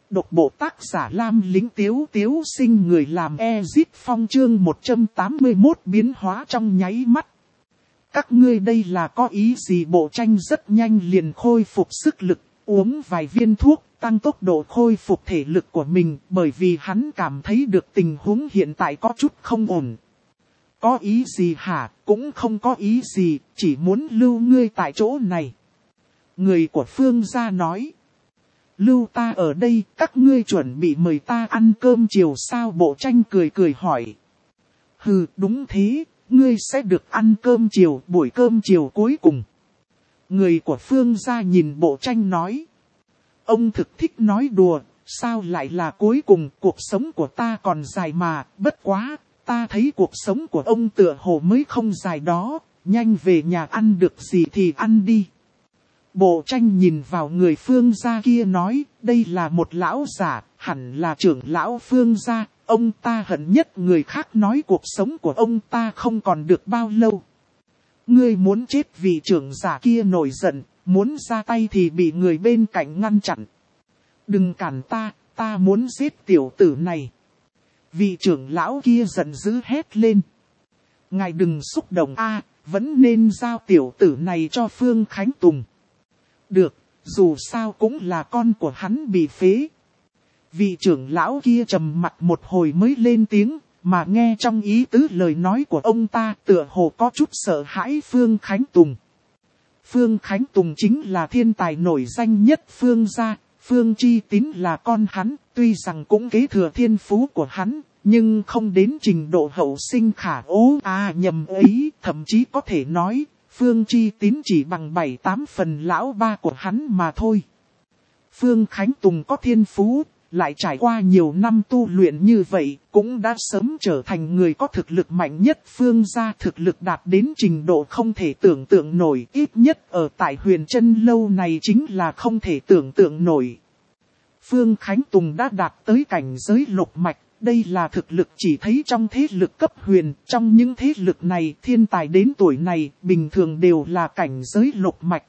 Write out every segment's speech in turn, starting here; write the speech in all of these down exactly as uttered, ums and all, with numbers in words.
Độc bộ tác giả Lam Lĩnh Tiếu Tiếu sinh người làm Ezit Phong chương một trăm tám mươi mốt biến hóa trong nháy mắt. Các ngươi đây là có ý gì? Bộ tranh rất nhanh liền khôi phục sức lực, uống vài viên thuốc, tăng tốc độ khôi phục thể lực của mình bởi vì hắn cảm thấy được tình huống hiện tại có chút không ổn. Có ý gì hả? Cũng không có ý gì, chỉ muốn lưu ngươi tại chỗ này. Người của Phương gia nói. Lưu ta ở đây, các ngươi chuẩn bị mời ta ăn cơm chiều sao? Bộ tranh cười cười hỏi. Hừ, đúng thế, ngươi sẽ được ăn cơm chiều, buổi cơm chiều cuối cùng. Người của Phương gia nhìn bộ tranh nói. Ông thực thích nói đùa, sao lại là cuối cùng? Cuộc sống của ta còn dài mà, bất quá, ta thấy cuộc sống của ông tựa hồ mới không dài đó, nhanh về nhà ăn được gì thì ăn đi. Bộ tranh nhìn vào người Phương gia kia nói, đây là một lão giả, hẳn là trưởng lão Phương gia, ông ta hận nhất người khác nói cuộc sống của ông ta không còn được bao lâu. Ngươi muốn chết? Vị trưởng giả kia nổi giận, muốn ra tay thì bị người bên cạnh ngăn chặn. Đừng cản ta, ta muốn giết tiểu tử này. Vị trưởng lão kia giận dữ hét lên. Ngài đừng xúc động a, vẫn nên giao tiểu tử này cho Phương Khánh Tùng. Được, dù sao cũng là con của hắn bị phế. Vị trưởng lão kia trầm mặt một hồi mới lên tiếng, mà nghe trong ý tứ lời nói của ông ta tựa hồ có chút sợ hãi Phương Khánh Tùng. Phương Khánh Tùng chính là thiên tài nổi danh nhất Phương gia, Phương Chi Tín là con hắn, tuy rằng cũng kế thừa thiên phú của hắn, nhưng không đến trình độ hậu sinh khả ố à nhầm ấy, thậm chí có thể nói. Phương Chi Tín chỉ bằng bảy tám phần lão ba của hắn mà thôi. Phương Khánh Tùng có thiên phú, lại trải qua nhiều năm tu luyện như vậy, cũng đã sớm trở thành người có thực lực mạnh nhất Phương gia, thực lực đạt đến trình độ không thể tưởng tượng nổi, ít nhất ở tại Huyền Trân Lâu này chính là không thể tưởng tượng nổi. Phương Khánh Tùng đã đạt tới cảnh giới lục mạch. Đây là thực lực chỉ thấy trong thế lực cấp huyền, trong những thế lực này thiên tài đến tuổi này bình thường đều là cảnh giới lục mạch.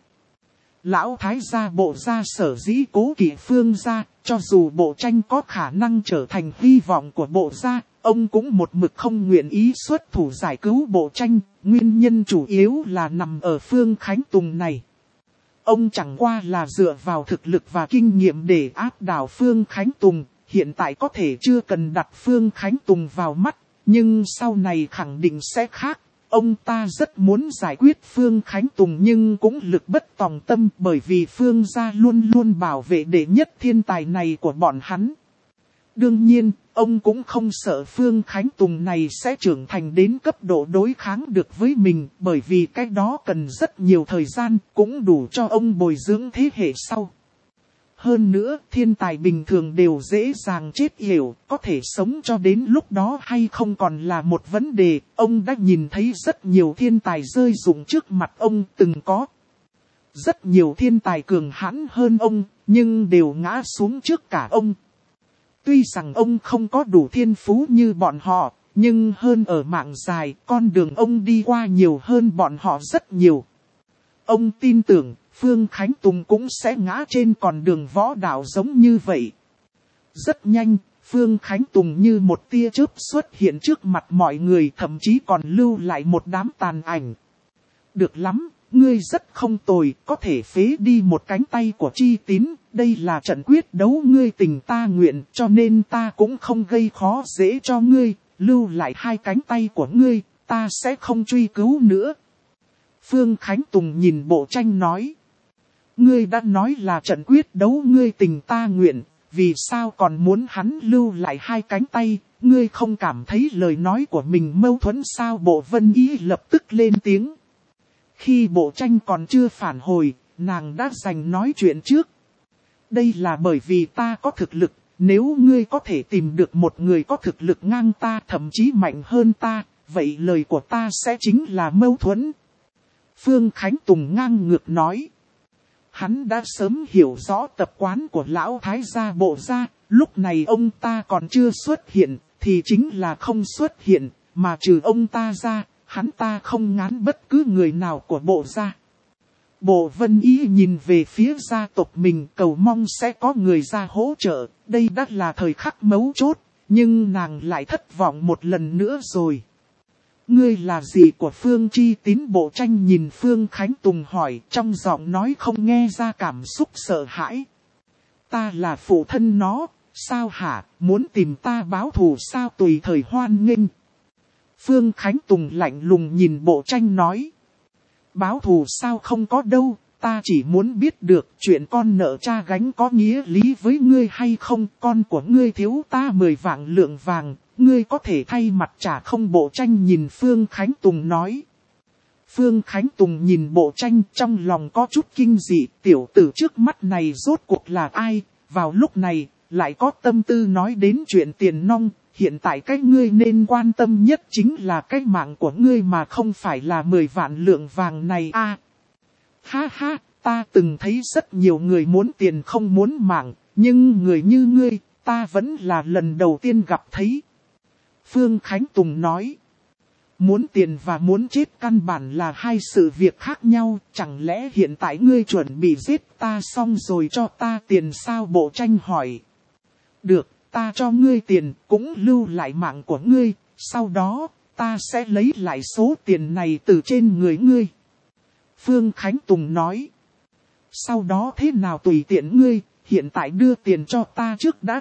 Lão Thái gia Bộ gia sở dĩ cố kỵ Phương gia, cho dù bộ tranh có khả năng trở thành hy vọng của Bộ gia, ông cũng một mực không nguyện ý xuất thủ giải cứu bộ tranh, nguyên nhân chủ yếu là nằm ở Phương Khánh Tùng này. Ông chẳng qua là dựa vào thực lực và kinh nghiệm để áp đảo Phương Khánh Tùng. Hiện tại có thể chưa cần đặt Phương Khánh Tùng vào mắt, nhưng sau này khẳng định sẽ khác. Ông ta rất muốn giải quyết Phương Khánh Tùng nhưng cũng lực bất tòng tâm bởi vì Phương gia luôn luôn bảo vệ đệ nhất thiên tài này của bọn hắn. Đương nhiên, ông cũng không sợ Phương Khánh Tùng này sẽ trưởng thành đến cấp độ đối kháng được với mình bởi vì cái đó cần rất nhiều thời gian cũng đủ cho ông bồi dưỡng thế hệ sau. Hơn nữa, thiên tài bình thường đều dễ dàng chết yểu, có thể sống cho đến lúc đó hay không còn là một vấn đề. Ông đã nhìn thấy rất nhiều thiên tài rơi rụng trước mặt ông từng có. Rất nhiều thiên tài cường hãn hơn ông, nhưng đều ngã xuống trước cả ông. Tuy rằng ông không có đủ thiên phú như bọn họ, nhưng hơn ở mạng dài, con đường ông đi qua nhiều hơn bọn họ rất nhiều. Ông tin tưởng, Phương Khánh Tùng cũng sẽ ngã trên con đường võ đạo giống như vậy. Rất nhanh, Phương Khánh Tùng như một tia chớp xuất hiện trước mặt mọi người, thậm chí còn lưu lại một đám tàn ảnh. Được lắm, ngươi rất không tồi, có thể phế đi một cánh tay của Chi Tín, đây là trận quyết đấu ngươi tình ta nguyện, cho nên ta cũng không gây khó dễ cho ngươi, lưu lại hai cánh tay của ngươi, ta sẽ không truy cứu nữa. Phương Khánh Tùng nhìn bộ tranh nói. Ngươi đã nói là trận quyết đấu ngươi tình ta nguyện, vì sao còn muốn hắn lưu lại hai cánh tay, ngươi không cảm thấy lời nói của mình mâu thuẫn sao? Bộ Vân Ý lập tức lên tiếng. Khi bộ tranh còn chưa phản hồi, nàng đã giành nói chuyện trước. Đây là bởi vì ta có thực lực, nếu ngươi có thể tìm được một người có thực lực ngang ta thậm chí mạnh hơn ta, vậy lời của ta sẽ chính là mâu thuẫn. Phương Khánh Tùng ngang ngược nói. Hắn đã sớm hiểu rõ tập quán của lão Thái gia Bộ gia, lúc này ông ta còn chưa xuất hiện, thì chính là không xuất hiện, mà trừ ông ta ra, hắn ta không ngán bất cứ người nào của Bộ gia. Bộ Vân Ý nhìn về phía gia tộc mình, cầu mong sẽ có người ra hỗ trợ, đây đã là thời khắc mấu chốt, nhưng nàng lại thất vọng một lần nữa rồi. Ngươi là gì của Phương Chi Tín? Bộ Tranh nhìn Phương Khánh Tùng hỏi, trong giọng nói không nghe ra cảm xúc sợ hãi. Ta là phụ thân nó, sao hả, muốn tìm ta báo thù sao? Tùy thời hoan nghênh. Phương Khánh Tùng lạnh lùng nhìn Bộ Tranh nói. Báo thù sao không có đâu, ta chỉ muốn biết được chuyện con nợ cha gánh có nghĩa lý với ngươi hay không. Con của ngươi thiếu ta mười vạn lượng vàng, ngươi có thể thay mặt trả không? Bộ Tranh nhìn Phương Khánh Tùng nói. Phương Khánh Tùng nhìn Bộ Tranh trong lòng có chút kinh dị, tiểu tử trước mắt này rốt cuộc là ai, vào lúc này lại có tâm tư nói đến chuyện tiền nong. Hiện tại cái ngươi nên quan tâm nhất chính là cái mạng của ngươi mà không phải là mười vạn lượng vàng này a. À, ha ha, ta từng thấy rất nhiều người muốn tiền không muốn mạng, nhưng người như ngươi, ta vẫn là lần đầu tiên gặp thấy. Phương Khánh Tùng nói, muốn tiền và muốn chết căn bản là hai sự việc khác nhau, chẳng lẽ hiện tại ngươi chuẩn bị giết ta xong rồi cho ta tiền sao? Bộ Tranh hỏi. Được. Ta cho ngươi tiền, cũng lưu lại mạng của ngươi, sau đó, ta sẽ lấy lại số tiền này từ trên người ngươi. Phương Khánh Tùng nói. Sau đó thế nào tùy tiện ngươi, hiện tại đưa tiền cho ta trước đã.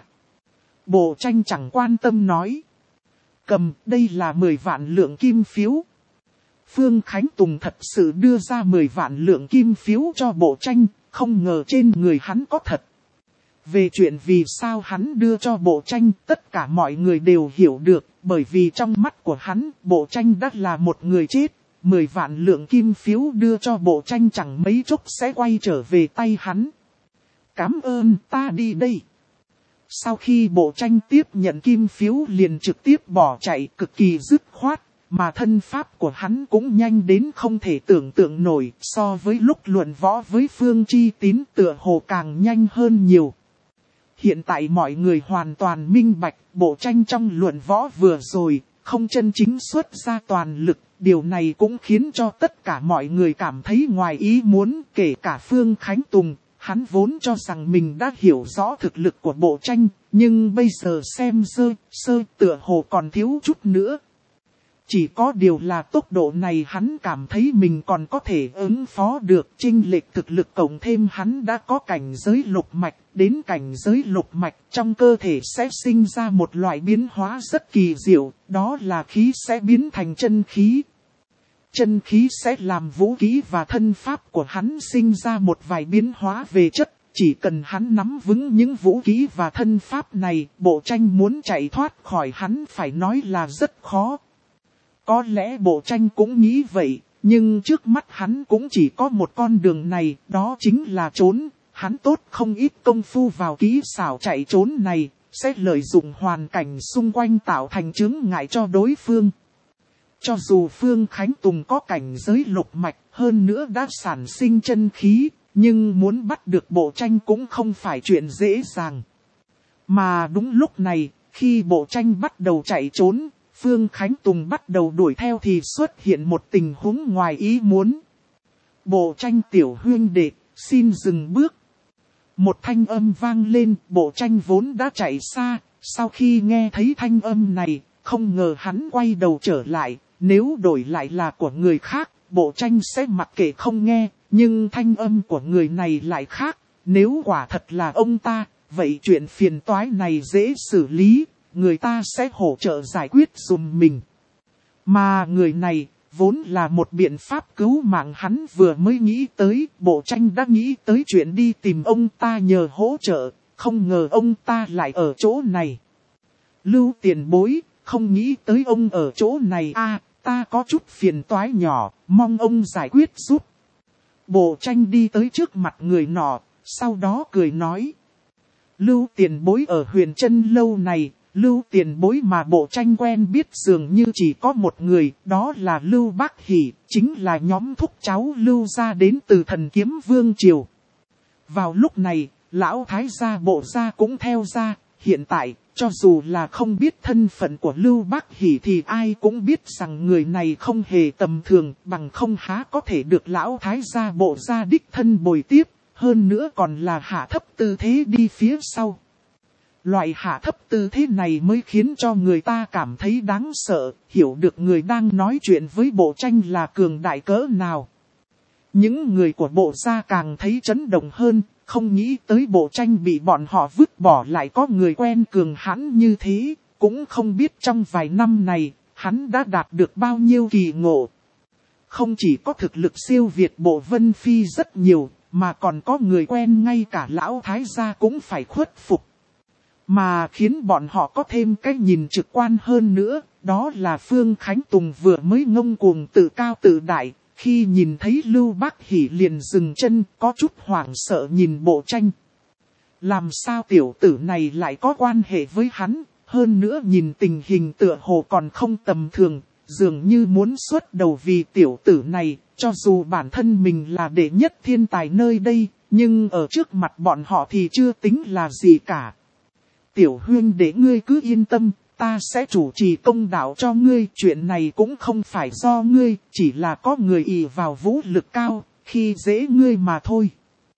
Bộ Tranh chẳng quan tâm nói. Cầm, đây là mười vạn lượng kim phiếu. Phương Khánh Tùng thật sự đưa ra mười vạn lượng kim phiếu cho Bộ Tranh, không ngờ trên người hắn có thật. Về chuyện vì sao hắn đưa cho Bộ Tranh, tất cả mọi người đều hiểu được, bởi vì trong mắt của hắn, Bộ Tranh đã là một người chết. Mười vạn lượng kim phiếu đưa cho Bộ Tranh chẳng mấy chốc sẽ quay trở về tay hắn. Cảm ơn, ta đi đây. Sau khi Bộ Tranh tiếp nhận kim phiếu liền trực tiếp bỏ chạy, cực kỳ dứt khoát, mà thân pháp của hắn cũng nhanh đến không thể tưởng tượng nổi, so với lúc luận võ với Phương Chi Tín tựa hồ càng nhanh hơn nhiều. Hiện tại mọi người hoàn toàn minh bạch, Bộ Tranh trong luận võ vừa rồi, không chân chính xuất ra toàn lực, điều này cũng khiến cho tất cả mọi người cảm thấy ngoài ý muốn, kể cả Phương Khánh Tùng, hắn vốn cho rằng mình đã hiểu rõ thực lực của Bộ Tranh, nhưng bây giờ xem sơ, sơ tựa hồ còn thiếu chút nữa. Chỉ có điều là tốc độ này hắn cảm thấy mình còn có thể ứng phó được, chênh lệch thực lực cộng thêm hắn đã có cảnh giới lục mạch, đến cảnh giới lục mạch trong cơ thể sẽ sinh ra một loại biến hóa rất kỳ diệu, đó là khí sẽ biến thành chân khí. Chân khí sẽ làm vũ khí và thân pháp của hắn sinh ra một vài biến hóa về chất, chỉ cần hắn nắm vững những vũ khí và thân pháp này, Bộ Tranh muốn chạy thoát khỏi hắn phải nói là rất khó. Có lẽ Bộ Tranh cũng nghĩ vậy, nhưng trước mắt hắn cũng chỉ có một con đường này, đó chính là trốn. Hắn tốt không ít công phu vào kỹ xảo chạy trốn này, sẽ lợi dụng hoàn cảnh xung quanh tạo thành chướng ngại cho đối phương. Cho dù Phương Khánh Tùng có cảnh giới lục mạch, hơn nữa đã sản sinh chân khí, nhưng muốn bắt được Bộ Tranh cũng không phải chuyện dễ dàng. Mà đúng lúc này, khi Bộ Tranh bắt đầu chạy trốn, Phương Khánh Tùng bắt đầu đuổi theo thì xuất hiện một tình huống ngoài ý muốn. Bộ Tranh tiểu huynh đệ, xin dừng bước. Một thanh âm vang lên, Bộ Tranh vốn đã chạy xa, sau khi nghe thấy thanh âm này, không ngờ hắn quay đầu trở lại, nếu đổi lại là của người khác, Bộ Tranh sẽ mặc kệ không nghe, nhưng thanh âm của người này lại khác, nếu quả thật là ông ta, vậy chuyện phiền toái này dễ xử lý. Người ta sẽ hỗ trợ giải quyết giùm mình. Mà người này, vốn là một biện pháp cứu mạng hắn vừa mới nghĩ tới, Bộ Tranh đã nghĩ tới chuyện đi tìm ông ta nhờ hỗ trợ, không ngờ ông ta lại ở chỗ này. Lưu tiền bối, không nghĩ tới ông ở chỗ này a, à, ta có chút phiền toái nhỏ, mong ông giải quyết giúp. Bộ Tranh đi tới trước mặt người nọ, sau đó cười nói. Lưu tiền bối ở Huyền Trân lâu này. Lưu tiền bối mà Bộ Tranh quen biết dường như chỉ có một người, đó là Lưu Bác Hỷ, chính là nhóm thúc cháu Lưu gia đến từ Thần Kiếm Vương Triều. Vào lúc này, lão thái gia Bộ gia cũng theo ra, hiện tại, Cho dù là không biết thân phận của Lưu Bác Hỷ thì ai cũng biết rằng người này không hề tầm thường, bằng không há có thể được lão thái gia bộ gia đích thân bồi tiếp, hơn nữa còn là hạ thấp tư thế đi phía sau. Loại hạ thấp tư thế này mới khiến cho người ta cảm thấy đáng sợ, hiểu được người đang nói chuyện với bộ tranh là cường đại cỡ nào. Những người của bộ gia càng thấy chấn động hơn, không nghĩ tới bộ tranh bị bọn họ vứt bỏ lại có người quen cường hãn như thế, cũng không biết trong vài năm này, hắn đã đạt được bao nhiêu kỳ ngộ. Không chỉ có thực lực siêu việt bộ Vân Phi rất nhiều, mà còn có người quen ngay cả lão thái gia cũng phải khuất phục. Mà khiến bọn họ có thêm cái nhìn trực quan hơn nữa, đó là Phương Khánh Tùng vừa mới ngông cuồng tự cao tự đại, khi nhìn thấy Lưu Bác Hỷ liền dừng chân, có chút hoảng sợ nhìn bộ tranh. Làm sao tiểu tử này lại có quan hệ với hắn, hơn nữa nhìn tình hình tựa hồ còn không tầm thường, dường như muốn xuất đầu vì tiểu tử này, cho dù bản thân mình là đệ nhất thiên tài nơi đây, nhưng ở trước mặt bọn họ thì chưa tính là gì cả. Tiểu huynh để ngươi cứ yên tâm, ta sẽ chủ trì công đạo cho ngươi, chuyện này cũng không phải do ngươi, chỉ là có người ỷ vào vũ lực cao, khi dễ ngươi mà thôi.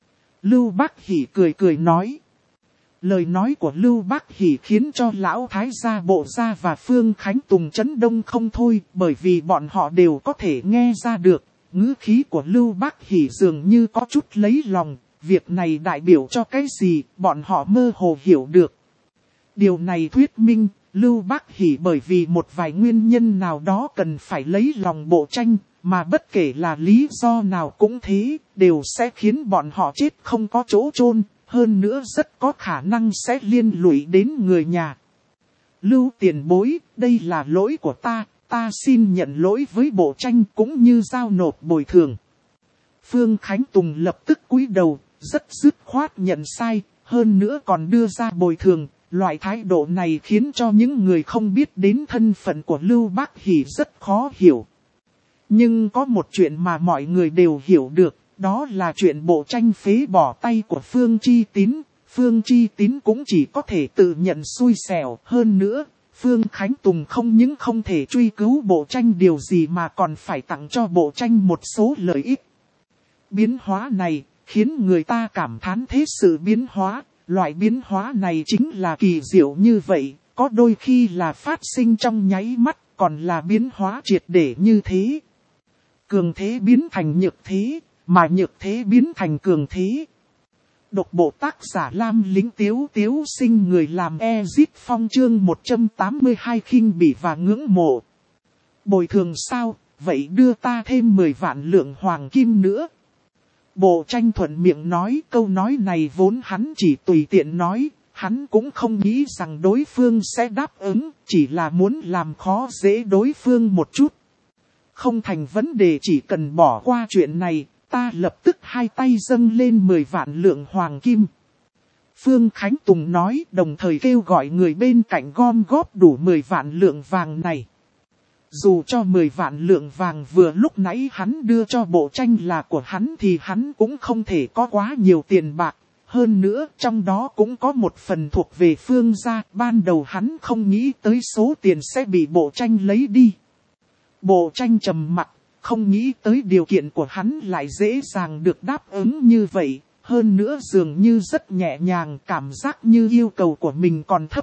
Lưu Bác Hỷ cười cười nói. Lời nói của Lưu Bác Hỷ khiến cho lão thái gia bộ gia và Phương Khánh Tùng chấn động không thôi, bởi vì bọn họ đều có thể nghe ra được, ngữ khí của Lưu Bác Hỷ dường như có chút lấy lòng, việc này đại biểu cho cái gì, bọn họ mơ hồ hiểu được. Điều này thuyết minh, Lưu Bác Hỷ bởi vì một vài nguyên nhân nào đó cần phải lấy lòng bộ tranh, mà bất kể là lý do nào cũng thế, đều sẽ khiến bọn họ chết không có chỗ chôn, hơn nữa rất có khả năng sẽ liên lụy đến người nhà. Lưu tiền bối, đây là lỗi của ta, ta xin nhận lỗi với bộ tranh cũng như giao nộp bồi thường. Phương Khánh Tùng lập tức cúi đầu, rất dứt khoát nhận sai, hơn nữa còn đưa ra bồi thường. Loại thái độ này khiến cho những người không biết đến thân phận của Lưu Bác Hỷ rất khó hiểu. Nhưng có một chuyện mà mọi người đều hiểu được, đó là chuyện bộ tranh phế bỏ tay của Phương Chi Tín. Phương Chi Tín cũng chỉ có thể tự nhận xui xẻo. Hơn nữa, Phương Khánh Tùng không những không thể truy cứu bộ tranh điều gì mà còn phải tặng cho bộ tranh một số lợi ích. Biến hóa này khiến người ta cảm thán thế sự biến hóa. Loại biến hóa này chính là kỳ diệu như vậy, có đôi khi là phát sinh trong nháy mắt, còn là biến hóa triệt để như thế. Cường thế biến thành nhược thế, mà nhược thế biến thành cường thế. Độc bộ tác giả Lam Lính Tiếu Tiếu sinh người làm Ezit Phong chương một trăm tám mươi hai khinh bỉ và ngưỡng mộ. Bồi thường sao, vậy đưa ta thêm mười vạn lượng hoàng kim nữa. Bộ tranh thuận miệng nói câu nói này vốn hắn chỉ tùy tiện nói, hắn cũng không nghĩ rằng đối phương sẽ đáp ứng, chỉ là muốn làm khó dễ đối phương một chút. Không thành vấn đề, chỉ cần bỏ qua chuyện này, ta lập tức hai tay dâng lên mười vạn lượng hoàng kim. Phương Khánh Tùng nói, đồng thời kêu gọi người bên cạnh gom góp đủ mười vạn lượng vàng này. Dù cho mười vạn lượng vàng vừa lúc nãy hắn đưa cho bộ tranh là của hắn thì hắn cũng không thể có quá nhiều tiền bạc. Hơn nữa trong đó cũng có một phần thuộc về Phương gia, ban đầu hắn không nghĩ tới số tiền sẽ bị bộ tranh lấy đi. Bộ tranh trầm mặc, không nghĩ tới điều kiện của hắn lại dễ dàng được đáp ứng như vậy. Hơn nữa dường như rất nhẹ nhàng, cảm giác như yêu cầu của mình còn thấp.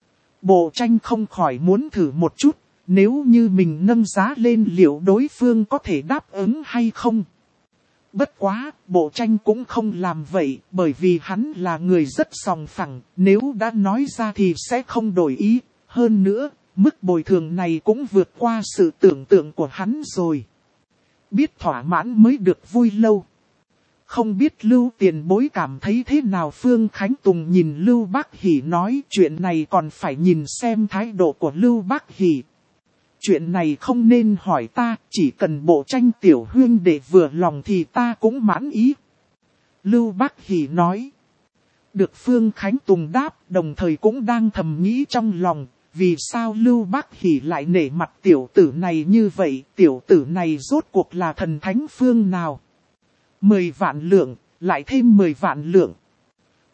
Bộ tranh không khỏi muốn thử một chút. Nếu như mình nâng giá lên liệu đối phương có thể đáp ứng hay không? Bất quá, bộ tranh cũng không làm vậy, bởi vì hắn là người rất sòng phẳng, nếu đã nói ra thì sẽ không đổi ý. Hơn nữa, mức bồi thường này cũng vượt qua sự tưởng tượng của hắn rồi. Biết thỏa mãn mới được vui lâu. Không biết Lưu tiền bối cảm thấy thế nào? Phương Khánh Tùng nhìn Lưu Bác Hỷ nói, chuyện này còn phải nhìn xem thái độ của Lưu Bác Hỷ. Chuyện này không nên hỏi ta, chỉ cần bộ tranh tiểu huynh đệ vừa lòng thì ta cũng mãn ý. Lưu Bác Hỷ nói. Được Phương Khánh Tùng đáp, đồng thời cũng đang thầm nghĩ trong lòng, vì sao Lưu Bác Hỷ lại nể mặt tiểu tử này như vậy, tiểu tử này rốt cuộc là thần thánh phương nào. Mười vạn lượng, lại thêm mười vạn lượng.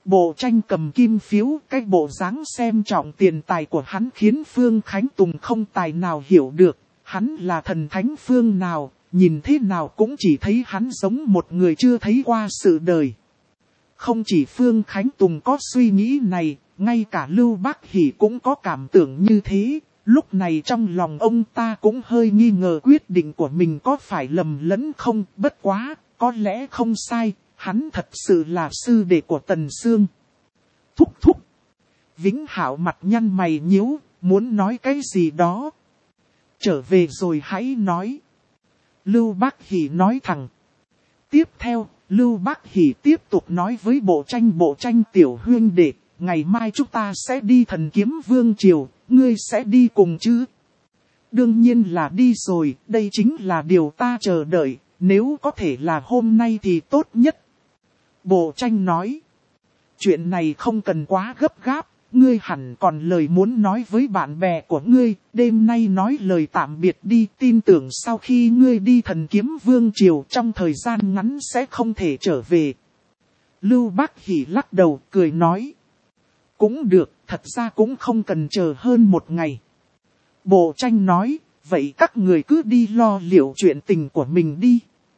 Bộ tranh cầm kim phiếu, cái bộ dáng xem trọng tiền tài của hắn khiến Phương Khánh Tùng không tài nào hiểu được, hắn là thần thánh phương nào, nhìn thế nào cũng chỉ thấy hắn giống một người chưa thấy qua sự đời. Không chỉ Phương Khánh Tùng có suy nghĩ này, ngay cả Lưu Bác Hỷ cũng có cảm tưởng như thế. Lúc này trong lòng ông ta cũng hơi nghi ngờ quyết định của mình có phải lầm lẫn không, bất quá, có lẽ không sai, hắn thật sự là sư đệ của Tần Sương. Thúc thúc. Vĩnh Hạo mặt nhăn mày nhíu, muốn nói cái gì đó. Trở về rồi hãy nói. Lưu Bác Hỷ nói thẳng. Tiếp theo, Lưu Bác Hỷ tiếp tục nói với bộ tranh bộ tranh tiểu huyên đệ, ngày mai chúng ta sẽ đi Thần Kiếm Vương Triều, ngươi sẽ đi cùng chứ? Đương nhiên là đi rồi, đây chính là điều ta chờ đợi, nếu có thể là hôm nay thì tốt nhất. Bộ tranh nói, chuyện này không cần quá gấp gáp, ngươi hẳn còn lời muốn nói với bạn bè của ngươi, đêm nay nói lời tạm biệt đi, tin tưởng sau khi ngươi đi Thần Kiếm Vương Triều trong thời gian ngắn sẽ không thể trở về. Lưu Bác Hỷ lắc đầu, cười nói, cũng được, thật ra cũng không cần chờ hơn một ngày. Bộ tranh nói, vậy các người cứ đi lo liệu chuyện tình của mình đi.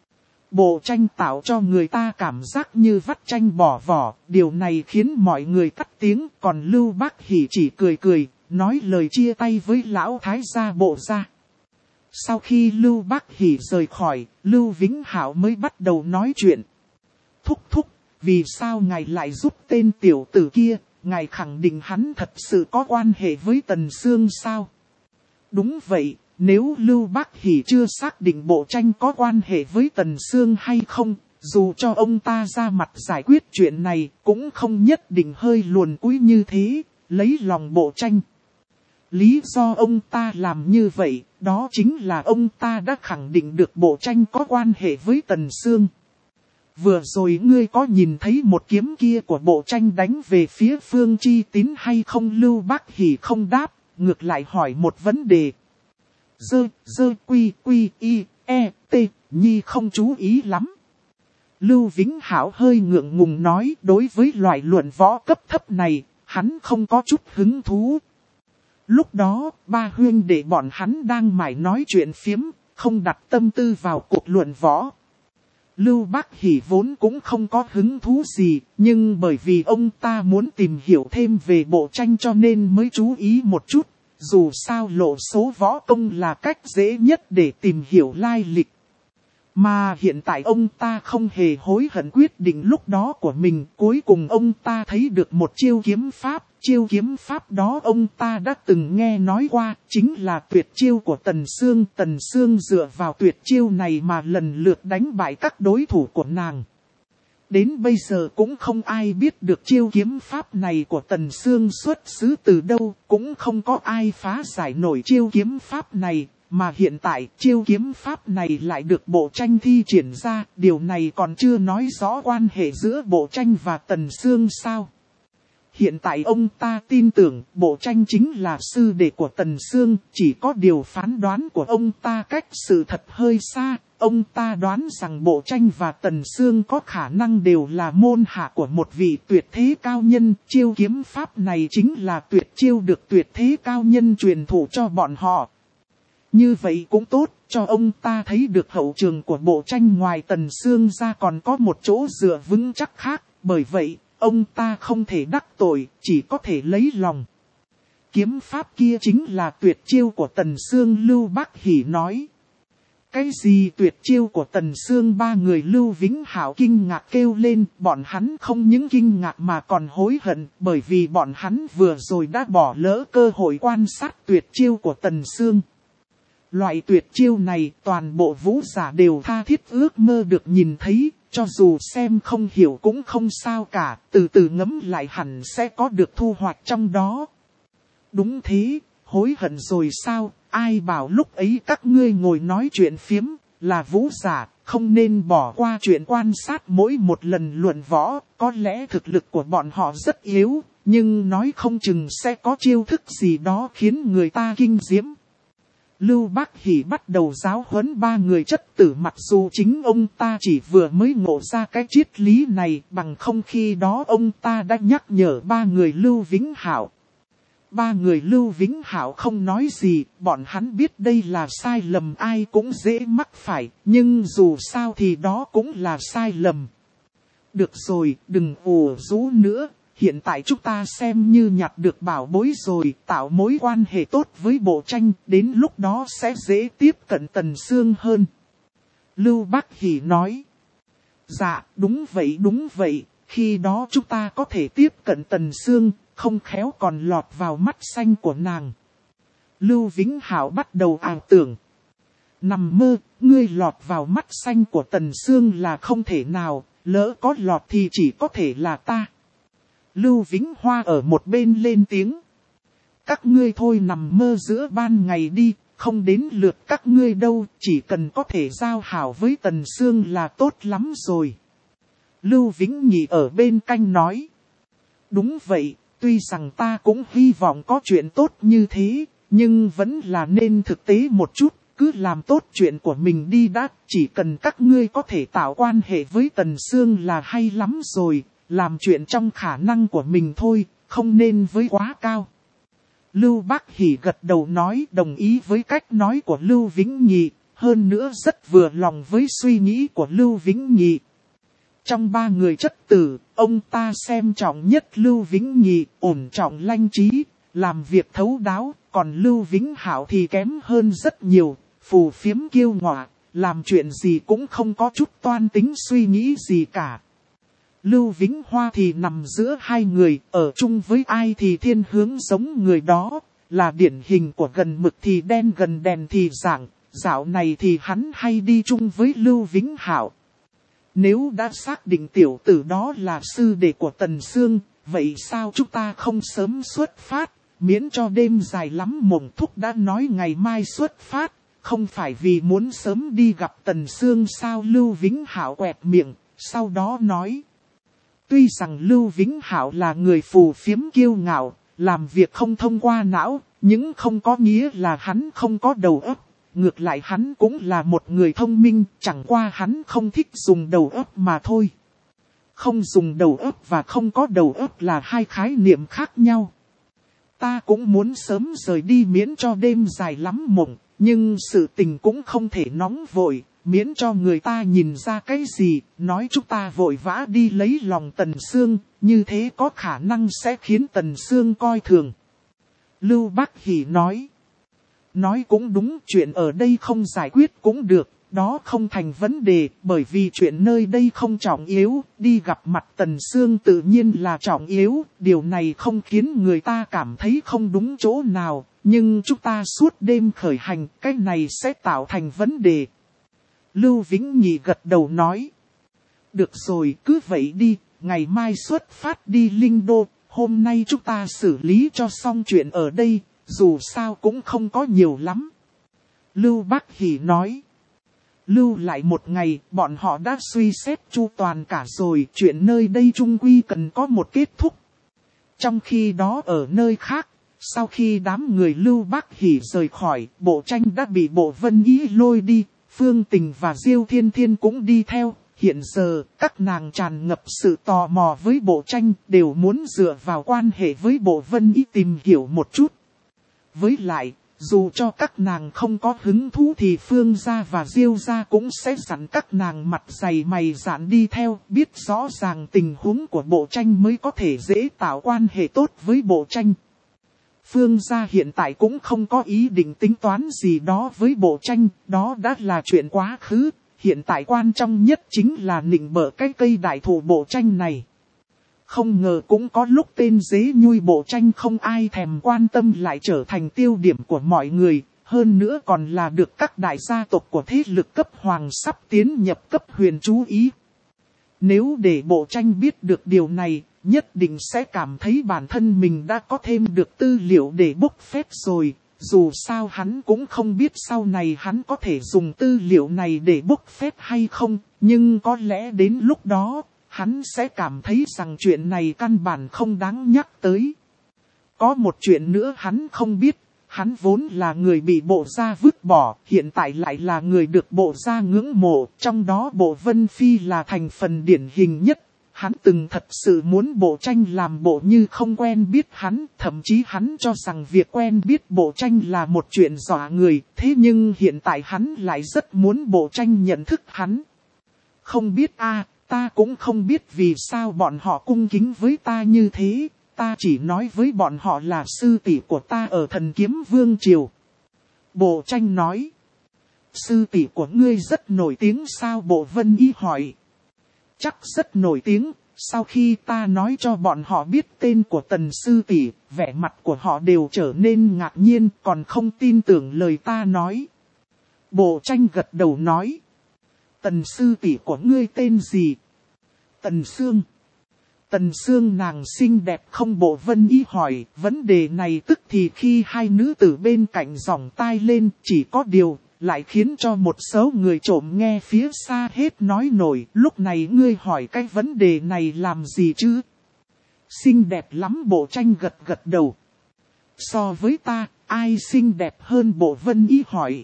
Bộ tranh tạo cho người ta cảm giác như vắt chanh bỏ vỏ, điều này khiến mọi người cắt tiếng, còn Lưu Bác Hỷ chỉ cười cười, nói lời chia tay với lão thái gia bộ gia. Sau khi Lưu Bác Hỷ rời khỏi, Lưu Vĩnh Hạo mới bắt đầu nói chuyện. Thúc thúc, vì sao ngài lại giúp tên tiểu tử kia, ngài khẳng định hắn thật sự có quan hệ với Tần Sương sao? Đúng vậy. Nếu Lưu Bác Hỷ chưa xác định bộ tranh có quan hệ với Tần Sương hay không, dù cho ông ta ra mặt giải quyết chuyện này, cũng không nhất định hơi luồn cúi như thế, lấy lòng bộ tranh. Lý do ông ta làm như vậy, đó chính là ông ta đã khẳng định được bộ tranh có quan hệ với Tần Sương. Vừa rồi ngươi có nhìn thấy một kiếm kia của bộ tranh đánh về phía Phương Chi Tín hay không? Lưu Bác Hỷ không đáp, ngược lại hỏi một vấn đề. Dơ, dơ, quy, quy, y, e, t, nhi không chú ý lắm. Lưu Vĩnh Hạo hơi ngượng ngùng nói, đối với loại luận võ cấp thấp này, hắn không có chút hứng thú. Lúc đó, ba huynh đệ bọn hắn đang mải nói chuyện phiếm, không đặt tâm tư vào cuộc luận võ. Lưu Bác Hỷ vốn cũng không có hứng thú gì, nhưng bởi vì ông ta muốn tìm hiểu thêm về bộ tranh cho nên mới chú ý một chút. Dù sao lộ số võ công là cách dễ nhất để tìm hiểu lai lịch. Mà hiện tại ông ta không hề hối hận quyết định lúc đó của mình. Cuối cùng ông ta thấy được một chiêu kiếm pháp. Chiêu kiếm pháp đó ông ta đã từng nghe nói qua. Chính là tuyệt chiêu của Tần Sương. Tần Sương dựa vào tuyệt chiêu này mà lần lượt đánh bại các đối thủ của nàng. Đến bây giờ cũng không ai biết được chiêu kiếm pháp này của Tần Sương xuất xứ từ đâu, cũng không có ai phá giải nổi chiêu kiếm pháp này, mà hiện tại chiêu kiếm pháp này lại được bộ tranh thi triển ra, điều này còn chưa nói rõ quan hệ giữa bộ tranh và Tần Sương sao. Hiện tại ông ta tin tưởng bộ tranh chính là sư đệ của Tần Sương, chỉ có điều phán đoán của ông ta cách sự thật hơi xa. Ông ta đoán rằng bộ tranh và Tần Sương có khả năng đều là môn hạ của một vị tuyệt thế cao nhân. Chiêu kiếm pháp này chính là tuyệt chiêu được tuyệt thế cao nhân truyền thụ cho bọn họ. Như vậy cũng tốt, cho ông ta thấy được hậu trường của bộ tranh ngoài Tần Sương ra còn có một chỗ dựa vững chắc khác. Bởi vậy, ông ta không thể đắc tội, chỉ có thể lấy lòng. Kiếm pháp kia chính là tuyệt chiêu của Tần Sương. Lưu Bác Hỷ nói. Cái gì tuyệt chiêu của Tần Sương? Ba người Lưu Vĩnh Hạo kinh ngạc kêu lên, bọn hắn không những kinh ngạc mà còn hối hận, bởi vì bọn hắn vừa rồi đã bỏ lỡ cơ hội quan sát tuyệt chiêu của Tần Sương. Loại tuyệt chiêu này toàn bộ vũ giả đều tha thiết ước mơ được nhìn thấy, cho dù xem không hiểu cũng không sao cả, từ từ ngẫm lại hẳn sẽ có được thu hoạch trong đó. Đúng thế, hối hận rồi sao? Ai bảo lúc ấy các ngươi ngồi nói chuyện phiếm, là vũ giả, không nên bỏ qua chuyện quan sát mỗi một lần luận võ. Có lẽ thực lực của bọn họ rất yếu, nhưng nói không chừng sẽ có chiêu thức gì đó khiến người ta kinh diễm. Lưu Bác Hỷ bắt đầu giáo huấn ba người chất tử, mặc dù chính ông ta chỉ vừa mới ngộ ra cái triết lý này, bằng không khi đó ông ta đã nhắc nhở ba người Lưu Vĩnh Hạo. Ba người Lưu Vĩnh Hạo không nói gì, bọn hắn biết đây là sai lầm ai cũng dễ mắc phải, nhưng dù sao thì đó cũng là sai lầm. Được rồi, đừng ủ rũ nữa, hiện tại chúng ta xem như nhặt được bảo bối rồi, tạo mối quan hệ tốt với Bộ Tranh, đến lúc đó sẽ dễ tiếp cận Tần Sương hơn. Lưu Bác Hỷ nói. Dạ, đúng vậy đúng vậy, khi đó chúng ta có thể tiếp cận Tần Sương, không khéo còn lọt vào mắt xanh của nàng. Lưu Vĩnh Hạo bắt đầu ảo tưởng. Nằm mơ, ngươi lọt vào mắt xanh của Tần Sương là không thể nào, lỡ có lọt thì chỉ có thể là ta. Lưu Vĩnh Hoa ở một bên lên tiếng. Các ngươi thôi nằm mơ giữa ban ngày đi, không đến lượt các ngươi đâu, chỉ cần có thể giao hảo với Tần Sương là tốt lắm rồi. Lưu Vĩnh Nhị ở bên cạnh nói. Đúng vậy, tuy rằng ta cũng hy vọng có chuyện tốt như thế, nhưng vẫn là nên thực tế một chút, cứ làm tốt chuyện của mình đi đã, chỉ cần các ngươi có thể tạo quan hệ với Tần Sương là hay lắm rồi, làm chuyện trong khả năng của mình thôi, không nên với quá cao. Lưu Bác Hỷ gật đầu nói đồng ý với cách nói của Lưu Vĩnh Nhị, hơn nữa rất vừa lòng với suy nghĩ của Lưu Vĩnh Nhị. Trong ba người chất tử, ông ta xem trọng nhất Lưu Vĩnh Nhị, ổn trọng lanh trí, làm việc thấu đáo, còn Lưu Vĩnh Hạo thì kém hơn rất nhiều, phù phiếm kiêu ngọa, làm chuyện gì cũng không có chút toan tính suy nghĩ gì cả. Lưu Vĩnh Hoa thì nằm giữa hai người, ở chung với ai thì thiên hướng giống người đó, là điển hình của gần mực thì đen gần đèn thì dạng, dạo này thì hắn hay đi chung với Lưu Vĩnh Hạo. Nếu đã xác định tiểu tử đó là sư đệ của Tần Sương, vậy sao chúng ta không sớm xuất phát, miễn cho đêm dài lắm mộng thúc đã nói ngày mai xuất phát, không phải vì muốn sớm đi gặp Tần Sương sao? Lưu Vĩnh Hạo quẹt miệng, sau đó nói. Tuy rằng Lưu Vĩnh Hạo là người phù phiếm kiêu ngạo, làm việc không thông qua não, nhưng không có nghĩa là hắn không có đầu óc. Ngược lại hắn cũng là một người thông minh, chẳng qua hắn không thích dùng đầu óc mà thôi. Không dùng đầu óc và không có đầu óc là hai khái niệm khác nhau. Ta cũng muốn sớm rời đi miễn cho đêm dài lắm mộng, nhưng sự tình cũng không thể nóng vội, miễn cho người ta nhìn ra cái gì, nói chúng ta vội vã đi lấy lòng Tần Sương, như thế có khả năng sẽ khiến Tần Sương coi thường. Lưu Bác Hỷ nói. Nói cũng đúng, chuyện ở đây không giải quyết cũng được, đó không thành vấn đề, bởi vì chuyện nơi đây không trọng yếu, đi gặp mặt Tần Sương tự nhiên là trọng yếu, điều này không khiến người ta cảm thấy không đúng chỗ nào, nhưng chúng ta suốt đêm khởi hành, cái này sẽ tạo thành vấn đề. Lưu Vĩnh Nhị gật đầu nói. Được rồi, cứ vậy đi, ngày mai xuất phát đi Linh Đô, hôm nay chúng ta xử lý cho xong chuyện ở đây. Dù sao cũng không có nhiều lắm. Lưu Bác Hỷ nói. Lưu lại một ngày, bọn họ đã suy xét chu toàn cả rồi, chuyện nơi đây chung quy cần có một kết thúc. Trong khi đó ở nơi khác, sau khi đám người Lưu Bác Hỷ rời khỏi, Bộ Tranh đã bị Bộ Vân Ý lôi đi, Phương Tình và Diêu Thiên Thiên cũng đi theo. Hiện giờ, các nàng tràn ngập sự tò mò với Bộ Tranh, đều muốn dựa vào quan hệ với Bộ Vân Ý tìm hiểu một chút. Với lại, dù cho các nàng không có hứng thú thì Phương gia và Diêu gia cũng sẽ dặn các nàng mặt dày mày dạn đi theo, biết rõ ràng tình huống của Bộ Tranh mới có thể dễ tạo quan hệ tốt với Bộ Tranh. Phương gia hiện tại cũng không có ý định tính toán gì đó với Bộ Tranh, đó đã là chuyện quá khứ, hiện tại quan trọng nhất chính là nịnh bợ cái cây đại thụ Bộ Tranh này. Không ngờ cũng có lúc tên dế nhui Bộ Tranh không ai thèm quan tâm lại trở thành tiêu điểm của mọi người, hơn nữa còn là được các đại gia tộc của thế lực cấp hoàng sắp tiến nhập cấp huyền chú ý. Nếu để Bộ Tranh biết được điều này, nhất định sẽ cảm thấy bản thân mình đã có thêm được tư liệu để bốc phét rồi, dù sao hắn cũng không biết sau này hắn có thể dùng tư liệu này để bốc phét hay không, nhưng có lẽ đến lúc đó, hắn sẽ cảm thấy rằng chuyện này căn bản không đáng nhắc tới. Có một chuyện nữa hắn không biết, Hắn vốn là người bị bộ gia vứt bỏ, hiện tại lại là người được bộ gia ngưỡng mộ, trong đó bộ Vân Phi là thành phần điển hình nhất. Hắn từng thật sự muốn bộ tranh làm bộ như không quen biết hắn, thậm chí hắn cho rằng việc quen biết bộ tranh là một chuyện dọa người, thế nhưng hiện tại hắn lại rất muốn bộ tranh nhận thức hắn. Không biết a, ta cũng không biết vì sao bọn họ cung kính với ta như thế, ta chỉ nói với bọn họ là sư tỷ của ta ở Thần Kiếm Vương Triều. Bộ tranh nói, sư tỷ của ngươi rất nổi tiếng sao? Bộ Vân Y hỏi. Chắc rất nổi tiếng, sau khi ta nói cho bọn họ biết tên của Tần sư tỷ, vẻ mặt của họ đều trở nên ngạc nhiên, còn không tin tưởng lời ta nói. Bộ tranh gật đầu nói, Tần sư tỷ của ngươi tên gì? Tần Sương. Tần Sương nàng xinh đẹp không? Bộ Vân Y hỏi. Vấn đề này tức thì khi hai nữ tử bên cạnh giỏng tai lên, chỉ có điều lại khiến cho một số người trộm nghe phía xa hết nói nổi. Lúc này ngươi hỏi cái vấn đề này làm gì chứ? Xinh đẹp lắm? Bộ tranh gật gật đầu. So với ta, ai xinh đẹp hơn? Bộ Vân Y hỏi.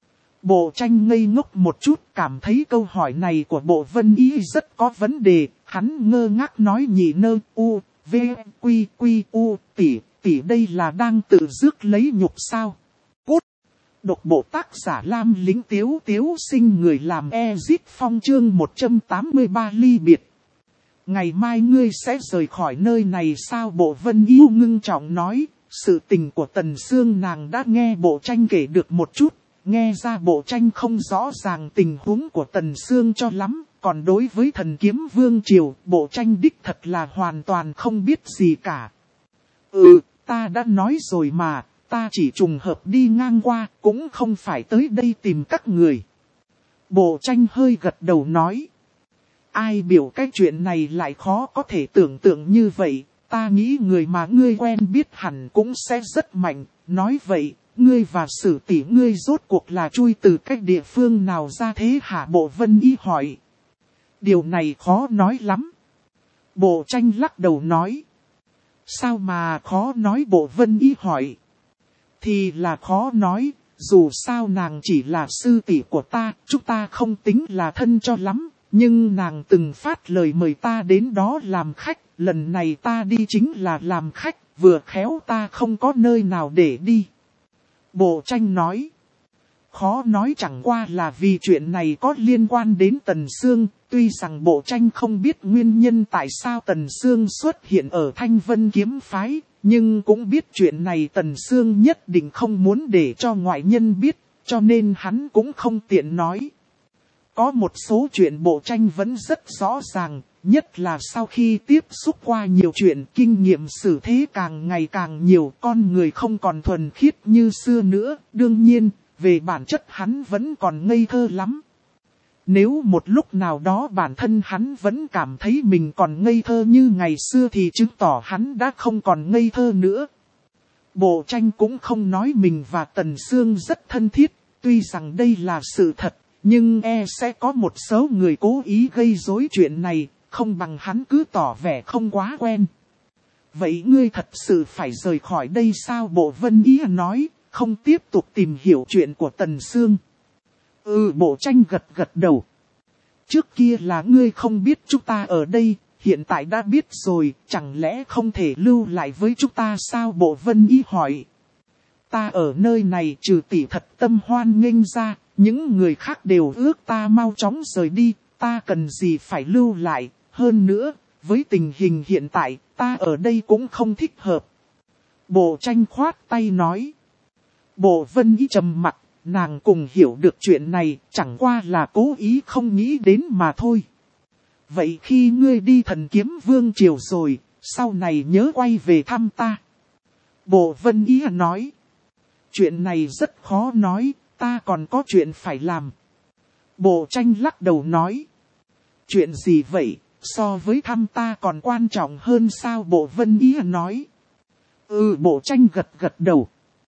Bộ tranh ngây ngốc một chút, cảm thấy câu hỏi này của bộ Vân Y rất có vấn đề. Hắn ngơ ngác nói, nhị nơ u, v, quy quy u, tỷ, tỷ đây là đang tự rước lấy nhục sao? Cút! Độc bộ tác giả Lam Lính Tiếu Tiếu Sinh người làm Ezit Phong chương một trăm tám mươi ba ly biệt. Ngày mai ngươi sẽ rời khỏi nơi này sao? Bộ Vân Y ngưng trọng nói. Sự tình của Tần Sương nàng đã nghe bộ tranh kể được một chút. Nghe ra bộ tranh không rõ ràng tình huống của Tần Sương cho lắm, còn đối với Thần Kiếm Vương Triều, bộ tranh đích thật là hoàn toàn không biết gì cả. Ừ, ta đã nói rồi mà, ta chỉ trùng hợp đi ngang qua, cũng không phải tới đây tìm các người. Bộ tranh hơi gật đầu nói. Ai biểu cái chuyện này lại khó có thể tưởng tượng như vậy, ta nghĩ người mà ngươi quen biết hẳn cũng sẽ rất mạnh, nói vậy. Ngươi và Sử tỷ ngươi rốt cuộc là chui từ cách địa phương nào ra thế hả? Bộ Vân Y hỏi. Điều này khó nói lắm. Bộ tranh lắc đầu nói. Sao mà khó nói? Bộ Vân Y hỏi. Thì là khó nói, dù sao nàng chỉ là sư tỷ của ta, chúng ta không tính là thân cho lắm, nhưng nàng từng phát lời mời ta đến đó làm khách, lần này ta đi chính là làm khách, vừa khéo ta không có nơi nào để đi. Bộ tranh nói. Khó nói chẳng qua là vì chuyện này có liên quan đến Tần Sương, tuy rằng bộ tranh không biết nguyên nhân tại sao Tần Sương xuất hiện ở Thanh Vân Kiếm Phái, nhưng cũng biết chuyện này Tần Sương nhất định không muốn để cho ngoại nhân biết, cho nên hắn cũng không tiện nói. Có một số chuyện bộ tranh vẫn rất rõ ràng, nhất là sau khi tiếp xúc qua nhiều chuyện, kinh nghiệm xử thế càng ngày càng nhiều, con người không còn thuần khiết như xưa nữa. Đương nhiên, về bản chất hắn vẫn còn ngây thơ lắm. Nếu một lúc nào đó bản thân hắn vẫn cảm thấy mình còn ngây thơ như ngày xưa thì chứng tỏ hắn đã không còn ngây thơ nữa. Bộ tranh cũng không nói mình và Tần Sương rất thân thiết, tuy rằng đây là sự thật, nhưng e sẽ có một số người cố ý gây rối chuyện này, không bằng hắn cứ tỏ vẻ không quá quen. Vậy ngươi thật sự phải rời khỏi đây sao? Bộ Vân Y nói, không tiếp tục tìm hiểu chuyện của Tần Sương. Ừ, bộ tranh gật gật đầu. Trước kia là ngươi không biết chúng ta ở đây, hiện tại đã biết rồi, chẳng lẽ không thể lưu lại với chúng ta sao? Bộ Vân Y hỏi. Ta ở nơi này trừ tỷ thật tâm hoan nghênh ra, những người khác đều ước ta mau chóng rời đi, ta cần gì phải lưu lại, hơn nữa, với tình hình hiện tại, ta ở đây cũng không thích hợp. Bộ tranh khoát tay nói. Bộ Vân Y trầm mặt, nàng cùng hiểu được chuyện này, chẳng qua là cố ý không nghĩ đến mà thôi. Vậy khi ngươi đi Thần Kiếm Vương Triều rồi, sau này nhớ quay về thăm ta. Bộ Vân Y nói. Chuyện này rất khó nói, ta còn có chuyện phải làm. Bộ tranh lắc đầu nói. Chuyện gì vậy, so với thăm ta còn quan trọng hơn sao? Bộ Vân Y nói. Ừ, bộ tranh gật gật đầu.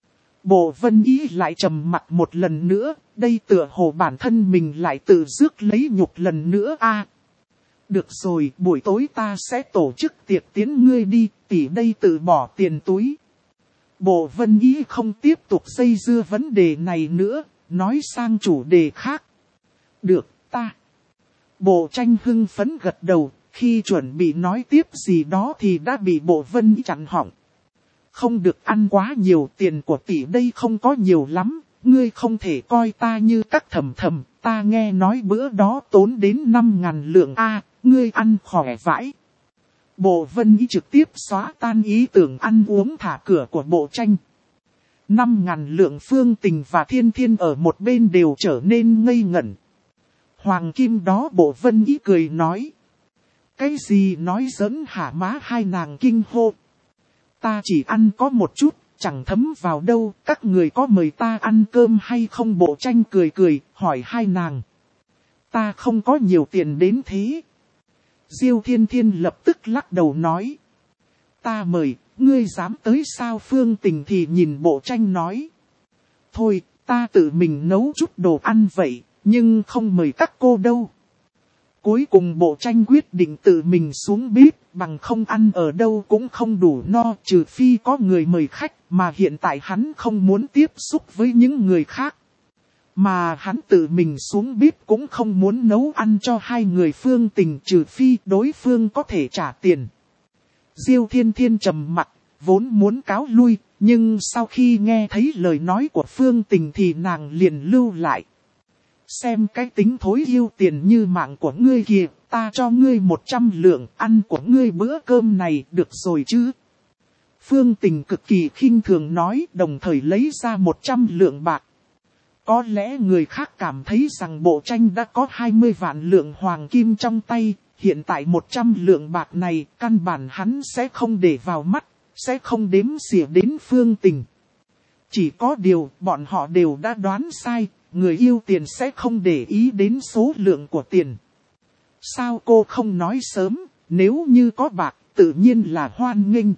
Bộ Vân Y lại trầm mặt một lần nữa, đây tựa hồ bản thân mình lại tự rước lấy nhục lần nữa a. À, được rồi, buổi tối ta sẽ tổ chức tiệc tiễn ngươi đi, tỷ đây tự bỏ tiền túi. Bộ Vân Ý không tiếp tục dây dưa vấn đề này nữa, nói sang chủ đề khác. Được, ta. Bộ Tranh hưng phấn gật đầu, khi chuẩn bị nói tiếp gì đó thì đã bị Bộ Vân Ý chặn họng. Không được ăn quá nhiều, tiền của tỷ đây không có nhiều lắm, ngươi không thể coi ta như các thầm thầm, ta nghe nói bữa đó tốn đến năm ngàn lượng a, ngươi ăn khỏe vãi. Bộ Vân Ý trực tiếp xóa tan ý tưởng ăn uống thả cửa của Bộ Tranh. Năm ngàn lượng. Phương Tình và Thiên Thiên ở một bên đều trở nên ngây ngẩn. Hoàng kim đó, Bộ Vân Ý cười nói. Cái gì nói giỡn hả? Má hai nàng kinh hô. Ta chỉ ăn có một chút, chẳng thấm vào đâu, các người có mời ta ăn cơm hay không? Bộ Tranh cười cười, hỏi hai nàng. Ta không có nhiều tiền đến thế. Diêu Thiên Thiên lập tức lắc đầu nói. Ta mời, ngươi dám tới sao? Phương Tình thì nhìn Bộ Tranh nói. Thôi, ta tự mình nấu chút đồ ăn vậy, nhưng không mời các cô đâu. Cuối cùng Bộ Tranh quyết định tự mình xuống bếp, bằng không ăn ở đâu cũng không đủ no, trừ phi có người mời khách, mà hiện tại hắn không muốn tiếp xúc với những người khác. Mà hắn tự mình xuống bếp cũng không muốn nấu ăn cho hai người Phương Tình, trừ phi đối phương có thể trả tiền. Diêu Thiên Thiên trầm mặt, vốn muốn cáo lui, nhưng sau khi nghe thấy lời nói của Phương Tình thì nàng liền lưu lại. Xem cái tính thối yêu tiền như mạng của ngươi kìa, ta cho ngươi một trăm lượng, ăn của ngươi bữa cơm này được rồi chứ. Phương Tình cực kỳ khinh thường nói, đồng thời lấy ra một trăm lượng bạc. Có lẽ người khác cảm thấy rằng Bộ Tranh đã có hai mươi vạn lượng hoàng kim trong tay, hiện tại một trăm lượng bạc này căn bản hắn sẽ không để vào mắt, sẽ không đếm xỉa đến Phương Tình. Chỉ có điều bọn họ đều đã đoán sai, người yêu tiền sẽ không để ý đến số lượng của tiền. Sao cô không nói sớm, nếu như có bạc tự nhiên là hoan nghênh.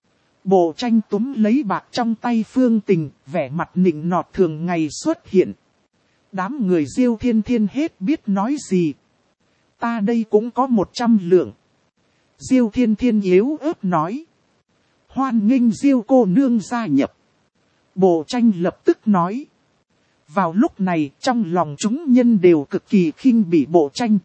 Bộ Tranh túm lấy bạc trong tay Phương Tình, vẻ mặt nịnh nọt thường ngày xuất hiện. Đám người Diêu Thiên Thiên hết biết nói gì. Ta đây cũng có một trăm lượng. Diêu Thiên Thiên yếu ớt nói. Hoan nghênh Diêu cô nương gia nhập. Bộ Tranh lập tức nói. Vào lúc này trong lòng chúng nhân đều cực kỳ khinh bỉ Bộ Tranh.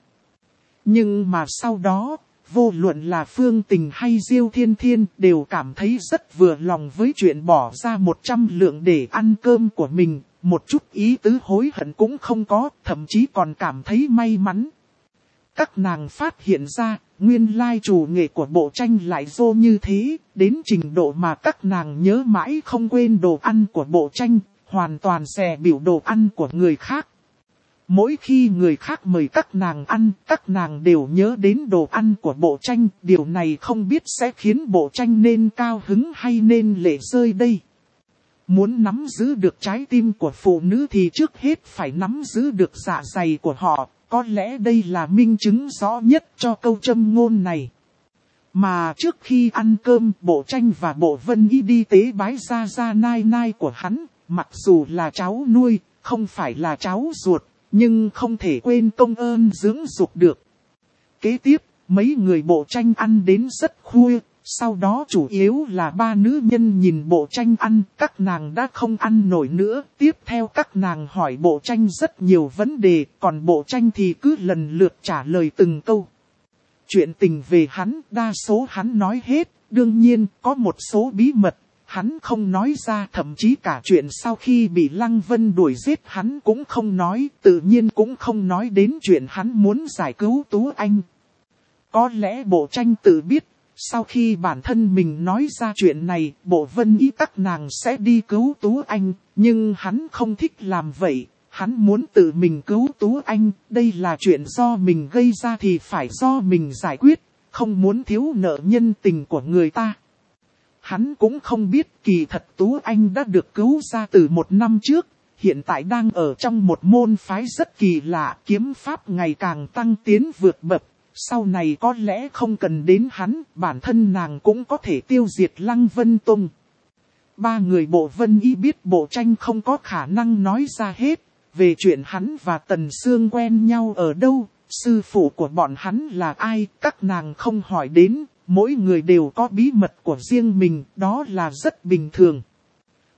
Nhưng mà sau đó, vô luận là Phương Tình hay Diêu Thiên Thiên đều cảm thấy rất vừa lòng với chuyện bỏ ra một trăm lượng để ăn cơm của mình. Một chút ý tứ hối hận cũng không có, thậm chí còn cảm thấy may mắn. Các nàng phát hiện ra, nguyên lai chủ nghệ của Bộ Tranh lại vô như thế, đến trình độ mà các nàng nhớ mãi không quên đồ ăn của Bộ Tranh, hoàn toàn dè biểu đồ ăn của người khác. Mỗi khi người khác mời các nàng ăn, các nàng đều nhớ đến đồ ăn của Bộ Tranh, điều này không biết sẽ khiến Bộ Tranh nên cao hứng hay nên lệ rơi đây. Muốn nắm giữ được trái tim của phụ nữ thì trước hết phải nắm giữ được dạ dày của họ, có lẽ đây là minh chứng rõ nhất cho câu châm ngôn này. Mà trước khi ăn cơm, Bộ Tranh và Bộ Vân Ý đi tế bái gia gia nai nai của hắn, mặc dù là cháu nuôi, không phải là cháu ruột, nhưng không thể quên công ơn dưỡng dục được. Kế tiếp, mấy người Bộ Tranh ăn đến rất khuya, sau đó chủ yếu là ba nữ nhân nhìn Bộ Tranh ăn, các nàng đã không ăn nổi nữa. Tiếp theo các nàng hỏi Bộ Tranh rất nhiều vấn đề, còn Bộ Tranh thì cứ lần lượt trả lời từng câu. Chuyện tình về hắn, đa số hắn nói hết, đương nhiên có một số bí mật, hắn không nói ra, thậm chí cả chuyện sau khi bị Lăng Vân đuổi giết hắn cũng không nói, tự nhiên cũng không nói đến chuyện hắn muốn giải cứu Tú Anh. Có lẽ Bộ Tranh tự biết, sau khi bản thân mình nói ra chuyện này, Bộ Vân Ý các nàng sẽ đi cứu Tú Anh, nhưng hắn không thích làm vậy, hắn muốn tự mình cứu Tú Anh, đây là chuyện do mình gây ra thì phải do mình giải quyết, không muốn thiếu nợ nhân tình của người ta. Hắn cũng không biết kỳ thật Tú Anh đã được cứu ra từ một năm trước, hiện tại đang ở trong một môn phái rất kỳ lạ, kiếm pháp ngày càng tăng tiến vượt bậc. Sau này có lẽ không cần đến hắn, bản thân nàng cũng có thể tiêu diệt Lăng Vân Tông. Ba người Bộ Vân Ý biết Bộ Tranh không có khả năng nói ra hết, về chuyện hắn và Tần Sương quen nhau ở đâu, sư phụ của bọn hắn là ai, các nàng không hỏi đến, mỗi người đều có bí mật của riêng mình, đó là rất bình thường.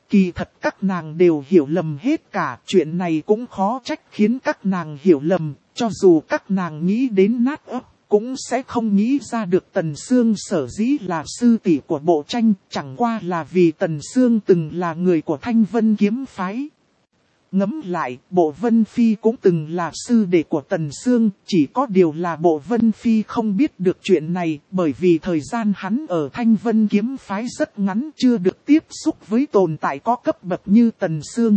Kỳ thật các nàng đều hiểu lầm hết cả, chuyện này cũng khó trách khiến các nàng hiểu lầm, cho dù các nàng nghĩ đến nát ấp, cũng sẽ không nghĩ ra được Tần Sương sở dĩ là sư tỷ của bộ tranh, chẳng qua là vì Tần Sương từng là người của Thanh Vân kiếm phái. Ngẫm lại, Bộ Vân Phi cũng từng là sư đệ của Tần Sương, chỉ có điều là Bộ Vân Phi không biết được chuyện này, bởi vì thời gian hắn ở Thanh Vân kiếm phái rất ngắn, chưa được tiếp xúc với tồn tại có cấp bậc như Tần Sương.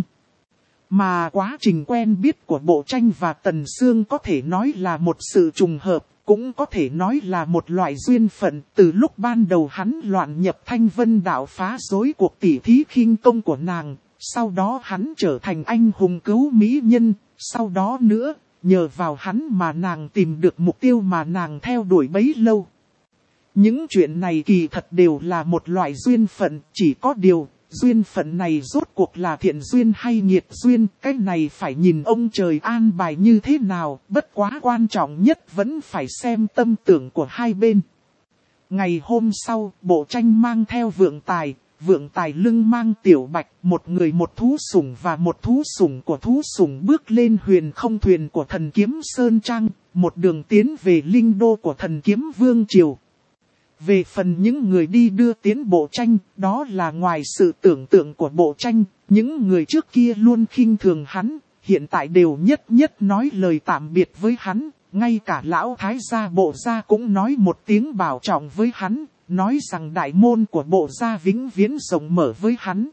Mà quá trình quen biết của Bộ Tranh và Tần Sương có thể nói là một sự trùng hợp, cũng có thể nói là một loại duyên phận. Từ lúc ban đầu hắn loạn nhập Thanh Vân đạo phá rối cuộc tỉ thí khinh công của nàng. Sau đó hắn trở thành anh hùng cứu mỹ nhân, sau đó nữa, nhờ vào hắn mà nàng tìm được mục tiêu mà nàng theo đuổi bấy lâu. Những chuyện này kỳ thật đều là một loại duyên phận, chỉ có điều, duyên phận này rốt cuộc là thiện duyên hay nghiệt duyên, cái này phải nhìn ông trời an bài như thế nào, bất quá quan trọng nhất vẫn phải xem tâm tưởng của hai bên. Ngày hôm sau, Bộ Tranh mang theo Vượng Tài. Vượng Tài lưng mang Tiểu Bạch, một người một thú sủng và một thú sủng của thú sủng bước lên huyền không thuyền của thần kiếm Sơn Trang, một đường tiến về linh đô của thần kiếm Vương Triều. Về phần những người đi đưa tiến Bộ Tranh, đó là ngoài sự tưởng tượng của Bộ Tranh, những người trước kia luôn khinh thường hắn, hiện tại đều nhất nhất nói lời tạm biệt với hắn, ngay cả lão thái gia Bộ gia cũng nói một tiếng bảo trọng với hắn. Nói rằng đại môn của Bộ gia vĩnh viễn rộng mở với hắn.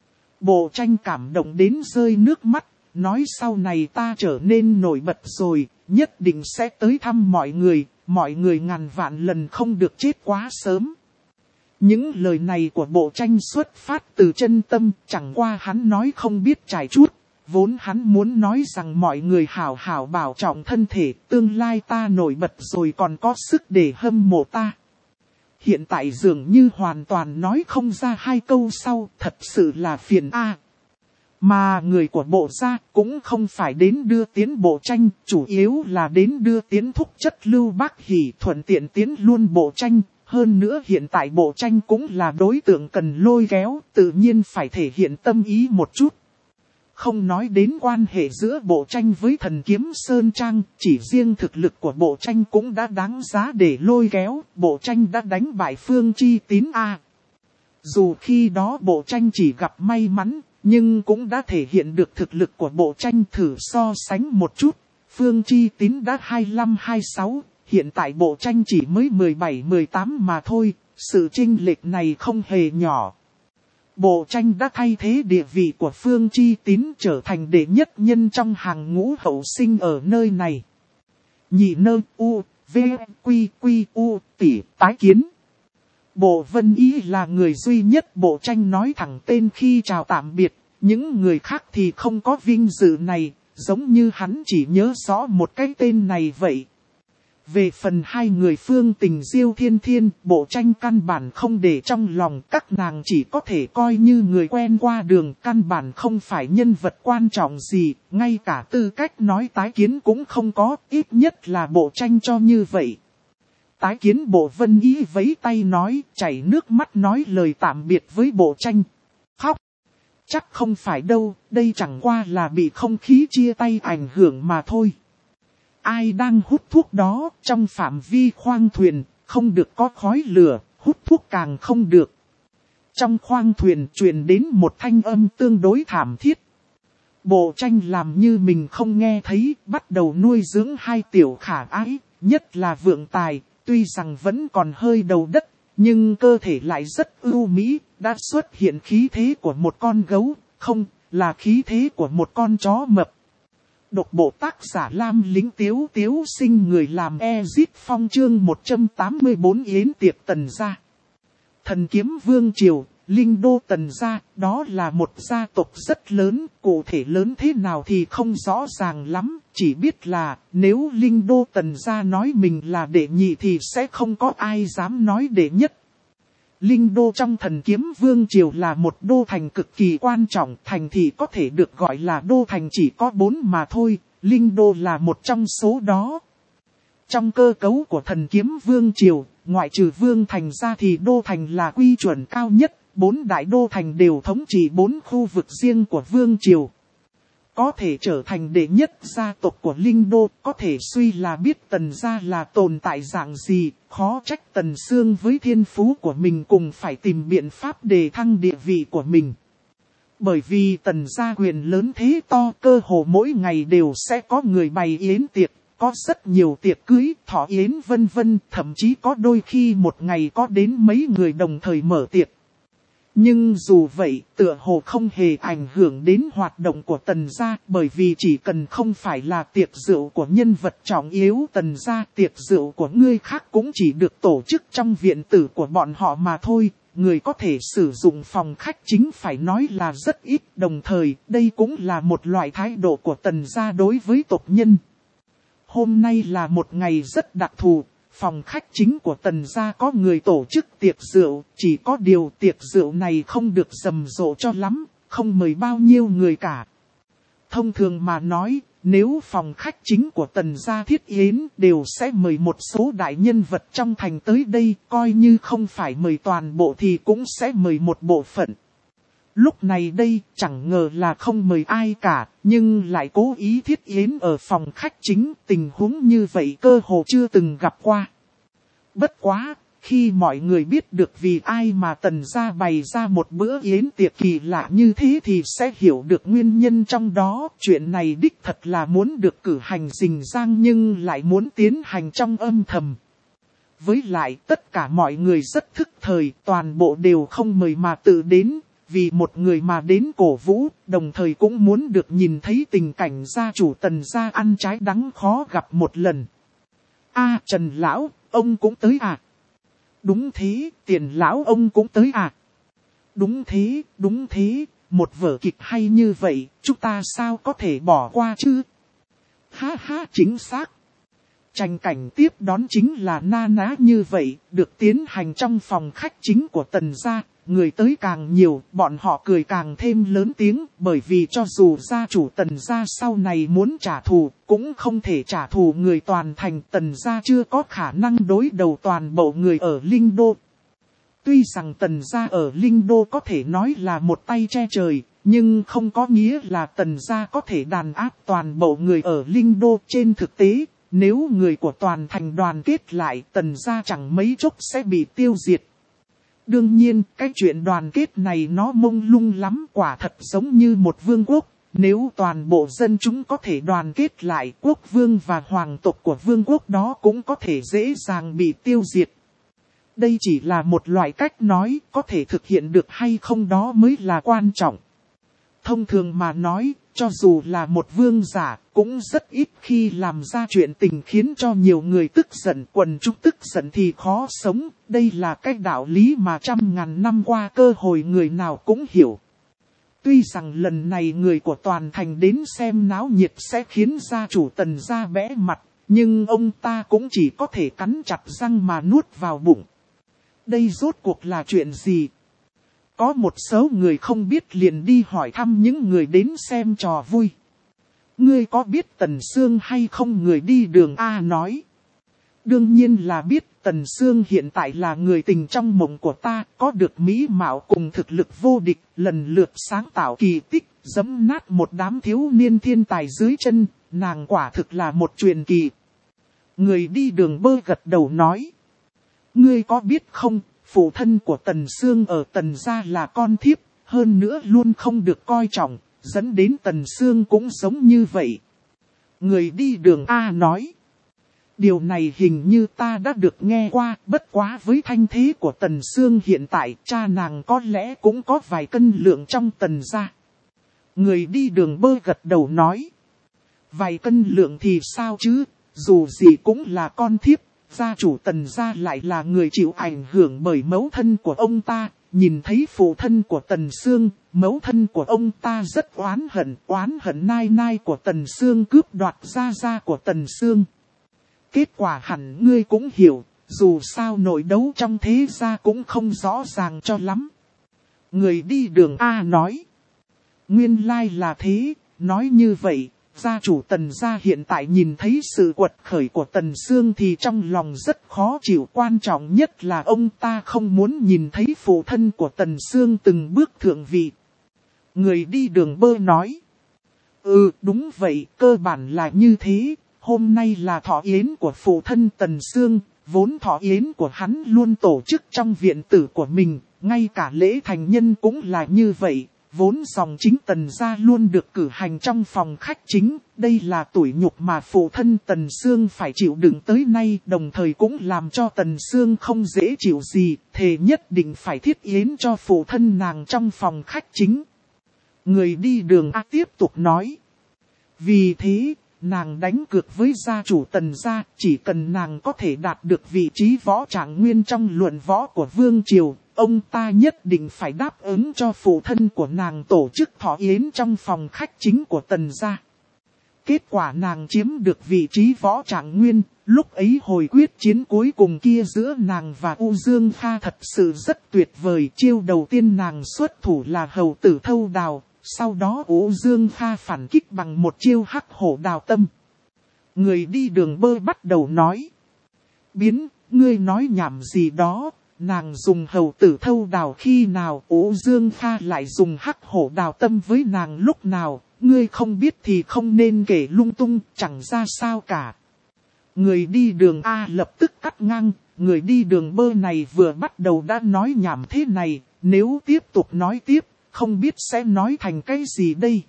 Bộ Tranh cảm động đến rơi nước mắt, nói sau này ta trở nên nổi bật rồi, nhất định sẽ tới thăm mọi người, mọi người ngàn vạn lần không được chết quá sớm. Những lời này của Bộ Tranh xuất phát từ chân tâm, chẳng qua hắn nói không biết trải chuốt, vốn hắn muốn nói rằng mọi người hảo hảo bảo trọng thân thể, tương lai ta nổi bật rồi còn có sức để hâm mộ ta. Hiện tại dường như hoàn toàn nói không ra hai câu sau, thật sự là phiền a. Mà người của Bộ gia cũng không phải đến đưa tiến Bộ Tranh, chủ yếu là đến đưa tiến thúc chất Lưu Bác Hỷ thuận tiện tiến luôn Bộ Tranh. Hơn nữa hiện tại Bộ Tranh cũng là đối tượng cần lôi kéo, tự nhiên phải thể hiện tâm ý một chút. Không nói đến quan hệ giữa Bộ Tranh với thần kiếm Sơn Trang, chỉ riêng thực lực của Bộ Tranh cũng đã đáng giá để lôi kéo, Bộ Tranh đã đánh bại Phương Chi Tín A. Dù khi đó Bộ Tranh chỉ gặp may mắn, nhưng cũng đã thể hiện được thực lực của Bộ Tranh. Thử so sánh một chút, Phương Chi Tín đã hai mươi lăm hai mươi sáu, hiện tại Bộ Tranh chỉ mới mười bảy mười tám mà thôi, sự chênh lệch này không hề nhỏ. Bộ Tranh đã thay thế địa vị của Phương Chi Tín trở thành đệ nhất nhân trong hàng ngũ hậu sinh ở nơi này. Nhị nơ u, v, quy quy u, tỷ tái kiến. Bộ Vân Ý là người duy nhất Bộ Tranh nói thẳng tên khi chào tạm biệt, những người khác thì không có vinh dự này, giống như hắn chỉ nhớ rõ một cái tên này vậy. Về phần hai người Phương Tình Diêu Thiên Thiên, Bộ Tranh căn bản không để trong lòng, các nàng chỉ có thể coi như người quen qua đường, căn bản không phải nhân vật quan trọng gì, ngay cả tư cách nói tái kiến cũng không có, ít nhất là Bộ Tranh cho như vậy. Tái kiến Bộ Vân Ý vẫy tay nói, chảy nước mắt nói lời tạm biệt với Bộ Tranh. Khóc. Chắc không phải đâu, đây chẳng qua là bị không khí chia tay ảnh hưởng mà thôi. Ai đang hút thuốc đó, trong phạm vi khoang thuyền, không được có khói lửa, hút thuốc càng không được. Trong khoang thuyền truyền đến một thanh âm tương đối thảm thiết. Bộ Tranh làm như mình không nghe thấy, bắt đầu nuôi dưỡng hai tiểu khả ái, nhất là Vượng Tài, tuy rằng vẫn còn hơi đầu đất, nhưng cơ thể lại rất ưu mỹ, đã xuất hiện khí thế của một con gấu, không, là khí thế của một con chó mập. Độc bộ tác giả Lam Lính Tiếu Tiếu sinh người làm Ezit Phong chương một trăm tám mươi tư Yến tiệc Tần gia. Thần kiếm Vương Triều, Linh đô Tần gia, đó là một gia tộc rất lớn, cụ thể lớn thế nào thì không rõ ràng lắm, chỉ biết là nếu Linh đô Tần gia nói mình là đệ nhị thì sẽ không có ai dám nói đệ nhất. Linh đô trong thần kiếm Vương Triều là một đô thành cực kỳ quan trọng, thành thị có thể được gọi là đô thành chỉ có bốn mà thôi, Linh đô là một trong số đó. Trong cơ cấu của thần kiếm Vương Triều, ngoại trừ Vương thành ra thì đô thành là quy chuẩn cao nhất, bốn đại đô thành đều thống trị bốn khu vực riêng của vương triều. Có thể trở thành đệ nhất gia tộc của Linh Đô, có thể suy là biết Tần gia là tồn tại dạng gì, khó trách Tần Sương với thiên phú của mình cùng phải tìm biện pháp đề thăng địa vị của mình. Bởi vì Tần gia quyền lớn thế to, cơ hồ mỗi ngày đều sẽ có người bày yến tiệc, có rất nhiều tiệc cưới, thọ yến vân vân, thậm chí có đôi khi một ngày có đến mấy người đồng thời mở tiệc. Nhưng dù vậy, tựa hồ không hề ảnh hưởng đến hoạt động của Tần gia, bởi vì chỉ cần không phải là tiệc rượu của nhân vật trọng yếu Tần gia, tiệc rượu của người khác cũng chỉ được tổ chức trong viện tử của bọn họ mà thôi. Người có thể sử dụng phòng khách chính phải nói là rất ít, đồng thời đây cũng là một loại thái độ của Tần gia đối với tộc nhân. Hôm nay là một ngày rất đặc thù. Phòng khách chính của Tần gia có người tổ chức tiệc rượu, chỉ có điều tiệc rượu này không được rầm rộ cho lắm, không mời bao nhiêu người cả. Thông thường mà nói, nếu phòng khách chính của Tần gia thiết yến đều sẽ mời một số đại nhân vật trong thành tới đây, coi như không phải mời toàn bộ thì cũng sẽ mời một bộ phận. Lúc này đây chẳng ngờ là không mời ai cả, nhưng lại cố ý thiết yến ở phòng khách chính, tình huống như vậy cơ hồ chưa từng gặp qua. Bất quá, khi mọi người biết được vì ai mà Tần gia bày ra một bữa yến tiệc kỳ lạ như thế thì sẽ hiểu được nguyên nhân trong đó. Chuyện này đích thật là muốn được cử hành rình rang nhưng lại muốn tiến hành trong âm thầm. Với lại tất cả mọi người rất thức thời, toàn bộ đều không mời mà tự đến. Vì một người mà đến cổ vũ, đồng thời cũng muốn được nhìn thấy tình cảnh gia chủ Tần gia ăn trái đắng khó gặp một lần. A Trần Lão, ông cũng tới à? Đúng thế, Tiền Lão ông cũng tới à? Đúng thế, đúng thế, một vở kịch hay như vậy, chúng ta sao có thể bỏ qua chứ? Ha ha, chính xác. Tranh cảnh tiếp đón chính là na ná như vậy, được tiến hành trong phòng khách chính của Tần gia. Người tới càng nhiều, bọn họ cười càng thêm lớn tiếng, bởi vì cho dù gia chủ Tần gia sau này muốn trả thù, cũng không thể trả thù người toàn thành. Tần gia chưa có khả năng đối đầu toàn bộ người ở Linh Đô. Tuy rằng Tần gia ở Linh Đô có thể nói là một tay che trời, nhưng không có nghĩa là Tần gia có thể đàn áp toàn bộ người ở Linh Đô. Trên thực tế, nếu người của toàn thành đoàn kết lại, Tần gia chẳng mấy chốc sẽ bị tiêu diệt. Đương nhiên, cái chuyện đoàn kết này nó mông lung lắm, quả thật giống như một vương quốc. Nếu toàn bộ dân chúng có thể đoàn kết lại, quốc vương và hoàng tộc của vương quốc đó cũng có thể dễ dàng bị tiêu diệt. Đây chỉ là một loại cách nói, có thể thực hiện được hay không đó mới là quan trọng. Thông thường mà nói, cho dù là một vương giả, cũng rất ít khi làm ra chuyện tình khiến cho nhiều người tức giận, quần chúng tức giận thì khó sống. Đây là cái đạo lý mà trăm ngàn năm qua cơ hội người nào cũng hiểu. Tuy rằng lần này người của toàn thành đến xem náo nhiệt sẽ khiến gia chủ Tần gia bẽ mặt, nhưng ông ta cũng chỉ có thể cắn chặt răng mà nuốt vào bụng. Đây rốt cuộc là chuyện gì? Có một số người không biết liền đi hỏi thăm những người đến xem trò vui. Ngươi có biết Tần Sương hay không? Người đi đường A nói. Đương nhiên là biết, Tần Sương hiện tại là người tình trong mộng của ta, có được mỹ mạo cùng thực lực vô địch, lần lượt sáng tạo kỳ tích, giẫm nát một đám thiếu niên thiên tài dưới chân, nàng quả thực là một truyền kỳ. Người đi đường bơ gật đầu nói. Ngươi có biết không, phụ thân của Tần Sương ở Tần gia là con thiếp, hơn nữa luôn không được coi trọng, dẫn đến Tần Sương cũng giống như vậy. Người đi đường A nói. Điều này hình như ta đã được nghe qua, bất quá với thanh thế của Tần Sương hiện tại, cha nàng có lẽ cũng có vài cân lượng trong Tần gia. Người đi đường bơ gật đầu nói. Vài cân lượng thì sao chứ, dù gì cũng là con thiếp. Gia chủ Tần gia lại là người chịu ảnh hưởng bởi mẫu thân của ông ta, nhìn thấy phụ thân của Tần Sương, mẫu thân của ông ta rất oán hận, oán hận nai nai của Tần Sương cướp đoạt gia gia của Tần Sương. Kết quả hẳn ngươi cũng hiểu, dù sao nội đấu trong thế gia cũng không rõ ràng cho lắm. Người đi đường A nói. Nguyên lai là thế, nói như vậy, Gia chủ Tần gia hiện tại nhìn thấy sự quật khởi của Tần Sương thì trong lòng rất khó chịu, quan trọng nhất là ông ta không muốn nhìn thấy phụ thân của Tần Sương từng bước thượng vị. Người đi đường bơ nói. Ừ, đúng vậy, cơ bản là như thế. Hôm nay là thọ yến của phụ thân Tần Sương, vốn thọ yến của hắn luôn tổ chức trong viện tử của mình, ngay cả lễ thành nhân cũng là như vậy. Vốn dòng chính Tần gia luôn được cử hành trong phòng khách chính, đây là tủi nhục mà phụ thân Tần Sương phải chịu đựng tới nay, đồng thời cũng làm cho Tần Sương không dễ chịu gì, thề nhất định phải thiết yến cho phụ thân nàng trong phòng khách chính. Người đi đường A tiếp tục nói. Vì thế, nàng đánh cược với gia chủ Tần gia, chỉ cần nàng có thể đạt được vị trí võ trạng nguyên trong luận võ của Vương Triều, ông ta nhất định phải đáp ứng cho phụ thân của nàng tổ chức thọ yến trong phòng khách chính của Tần gia. Kết quả nàng chiếm được vị trí võ trạng nguyên, lúc ấy hồi quyết chiến cuối cùng kia giữa nàng và U Dương Kha thật sự rất tuyệt vời. Chiêu đầu tiên nàng xuất thủ là hầu tử thâu đào, sau đó U Dương Kha phản kích bằng một chiêu hắc hổ đào tâm. Người đi đường bơ bắt đầu nói. Biến, ngươi nói nhảm gì đó, nàng dùng hầu tử thâu đào khi nào, U Dương Kha lại dùng hắc hổ đào tâm với nàng lúc nào, ngươi không biết thì không nên kể lung tung, chẳng ra sao cả. Người đi đường A lập tức cắt ngang, người đi đường bơ này vừa bắt đầu đã nói nhảm thế này, nếu tiếp tục nói tiếp, không biết sẽ nói thành cái gì đây.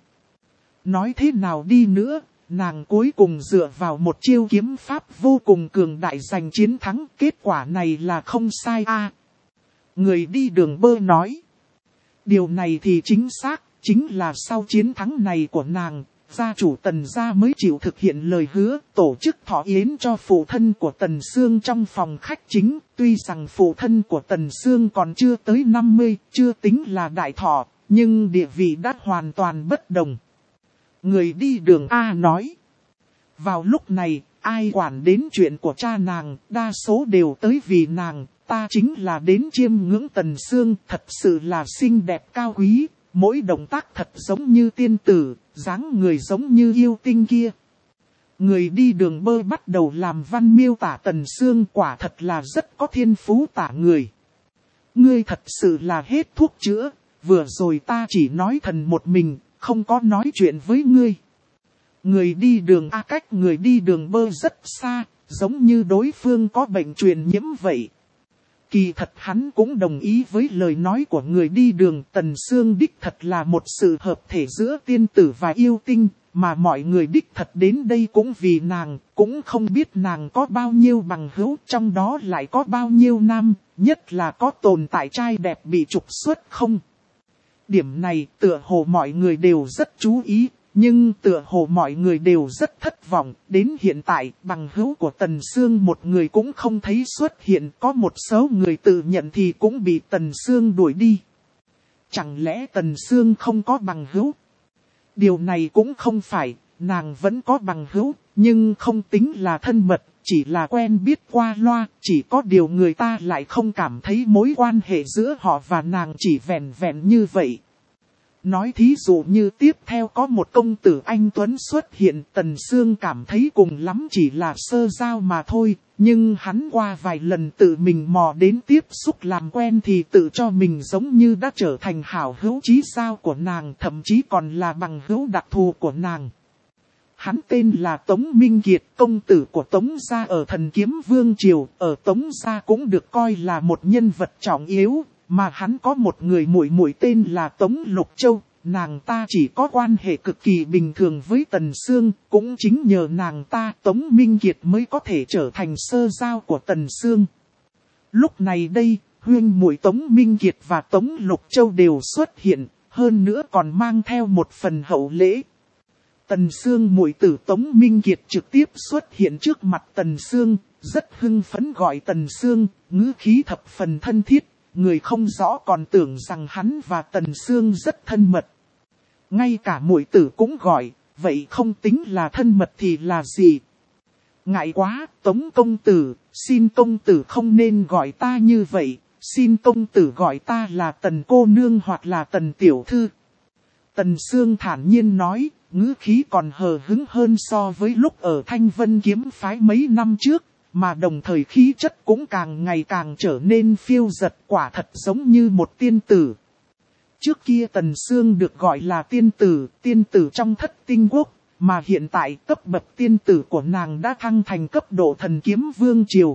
Nói thế nào đi nữa, nàng cuối cùng dựa vào một chiêu kiếm pháp vô cùng cường đại giành chiến thắng, kết quả này là không sai a. À, người đi đường bơ nói. Điều này thì chính xác, chính là sau chiến thắng này của nàng, gia chủ Tần gia mới chịu thực hiện lời hứa, tổ chức thọ yến cho phụ thân của Tần Sương trong phòng khách chính. Tuy rằng phụ thân của Tần Sương còn chưa tới năm mươi, chưa tính là đại thọ, nhưng địa vị đã hoàn toàn bất đồng. Người đi đường A nói. Vào lúc này, ai quản đến chuyện của cha nàng, đa số đều tới vì nàng, ta chính là đến chiêm ngưỡng Tần Sương, thật sự là xinh đẹp cao quý, mỗi động tác thật giống như tiên tử, dáng người giống như yêu tinh kia. Người đi đường bơ bắt đầu làm văn miêu tả Tần Sương, quả thật là rất có thiên phú tả người. Ngươi thật sự là hết thuốc chữa, vừa rồi ta chỉ nói thần một mình, không có nói chuyện với ngươi. Người đi đường A cách người đi đường bơ rất xa, giống như đối phương có bệnh truyền nhiễm vậy. Kỳ thật hắn cũng đồng ý với lời nói của người đi đường. Tần Sương đích thật là một sự hợp thể giữa tiên tử và yêu tinh, mà mọi người đích thật đến đây cũng vì nàng, cũng không biết nàng có bao nhiêu bằng hữu, trong đó lại có bao nhiêu nam, nhất là có tồn tại trai đẹp bị trục xuất không. Điểm này tựa hồ mọi người đều rất chú ý, nhưng tựa hồ mọi người đều rất thất vọng. Đến hiện tại, bằng hữu của Tần Sương một người cũng không thấy xuất hiện, có một số người tự nhận thì cũng bị Tần Sương đuổi đi. Chẳng lẽ Tần Sương không có bằng hữu? Điều này cũng không phải, nàng vẫn có bằng hữu, nhưng không tính là thân mật, chỉ là quen biết qua loa, chỉ có điều người ta lại không cảm thấy mối quan hệ giữa họ và nàng chỉ vẹn vẹn như vậy. Nói thí dụ như tiếp theo có một công tử anh Tuấn xuất hiện, Tần Sương cảm thấy cùng lắm chỉ là sơ giao mà thôi, nhưng hắn qua vài lần tự mình mò đến tiếp xúc làm quen thì tự cho mình giống như đã trở thành hảo hữu chí giao của nàng, thậm chí còn là bằng hữu đặc thù của nàng. Hắn tên là Tống Minh Kiệt, công tử của Tống gia ở Thần Kiếm Vương Triều, ở Tống gia cũng được coi là một nhân vật trọng yếu. Mà hắn có một người muội muội tên là Tống Lục Châu, nàng ta chỉ có quan hệ cực kỳ bình thường với Tần Sương, cũng chính nhờ nàng ta Tống Minh Kiệt mới có thể trở thành sơ giao của Tần Sương. Lúc này đây, huynh muội Tống Minh Kiệt và Tống Lục Châu đều xuất hiện, hơn nữa còn mang theo một phần hậu lễ. Tần Sương muội tử Tống Minh Kiệt trực tiếp xuất hiện trước mặt Tần Sương, rất hưng phấn gọi Tần Sương, ngữ khí thập phần thân thiết. Người không rõ còn tưởng rằng hắn và Tần Sương rất thân mật. Ngay cả muội tử cũng gọi, vậy không tính là thân mật thì là gì? Ngại quá, Tống công tử, xin công tử không nên gọi ta như vậy, xin công tử gọi ta là Tần cô nương hoặc là Tần tiểu thư. Tần Sương thản nhiên nói, ngữ khí còn hờ hững hơn so với lúc ở Thanh Vân kiếm phái mấy năm trước, mà đồng thời khí chất cũng càng ngày càng trở nên phiêu dật, quả thật giống như một tiên tử. Trước kia Tần Sương được gọi là tiên tử, tiên tử trong thất tinh quốc, mà hiện tại cấp bậc tiên tử của nàng đã thăng thành cấp độ thần kiếm vương triều.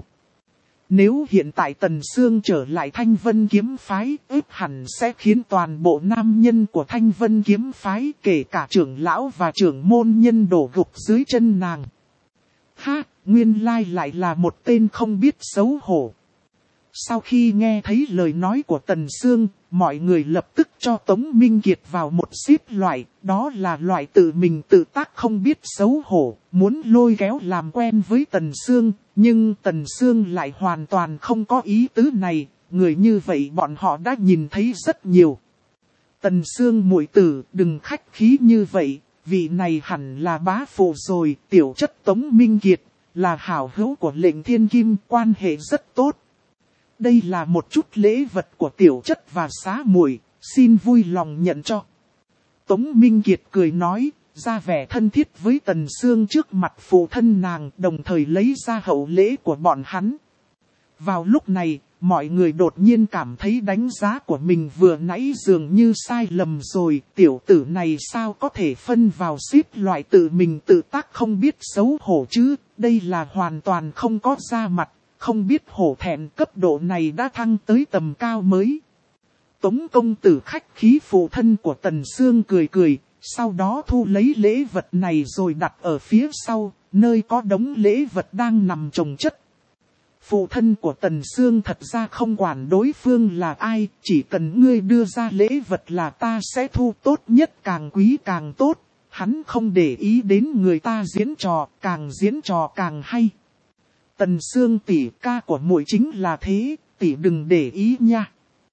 Nếu hiện tại Tần Sương trở lại Thanh Vân kiếm phái, ếp hẳn sẽ khiến toàn bộ nam nhân của Thanh Vân kiếm phái, kể cả trưởng lão và trưởng môn nhân đổ gục dưới chân nàng. Ha, nguyên lai lại là một tên không biết xấu hổ. Sau khi nghe thấy lời nói của Tần Sương, mọi người lập tức cho Tống Minh Kiệt vào một xếp loại, đó là loại tự mình tự tác không biết xấu hổ, muốn lôi kéo làm quen với Tần Sương, nhưng Tần Sương lại hoàn toàn không có ý tứ này, người như vậy bọn họ đã nhìn thấy rất nhiều. Tần Sương muội tử, đừng khách khí như vậy, vị này hẳn là bá phụ rồi, tiểu chất Tống Minh Kiệt, là hảo hữu của Lệnh Thiên Kim, quan hệ rất tốt. Đây là một chút lễ vật của tiểu chất và xá muội, xin vui lòng nhận cho. Tống Minh Kiệt cười nói, ra vẻ thân thiết với Tần Sương trước mặt phụ thân nàng, đồng thời lấy ra hậu lễ của bọn hắn. Vào lúc này, mọi người đột nhiên cảm thấy đánh giá của mình vừa nãy dường như sai lầm rồi, tiểu tử này sao có thể phân vào xếp loại tự mình tự tác không biết xấu hổ chứ, đây là hoàn toàn không có ra mặt. Không biết hổ thẹn, cấp độ này đã thăng tới tầm cao mới. Tống công tử khách khí phụ thân của Tần Sương cười cười, sau đó thu lấy lễ vật này rồi đặt ở phía sau, nơi có đống lễ vật đang nằm chồng chất. Phụ thân của Tần Sương thật ra không quản đối phương là ai, chỉ cần ngươi đưa ra lễ vật là ta sẽ thu, tốt nhất càng quý càng tốt. Hắn không để ý đến người ta diễn trò, càng diễn trò càng hay. Tần Sương tỷ, ca của muội chính là thế, tỷ đừng để ý nha.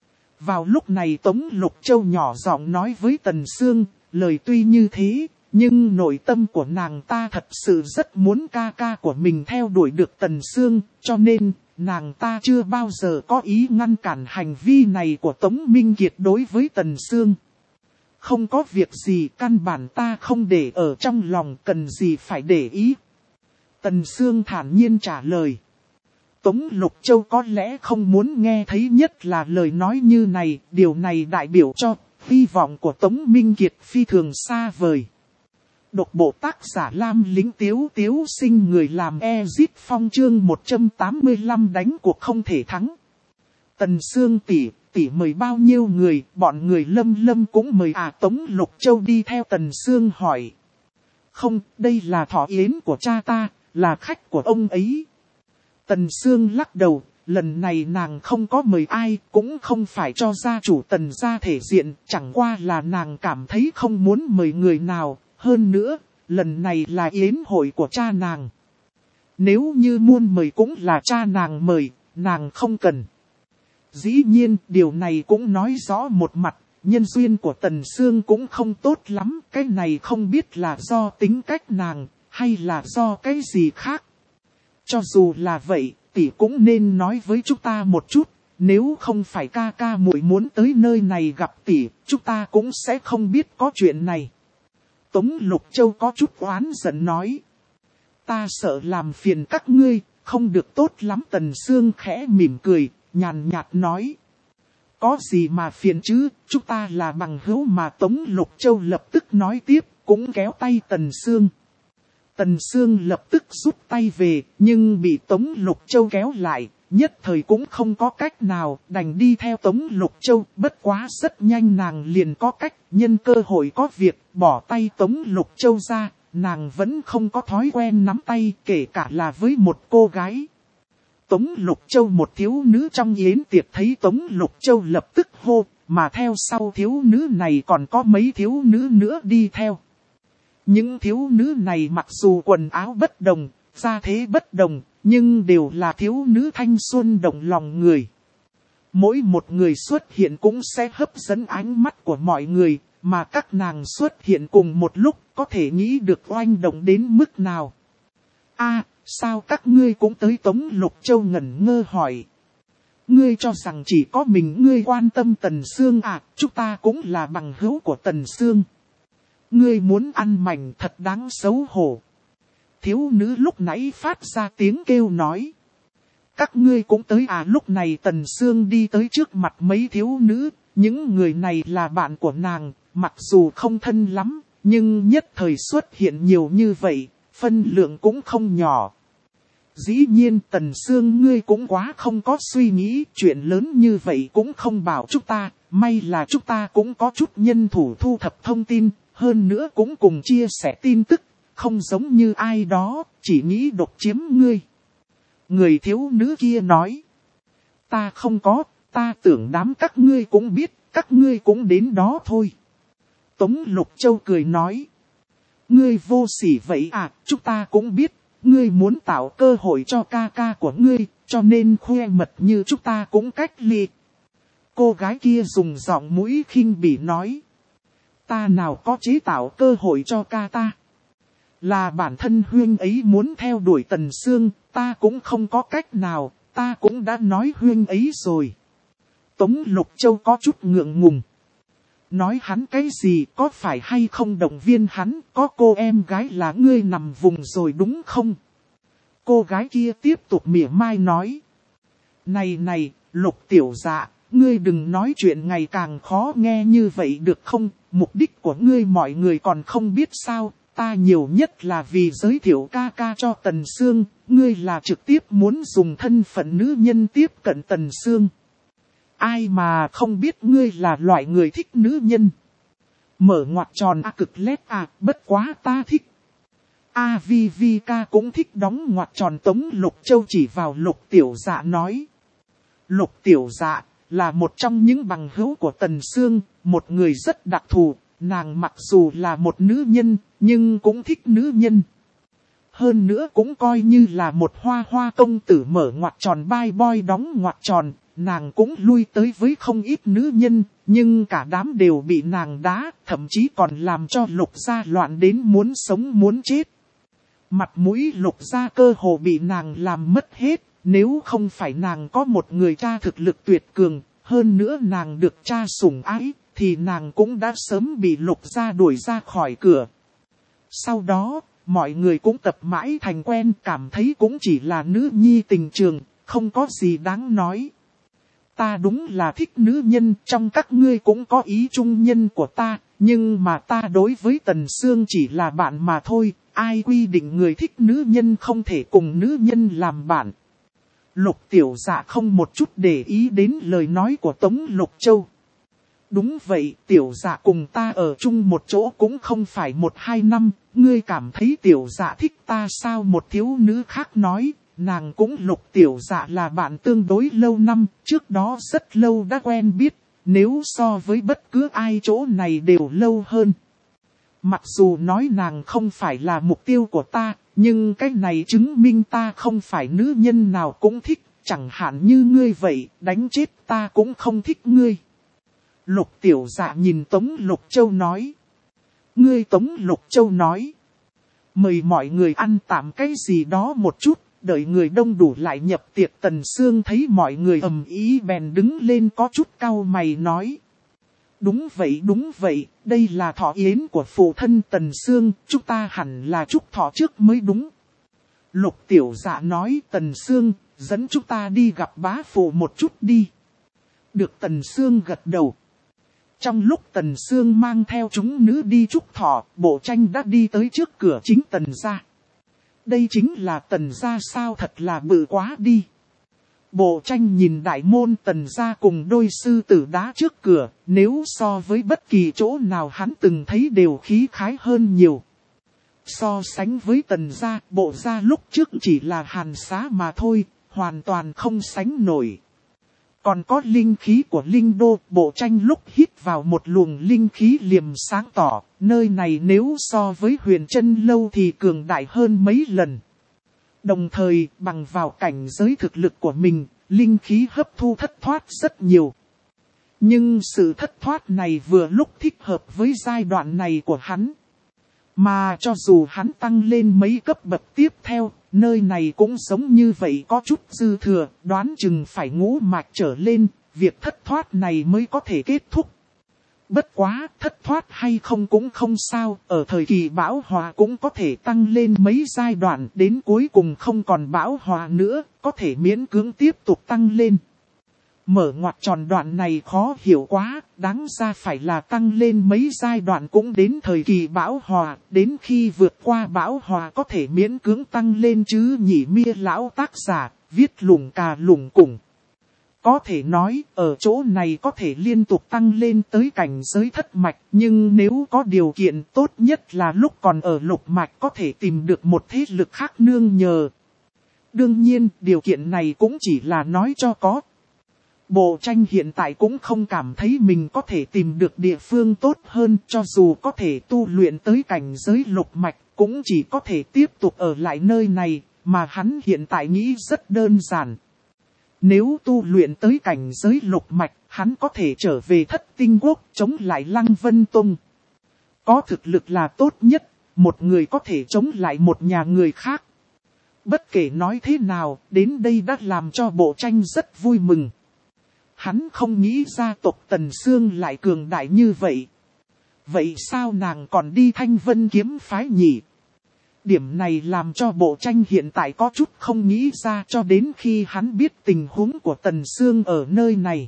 Vào lúc này Tống Lục Châu nhỏ giọng nói với Tần Sương, lời tuy như thế, nhưng nội tâm của nàng ta thật sự rất muốn ca ca của mình theo đuổi được Tần Sương, cho nên nàng ta chưa bao giờ có ý ngăn cản hành vi này của Tống Minh Kiệt đối với Tần Sương. Không có việc gì, căn bản ta không để ở trong lòng, cần gì phải để ý. Tần Sương thản nhiên trả lời. Tống Lục Châu có lẽ không muốn nghe thấy nhất là lời nói như này, điều này đại biểu cho hy vọng của Tống Minh Kiệt phi thường xa vời. Độc bộ tác giả Lam Lính Tiếu Tiếu sinh người làm Ezit Phong chương một trăm tám mươi lăm đánh cuộc không thể thắng. Tần Sương tỷ, tỷ mời bao nhiêu người, bọn người Lâm Lâm cũng mời à. Tống Lục Châu đi theo Tần Sương hỏi. Không, đây là thọ yến của cha ta, là khách của ông ấy. Tần Sương lắc đầu, lần này nàng không có mời ai, cũng không phải cho gia chủ Tần gia thể diện, chẳng qua là nàng cảm thấy không muốn mời người nào, hơn nữa, lần này là yến hội của cha nàng. Nếu như muốn mời cũng là cha nàng mời, nàng không cần. Dĩ nhiên, điều này cũng nói rõ một mặt, nhân duyên của Tần Sương cũng không tốt lắm, cái này không biết là do tính cách nàng, hay là do cái gì khác. Cho dù là vậy, tỷ cũng nên nói với chúng ta một chút, nếu không phải ca ca muội muốn tới nơi này gặp tỷ, chúng ta cũng sẽ không biết có chuyện này. Tống Lục Châu có chút oán giận nói. Ta sợ làm phiền các ngươi, không được tốt lắm. Tần Sương khẽ mỉm cười, nhàn nhạt nói. Có gì mà phiền chứ, chúng ta là bằng hữu mà. Tống Lục Châu lập tức nói tiếp, cũng kéo tay Tần Sương. Tần Sương lập tức rút tay về, nhưng bị Tống Lục Châu kéo lại, nhất thời cũng không có cách nào, đành đi theo Tống Lục Châu. Bất quá rất nhanh nàng liền có cách, nhân cơ hội có việc, bỏ tay Tống Lục Châu ra, nàng vẫn không có thói quen nắm tay, kể cả là với một cô gái. Tống Lục Châu một thiếu nữ trong yến tiệc thấy Tống Lục Châu lập tức hô, mà theo sau thiếu nữ này còn có mấy thiếu nữ nữa đi theo. Những thiếu nữ này mặc dù quần áo bất đồng, gia thế bất đồng, nhưng đều là thiếu nữ thanh xuân động lòng người. Mỗi một người xuất hiện cũng sẽ hấp dẫn ánh mắt của mọi người, mà các nàng xuất hiện cùng một lúc có thể nghĩ được oanh động đến mức nào. A, sao các ngươi cũng tới? Tống Lục Châu ngẩn ngơ hỏi. Ngươi cho rằng chỉ có mình ngươi quan tâm Tần Sương à, chúng ta cũng là bằng hữu của Tần Sương. ngươi muốn ăn mảnh thật đáng xấu hổ. Thiếu nữ lúc nãy phát ra tiếng kêu nói. Các ngươi cũng tới à, lúc này Tần Sương đi tới trước mặt mấy thiếu nữ, những người này là bạn của nàng, mặc dù không thân lắm, nhưng nhất thời xuất hiện nhiều như vậy, phân lượng cũng không nhỏ. Dĩ nhiên Tần Sương ngươi cũng quá không có suy nghĩ, chuyện lớn như vậy cũng không bảo chúng ta, may là chúng ta cũng có chút nhân thủ thu thập thông tin, hơn nữa cũng cùng chia sẻ tin tức, không giống như ai đó, chỉ nghĩ độc chiếm ngươi. Người thiếu nữ kia nói, ta không có, ta tưởng đám các ngươi cũng biết, các ngươi cũng đến đó thôi. Tống Lục Châu cười nói, ngươi vô sỉ vậy à, chúng ta cũng biết, ngươi muốn tạo cơ hội cho ca ca của ngươi, cho nên khoe mật như chúng ta cũng cách ly. Cô gái kia dùng giọng mũi khinh bỉ nói, ta nào có chế tạo cơ hội cho ca ta. Là bản thân huyên ấy muốn theo đuổi Tần Sương, ta cũng không có cách nào, ta cũng đã nói huyên ấy rồi. Tống Lục Châu có chút ngượng ngùng. Nói hắn cái gì, có phải hay không động viên hắn, có cô em gái là ngươi nằm vùng rồi đúng không? Cô gái kia tiếp tục mỉa mai nói. Này này, Lục tiểu dạ, ngươi đừng nói chuyện ngày càng khó nghe như vậy được không? Mục đích của ngươi mọi người còn không biết sao, ta nhiều nhất là vì giới thiệu ca ca cho Tần Sương, ngươi là trực tiếp muốn dùng thân phận nữ nhân tiếp cận Tần Sương. Ai mà không biết ngươi là loại người thích nữ nhân. Mở ngoặc tròn a cực lét à, bất quá ta thích. A vi vi ca cũng thích đóng ngoặc tròn. Tống Lục Châu chỉ vào Lục tiểu dạ nói. Lục tiểu dạ là một trong những bằng hữu của Tần Sương, một người rất đặc thù. Nàng mặc dù là một nữ nhân, nhưng cũng thích nữ nhân. Hơn nữa cũng coi như là một hoa hoa công tử mở ngoặc tròn bye boy đóng ngoặc tròn. Nàng cũng lui tới với không ít nữ nhân, nhưng cả đám đều bị nàng đá, thậm chí còn làm cho Lục gia loạn đến muốn sống muốn chết. Mặt mũi Lục gia cơ hồ bị nàng làm mất hết, nếu không phải nàng có một người cha thực lực tuyệt cường, hơn nữa nàng được cha sủng ái, thì nàng cũng đã sớm bị Lục gia đuổi ra khỏi cửa. Sau đó, mọi người cũng tập mãi thành quen, cảm thấy cũng chỉ là nữ nhi tình trường, không có gì đáng nói. Ta đúng là thích nữ nhân, trong các ngươi cũng có ý trung nhân của ta, nhưng mà ta đối với Tần Sương chỉ là bạn mà thôi, ai quy định người thích nữ nhân không thể cùng nữ nhân làm bạn. Lục tiểu dạ không một chút để ý đến lời nói của Tống Lục Châu. Đúng vậy, tiểu dạ cùng ta ở chung một chỗ cũng không phải một hai năm, ngươi cảm thấy tiểu dạ thích ta sao? Một thiếu nữ khác nói. Nàng cũng Lục tiểu dạ là bạn tương đối lâu năm, trước đó rất lâu đã quen biết, nếu so với bất cứ ai chỗ này đều lâu hơn. Mặc dù nói nàng không phải là mục tiêu của ta, nhưng cái này chứng minh ta không phải nữ nhân nào cũng thích, chẳng hạn như ngươi vậy, đánh chết ta cũng không thích ngươi. Lục tiểu dạ nhìn Tống Lục Châu nói. Ngươi Tống Lục Châu nói. Mời mọi người ăn tạm cái gì đó một chút. Đợi người đông đủ lại nhập tiệc. Tần Sương thấy mọi người ầm ý bèn đứng lên có chút cau mày nói. Đúng vậy đúng vậy, đây là thọ yến của phụ thân Tần Sương, chúng ta hẳn là chúc thọ trước mới đúng. Lục tiểu dạ nói. Tần Sương, dẫn chúng ta đi gặp bá phụ một chút đi. Được. Tần Sương gật đầu. Trong lúc Tần Sương mang theo chúng nữ đi chúc thọ, Bộ Tranh đã đi tới trước cửa chính Tần gia. Đây chính là Tần gia sao, thật là bự quá đi. Bộ Tranh nhìn đại môn Tần gia cùng đôi sư tử đá trước cửa, nếu so với bất kỳ chỗ nào hắn từng thấy đều khí khái hơn nhiều. So sánh với Tần gia, Bộ gia lúc trước chỉ là hàn xá mà thôi, hoàn toàn không sánh nổi. Còn có linh khí của Linh Đô, Bộ Tranh lúc hít vào một luồng linh khí liềm sáng tỏ, nơi này nếu so với Huyền Trân Lâu thì cường đại hơn mấy lần. Đồng thời, bằng vào cảnh giới thực lực của mình, linh khí hấp thu thất thoát rất nhiều. Nhưng sự thất thoát này vừa lúc thích hợp với giai đoạn này của hắn. Mà cho dù hắn tăng lên mấy cấp bậc tiếp theo, nơi này cũng giống như vậy có chút dư thừa, đoán chừng phải ngũ mạch trở lên, việc thất thoát này mới có thể kết thúc. Bất quá, thất thoát hay không cũng không sao, ở thời kỳ bão hòa cũng có thể tăng lên mấy giai đoạn, đến cuối cùng không còn bão hòa nữa, có thể miễn cưỡng tiếp tục tăng lên. Mở ngoặc tròn đoạn này khó hiểu quá, đáng ra phải là tăng lên mấy giai đoạn cũng đến thời kỳ bão hòa, đến khi vượt qua bão hòa có thể miễn cưỡng tăng lên chứ nhỉ. Mia lão tác giả, viết lủng cà lủng củng. Có thể nói, ở chỗ này có thể liên tục tăng lên tới cảnh giới thất mạch, nhưng nếu có điều kiện tốt nhất là lúc còn ở lục mạch có thể tìm được một thế lực khác nương nhờ. Đương nhiên, điều kiện này cũng chỉ là nói cho có. Bộ tranh hiện tại cũng không cảm thấy mình có thể tìm được địa phương tốt hơn, cho dù có thể tu luyện tới cảnh giới lục mạch, cũng chỉ có thể tiếp tục ở lại nơi này, mà hắn hiện tại nghĩ rất đơn giản. Nếu tu luyện tới cảnh giới lục mạch, hắn có thể trở về Thất Tinh Quốc chống lại Lăng Vân Tông. Có thực lực là tốt nhất, một người có thể chống lại một nhà người khác. Bất kể nói thế nào, đến đây đã làm cho bộ tranh rất vui mừng. Hắn không nghĩ gia tộc Tần Sương lại cường đại như vậy. Vậy sao nàng còn đi Thanh Vân kiếm phái nhỉ? Điểm này làm cho bộ tranh hiện tại có chút không nghĩ ra cho đến khi hắn biết tình huống của Tần Sương ở nơi này.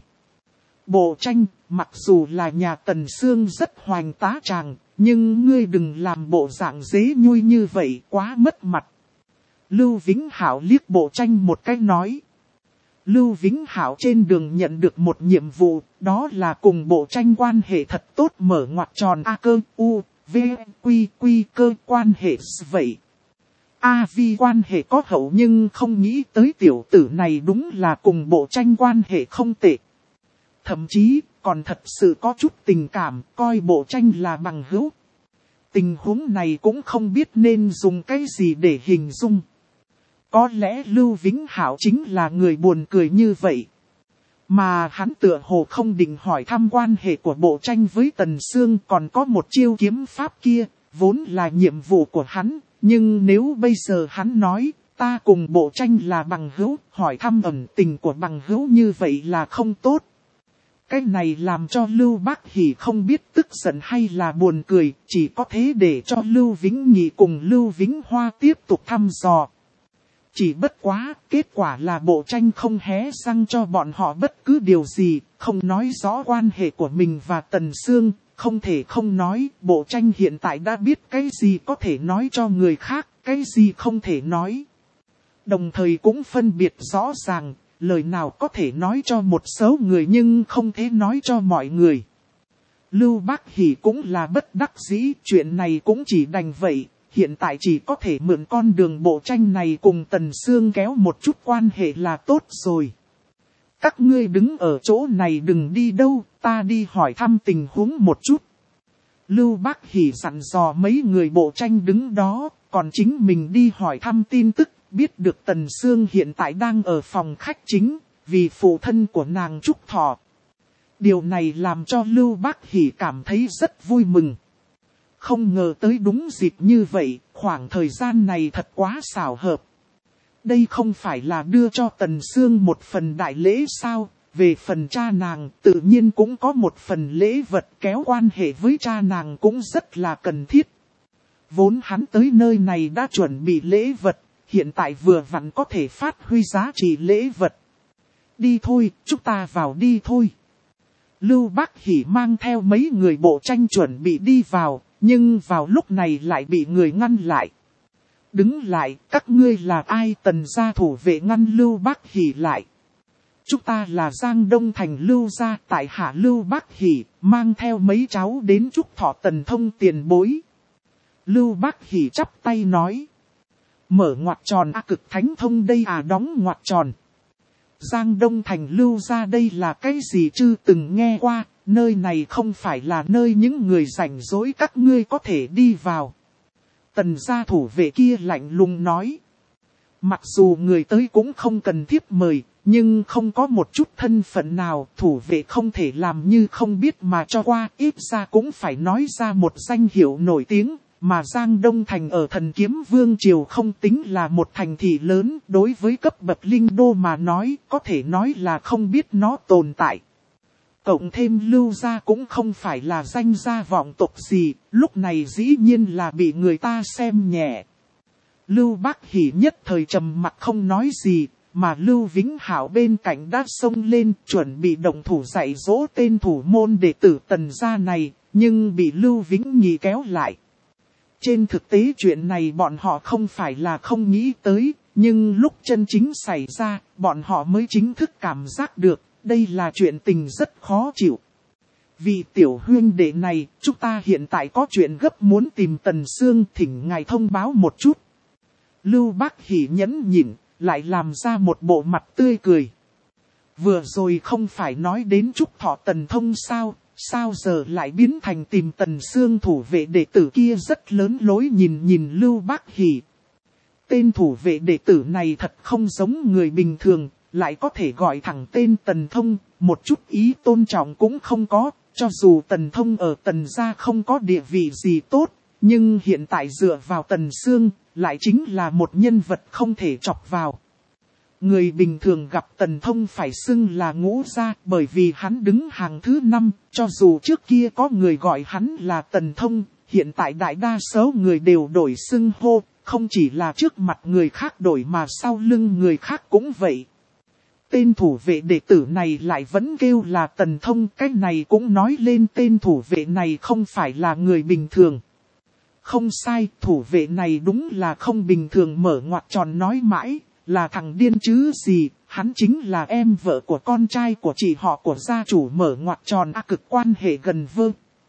Bộ tranh, mặc dù là nhà Tần Sương rất hoành tá tràng, nhưng ngươi đừng làm bộ dạng dế nhui như vậy quá mất mặt. Lưu Vĩnh Hảo liếc bộ tranh một cái nói. Lưu Vĩnh Hảo trên đường nhận được một nhiệm vụ, đó là cùng bộ tranh quan hệ thật tốt mở ngoặc tròn A cơ U, V, Quy, Quy cơ quan hệ vậy. A Vi quan hệ có hậu nhưng không nghĩ tới tiểu tử này đúng là cùng bộ tranh quan hệ không tệ. Thậm chí còn thật sự có chút tình cảm, coi bộ tranh là bằng hữu. Tình huống này cũng không biết nên dùng cái gì để hình dung. Có lẽ Lưu Vĩnh Hảo chính là người buồn cười như vậy. Mà hắn tựa hồ không định hỏi thăm quan hệ của bộ tranh với Tần Sương, còn có một chiêu kiếm pháp kia, vốn là nhiệm vụ của hắn. Nhưng nếu bây giờ hắn nói, ta cùng bộ tranh là bằng hữu, hỏi thăm ẩn tình của bằng hữu như vậy là không tốt. Cái này làm cho Lưu Bác Hỷ không biết tức giận hay là buồn cười, chỉ có thế để cho Lưu Vĩnh Nhị cùng Lưu Vĩnh Hoa tiếp tục thăm dò. Chỉ bất quá, kết quả là bộ tranh không hé răng cho bọn họ bất cứ điều gì, không nói rõ quan hệ của mình và Tần Sương, không thể không nói, bộ tranh hiện tại đã biết cái gì có thể nói cho người khác, cái gì không thể nói. Đồng thời cũng phân biệt rõ ràng, lời nào có thể nói cho một số người nhưng không thể nói cho mọi người. Lưu Bác Hỷ cũng là bất đắc dĩ, chuyện này cũng chỉ đành vậy. Hiện tại chỉ có thể mượn con đường bộ tranh này cùng Tần Sương kéo một chút quan hệ là tốt rồi. Các ngươi đứng ở chỗ này đừng đi đâu, ta đi hỏi thăm tình huống một chút. Lưu Bác Hỷ dặn dò mấy người bộ tranh đứng đó, còn chính mình đi hỏi thăm tin tức, biết được Tần Sương hiện tại đang ở phòng khách chính, vì phụ thân của nàng chúc thọ. Điều này làm cho Lưu Bác Hỷ cảm thấy rất vui mừng. Không ngờ tới đúng dịp như vậy, khoảng thời gian này thật quá xảo hợp. Đây không phải là đưa cho Tần Sương một phần đại lễ sao, về phần cha nàng tự nhiên cũng có một phần lễ vật, kéo quan hệ với cha nàng cũng rất là cần thiết. Vốn hắn tới nơi này đã chuẩn bị lễ vật, hiện tại vừa vặn có thể phát huy giá trị lễ vật. Đi thôi, chúng ta vào đi thôi. Lưu Bác Hỷ mang theo mấy người bộ tranh chuẩn bị đi vào. Nhưng vào lúc này lại bị người ngăn lại. Đứng lại, các ngươi là ai? Tần gia thủ vệ ngăn Lưu Bác Hỷ lại. Chúng ta là Giang Đông Thành Lưu gia, tại hạ Lưu Bác Hỷ, mang theo mấy cháu đến chúc thọ Tần Thông tiền bối. Lưu Bác Hỷ chắp tay nói. Mở ngoặc tròn A Cực Thánh Thông đây à, đóng ngoặc tròn. Giang Đông Thành Lưu gia đây là cái gì chứ, từng nghe qua. Nơi này không phải là nơi những người rảnh rỗi các ngươi có thể đi vào. Tần gia thủ vệ kia lạnh lùng nói. Mặc dù người tới cũng không cần thiếp mời, nhưng không có một chút thân phận nào, thủ vệ không thể làm như không biết mà cho qua, ít ra cũng phải nói ra một danh hiệu nổi tiếng. Mà Giang Đông Thành ở Thần Kiếm Vương Triều không tính là một thành thị lớn, đối với cấp bậc linh đô mà nói, có thể nói là không biết nó tồn tại. Cộng thêm Lưu gia cũng không phải là danh gia vọng tộc gì, lúc này dĩ nhiên là bị người ta xem nhẹ. Lưu Bác Hỷ nhất thời trầm mặc không nói gì, mà Lưu Vĩnh Hảo bên cạnh đã xông lên chuẩn bị động thủ dạy dỗ tên thủ môn đệ tử Tần gia này, nhưng bị Lưu Vĩnh Nhị kéo lại. Trên thực tế chuyện này bọn họ không phải là không nghĩ tới, nhưng lúc chân chính xảy ra, bọn họ mới chính thức cảm giác được, đây là chuyện tình rất khó chịu. Vì tiểu huynh đệ này, chúng ta hiện tại có chuyện gấp muốn tìm Tần Sương, thỉnh ngài thông báo một chút. Lưu Bác Hỷ nhẫn nhịn, lại làm ra một bộ mặt tươi cười. Vừa rồi không phải nói đến Trúc Thọ Tần Thông sao, sao giờ lại biến thành tìm Tần Sương thủ vệ đệ tử kia rất lớn lối nhìn nhìn Lưu Bác Hỷ. Tên thủ vệ đệ tử này thật không giống người bình thường, lại có thể gọi thẳng tên Tần Thông, một chút ý tôn trọng cũng không có, cho dù Tần Thông ở Tần gia không có địa vị gì tốt, nhưng hiện tại dựa vào Tần Sương, lại chính là một nhân vật không thể chọc vào. Người bình thường gặp Tần Thông phải xưng là Ngũ gia, bởi vì hắn đứng hàng thứ năm, cho dù trước kia có người gọi hắn là Tần Thông, hiện tại đại đa số người đều đổi xưng hô, không chỉ là trước mặt người khác đổi mà sau lưng người khác cũng vậy. Tên thủ vệ đệ tử này lại vẫn kêu là Tần Thông, cái này cũng nói lên tên thủ vệ này không phải là người bình thường. Không sai, thủ vệ này đúng là không bình thường, mở ngoặc tròn nói mãi, là thằng điên chứ gì, hắn chính là em vợ của con trai của chị họ của gia chủ, mở ngoặc tròn a cực quan hệ gần vơ.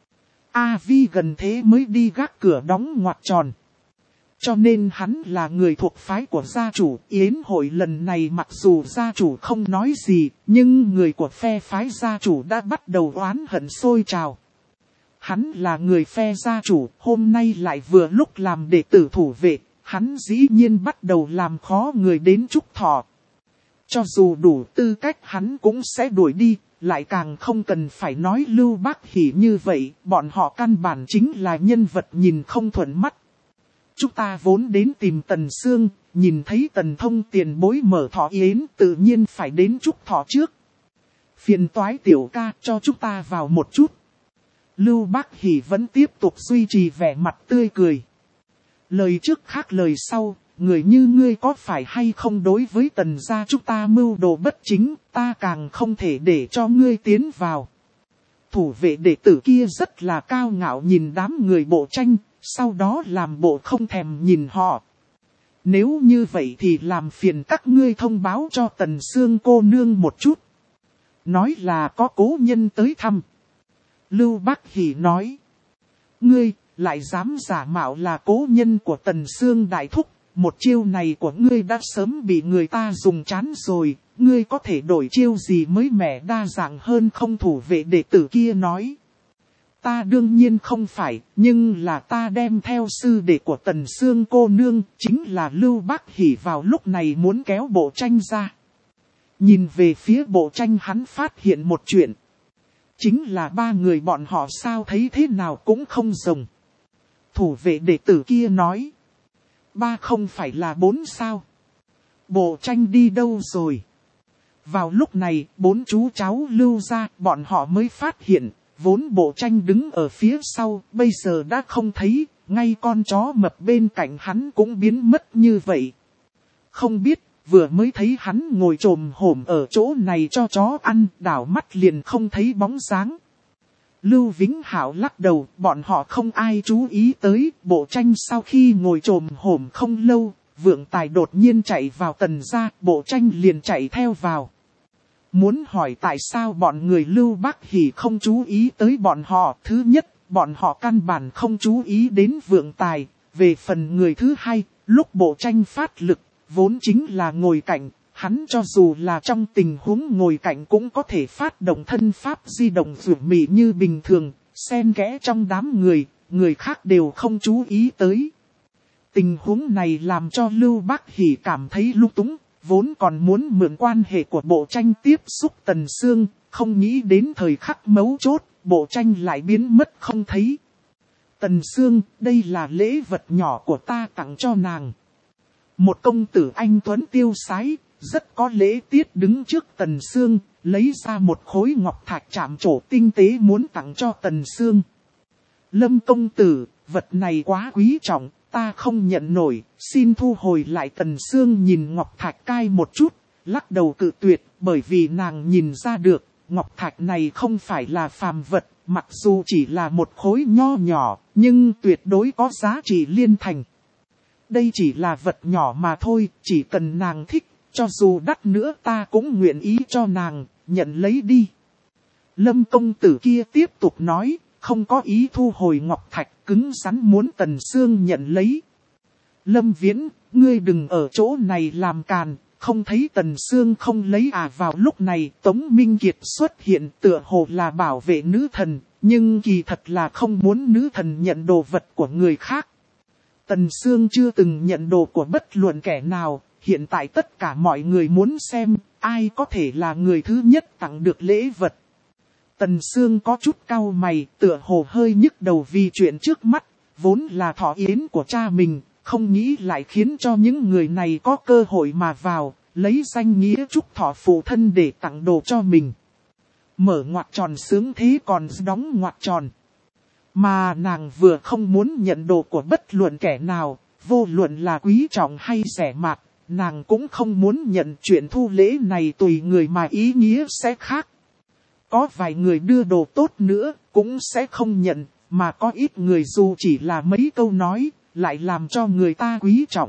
A Vi gần thế mới đi gác cửa đóng ngoặc tròn. Cho nên hắn là người thuộc phái của gia chủ. Yến hội lần này mặc dù gia chủ không nói gì, nhưng người của phe phái gia chủ đã bắt đầu oán hận sôi trào. Hắn là người phe gia chủ, hôm nay lại vừa lúc làm đệ tử thủ vệ, hắn dĩ nhiên bắt đầu làm khó người đến Trúc Thọ. Cho dù đủ tư cách hắn cũng sẽ đuổi đi, lại càng không cần phải nói Lưu Bác Hỷ như vậy, bọn họ căn bản chính là nhân vật nhìn không thuận mắt. Chúng ta vốn đến tìm Tần Sương, nhìn thấy Tần Thông tiền bối mở thọ yến tự nhiên phải đến Trúc Thọ trước. Phiền toái tiểu ca cho chúng ta vào một chút. Lưu Bác Hỷ vẫn tiếp tục duy trì vẻ mặt tươi cười. Lời trước khác lời sau, người như ngươi có phải hay không đối với Tần gia chúng ta mưu đồ bất chính, ta càng không thể để cho ngươi tiến vào. Thủ vệ đệ tử kia rất là cao ngạo nhìn đám người bộ tranh, sau đó làm bộ không thèm nhìn họ. Nếu như vậy thì làm phiền các ngươi thông báo cho Tần Sương cô nương một chút. Nói là có cố nhân tới thăm. Lưu Bác Hỷ nói. Ngươi lại dám giả mạo là cố nhân của Tần Sương đại thúc. Một chiêu này của ngươi đã sớm bị người ta dùng chán rồi. Ngươi có thể đổi chiêu gì mới mẻ đa dạng hơn không? Thủ vệ đệ tử kia nói. Ta đương nhiên không phải, nhưng là ta đem theo sư đệ của Tần Sương cô nương, chính là Lưu Bác Hỷ vào lúc này muốn kéo bộ tranh ra. Nhìn về phía bộ tranh hắn phát hiện một chuyện. Chính là ba người bọn họ sao thấy thế nào cũng không giống. Thủ vệ đệ tử kia nói. Ba không phải là bốn sao. Bộ tranh đi đâu rồi? Vào lúc này, bốn chú cháu Lưu ra, bọn họ mới phát hiện. Vốn bộ tranh đứng ở phía sau, bây giờ đã không thấy, ngay con chó mập bên cạnh hắn cũng biến mất như vậy. Không biết, vừa mới thấy hắn ngồi trồm hổm ở chỗ này cho chó ăn, đảo mắt liền không thấy bóng dáng. Lưu Vĩnh Hảo lắc đầu, bọn họ không ai chú ý tới, bộ tranh sau khi ngồi trồm hổm không lâu, Vượng Tài đột nhiên chạy vào Tần gia, bộ tranh liền chạy theo vào. Muốn hỏi tại sao bọn người Lưu Bác Hỷ không chú ý tới bọn họ. Thứ nhất, bọn họ căn bản không chú ý đến Vượng Tài. Về phần người thứ hai, lúc bộ tranh phát lực, vốn chính là ngồi cạnh. Hắn cho dù là trong tình huống ngồi cạnh cũng có thể phát động thân pháp di động rủi mị như bình thường. Xen kẽ trong đám người, người khác đều không chú ý tới. Tình huống này làm cho Lưu Bác Hỷ cảm thấy lung túng. Vốn còn muốn mượn quan hệ của bộ tranh tiếp xúc Tần Sương, không nghĩ đến thời khắc mấu chốt, bộ tranh lại biến mất không thấy. Tần Sương, đây là lễ vật nhỏ của ta tặng cho nàng. Một công tử anh tuấn tiêu sái, rất có lễ tiết đứng trước Tần Sương, lấy ra một khối ngọc thạch chạm trổ tinh tế muốn tặng cho Tần Sương. Lâm công tử, vật này quá quý trọng, ta không nhận nổi, xin thu hồi lại. Tần Sương nhìn ngọc thạch cai một chút, lắc đầu cự tuyệt, bởi vì nàng nhìn ra được, ngọc thạch này không phải là phàm vật, mặc dù chỉ là một khối nho nhỏ, nhưng tuyệt đối có giá trị liên thành. Đây chỉ là vật nhỏ mà thôi, chỉ cần nàng thích, cho dù đắt nữa ta cũng nguyện ý cho nàng, nhận lấy đi. Lâm công tử kia tiếp tục nói, không có ý thu hồi ngọc thạch, cứng rắn muốn Tần Sương nhận lấy. Lâm Viễn, ngươi đừng ở chỗ này làm càn, không thấy Tần Sương không lấy à. Vào lúc này Tống Minh Kiệt xuất hiện, tựa hồ là bảo vệ nữ thần, nhưng kỳ thật là không muốn nữ thần nhận đồ vật của người khác. Tần Sương chưa từng nhận đồ của bất luận kẻ nào, hiện tại tất cả mọi người muốn xem, ai có thể là người thứ nhất tặng được lễ vật. Tần Sương có chút cau mày, tựa hồ hơi nhức đầu vì chuyện trước mắt, vốn là thọ yến của cha mình, không nghĩ lại khiến cho những người này có cơ hội mà vào, lấy danh nghĩa chúc thọ phụ thân để tặng đồ cho mình. Mở ngoặc tròn sướng thế còn đóng ngoặc tròn. Mà nàng vừa không muốn nhận đồ của bất luận kẻ nào, vô luận là quý trọng hay rẻ mạt, nàng cũng không muốn nhận. Chuyện thu lễ này tùy người mà ý nghĩa sẽ khác. Có vài người đưa đồ tốt nữa, cũng sẽ không nhận, mà có ít người dù chỉ là mấy câu nói, lại làm cho người ta quý trọng.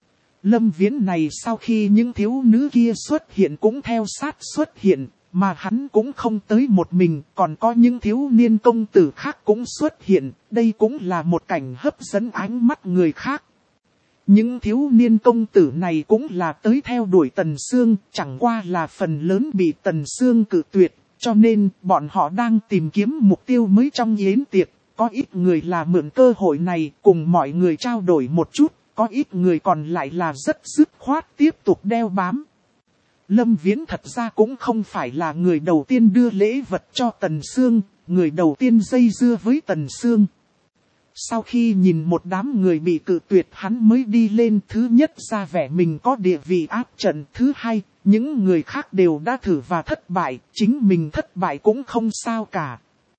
Lâm Viễn này sau khi những thiếu nữ kia xuất hiện cũng theo sát xuất hiện, mà hắn cũng không tới một mình, còn có những thiếu niên công tử khác cũng xuất hiện, đây cũng là một cảnh hấp dẫn ánh mắt người khác. Những thiếu niên công tử này cũng là tới theo đuổi Tần Sương, chẳng qua là phần lớn bị Tần Sương cự tuyệt, cho nên bọn họ đang tìm kiếm mục tiêu mới trong yến tiệc. Có ít người là mượn cơ hội này cùng mọi người trao đổi một chút, có ít người còn lại là rất dứt khoát tiếp tục đeo bám. Lâm Viễn thật ra cũng không phải là người đầu tiên đưa lễ vật cho Tần Sương, người đầu tiên dây dưa với Tần Sương. Sau khi nhìn một đám người bị cự tuyệt hắn mới đi lên, thứ nhất ra vẻ mình có địa vị áp trận, thứ hai, những người khác đều đã thử và thất bại, chính mình thất bại cũng không sao cả.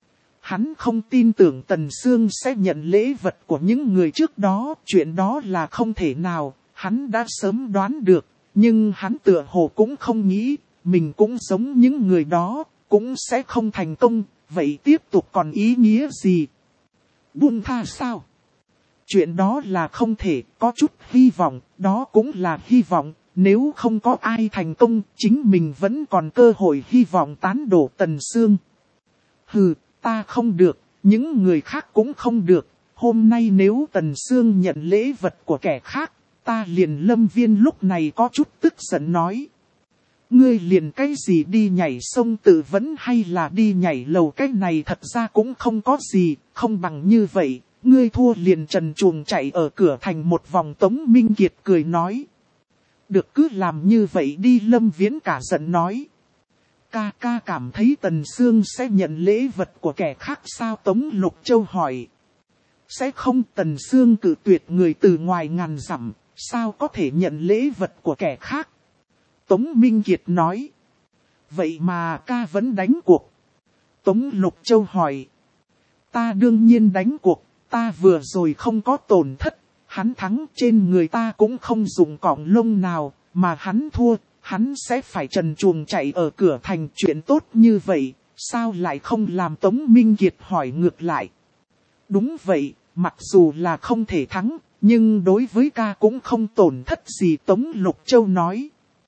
Hắn không tin tưởng Tần Sương sẽ nhận lễ vật của những người trước đó, chuyện đó là không thể nào, hắn đã sớm đoán được, nhưng hắn tựa hồ cũng không nghĩ, mình cũng giống những người đó, cũng sẽ không thành công, vậy tiếp tục còn ý nghĩa gì? Buông tha sao? Chuyện đó là không thể, có chút hy vọng, đó cũng là hy vọng, nếu không có ai thành công, chính mình vẫn còn cơ hội hy vọng tán đổ Tần Sương. Hừ, ta không được, những người khác cũng không được, hôm nay nếu Tần Sương nhận lễ vật của kẻ khác, ta liền Lâm Viên lúc này có chút tức giận nói. Ngươi liền cái gì đi nhảy sông tự vấn hay là đi nhảy lầu, cái này thật ra cũng không có gì, không bằng như vậy, ngươi thua liền trần truồng chạy ở cửa thành một vòng. Tống Minh Kiệt cười nói. Được, cứ làm như vậy đi. Lâm Viễn cả giận nói. Ca ca cảm thấy Tần Sương sẽ nhận lễ vật của kẻ khác sao? Tống Lục Châu hỏi. Sẽ không, Tần Sương cự tuyệt người từ ngoài ngàn dặm, sao có thể nhận lễ vật của kẻ khác? Tống Minh Kiệt nói. Vậy mà ca vẫn đánh cuộc. Tống Lục Châu hỏi. Ta đương nhiên đánh cuộc, ta vừa rồi không có tổn thất, hắn thắng trên người ta cũng không dùng cọng lông nào, mà hắn thua, hắn sẽ phải trần truồng chạy ở cửa thành. Chuyện tốt như vậy, sao lại không làm? Tống Minh Kiệt hỏi ngược lại. Đúng vậy, mặc dù là không thể thắng, nhưng đối với ca cũng không tổn thất gì. Tống Lục Châu nói.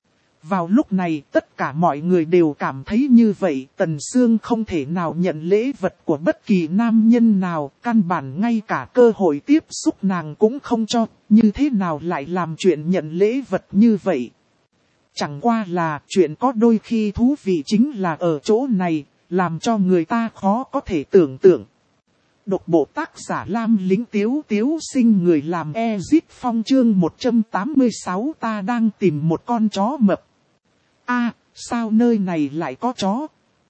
Vào lúc này tất cả mọi người đều cảm thấy như vậy, Tần Sương không thể nào nhận lễ vật của bất kỳ nam nhân nào, căn bản ngay cả cơ hội tiếp xúc nàng cũng không cho, như thế nào lại làm chuyện nhận lễ vật như vậy. Chẳng qua là chuyện có đôi khi thú vị chính là ở chỗ này, làm cho người ta khó có thể tưởng tượng. Độc bộ tác giả Lam Lính Tiếu Tiếu Sinh, người làm Ezit Phong, chương một trăm tám mươi sáu. Ta đang tìm một con chó mập. A, à, sao nơi này lại có chó?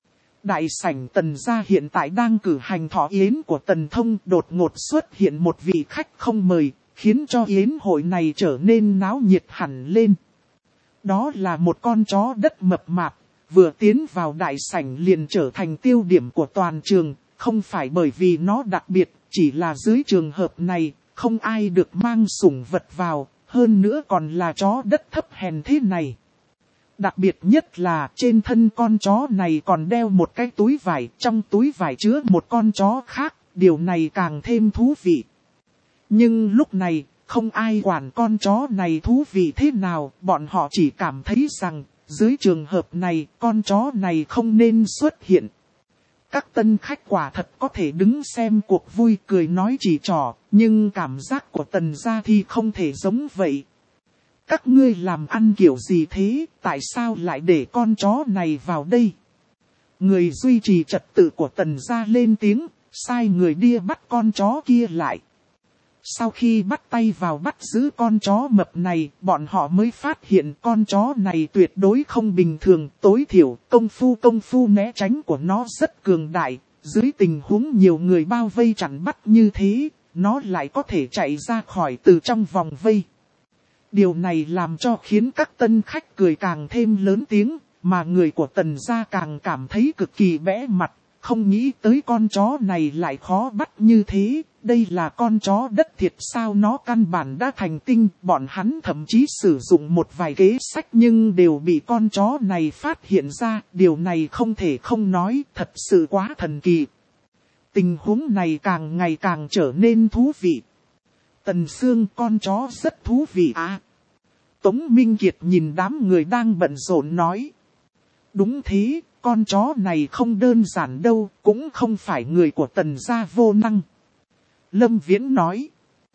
Đại sảnh Tần gia hiện tại đang cử hành thọ yến của Tần Thông, đột ngột xuất hiện một vị khách không mời, khiến cho yến hội này trở nên náo nhiệt hẳn lên. Đó là một con chó đất mập mạp, vừa tiến vào đại sảnh liền trở thành tiêu điểm của toàn trường, không phải bởi vì nó đặc biệt, chỉ là dưới trường hợp này, không ai được mang sủng vật vào, hơn nữa còn là chó đất thấp hèn thế này. Đặc biệt nhất là trên thân con chó này còn đeo một cái túi vải, trong túi vải chứa một con chó khác, điều này càng thêm thú vị. Nhưng lúc này, không ai quản con chó này thú vị thế nào, bọn họ chỉ cảm thấy rằng, dưới trường hợp này, con chó này không nên xuất hiện. Các tân khách quả thật có thể đứng xem cuộc vui cười nói chỉ trỏ, nhưng cảm giác của Tần gia thì không thể giống vậy. Các ngươi làm ăn kiểu gì thế, tại sao lại để con chó này vào đây? Người duy trì trật tự của Tần gia lên tiếng, sai người đi bắt con chó kia lại. Sau khi bắt tay vào bắt giữ con chó mập này, bọn họ mới phát hiện con chó này tuyệt đối không bình thường, tối thiểu công phu công phu né tránh của nó rất cường đại. Dưới tình huống nhiều người bao vây chặn bắt như thế, nó lại có thể chạy ra khỏi từ trong vòng vây. Điều này làm cho khiến các tân khách cười càng thêm lớn tiếng, mà người của Tần gia càng cảm thấy cực kỳ bẽ mặt, không nghĩ tới con chó này lại khó bắt như thế. Đây là con chó đất thiệt sao, nó căn bản đã thành tinh, bọn hắn thậm chí sử dụng một vài kế sách nhưng đều bị con chó này phát hiện ra, điều này không thể không nói, thật sự quá thần kỳ. Tình huống này càng ngày càng trở nên thú vị. Tần Sương, con chó rất thú vị à? Tống Minh Kiệt nhìn đám người đang bận rộn nói. Đúng thế, con chó này không đơn giản đâu, cũng không phải người của Tần gia vô năng. Lâm Viễn nói.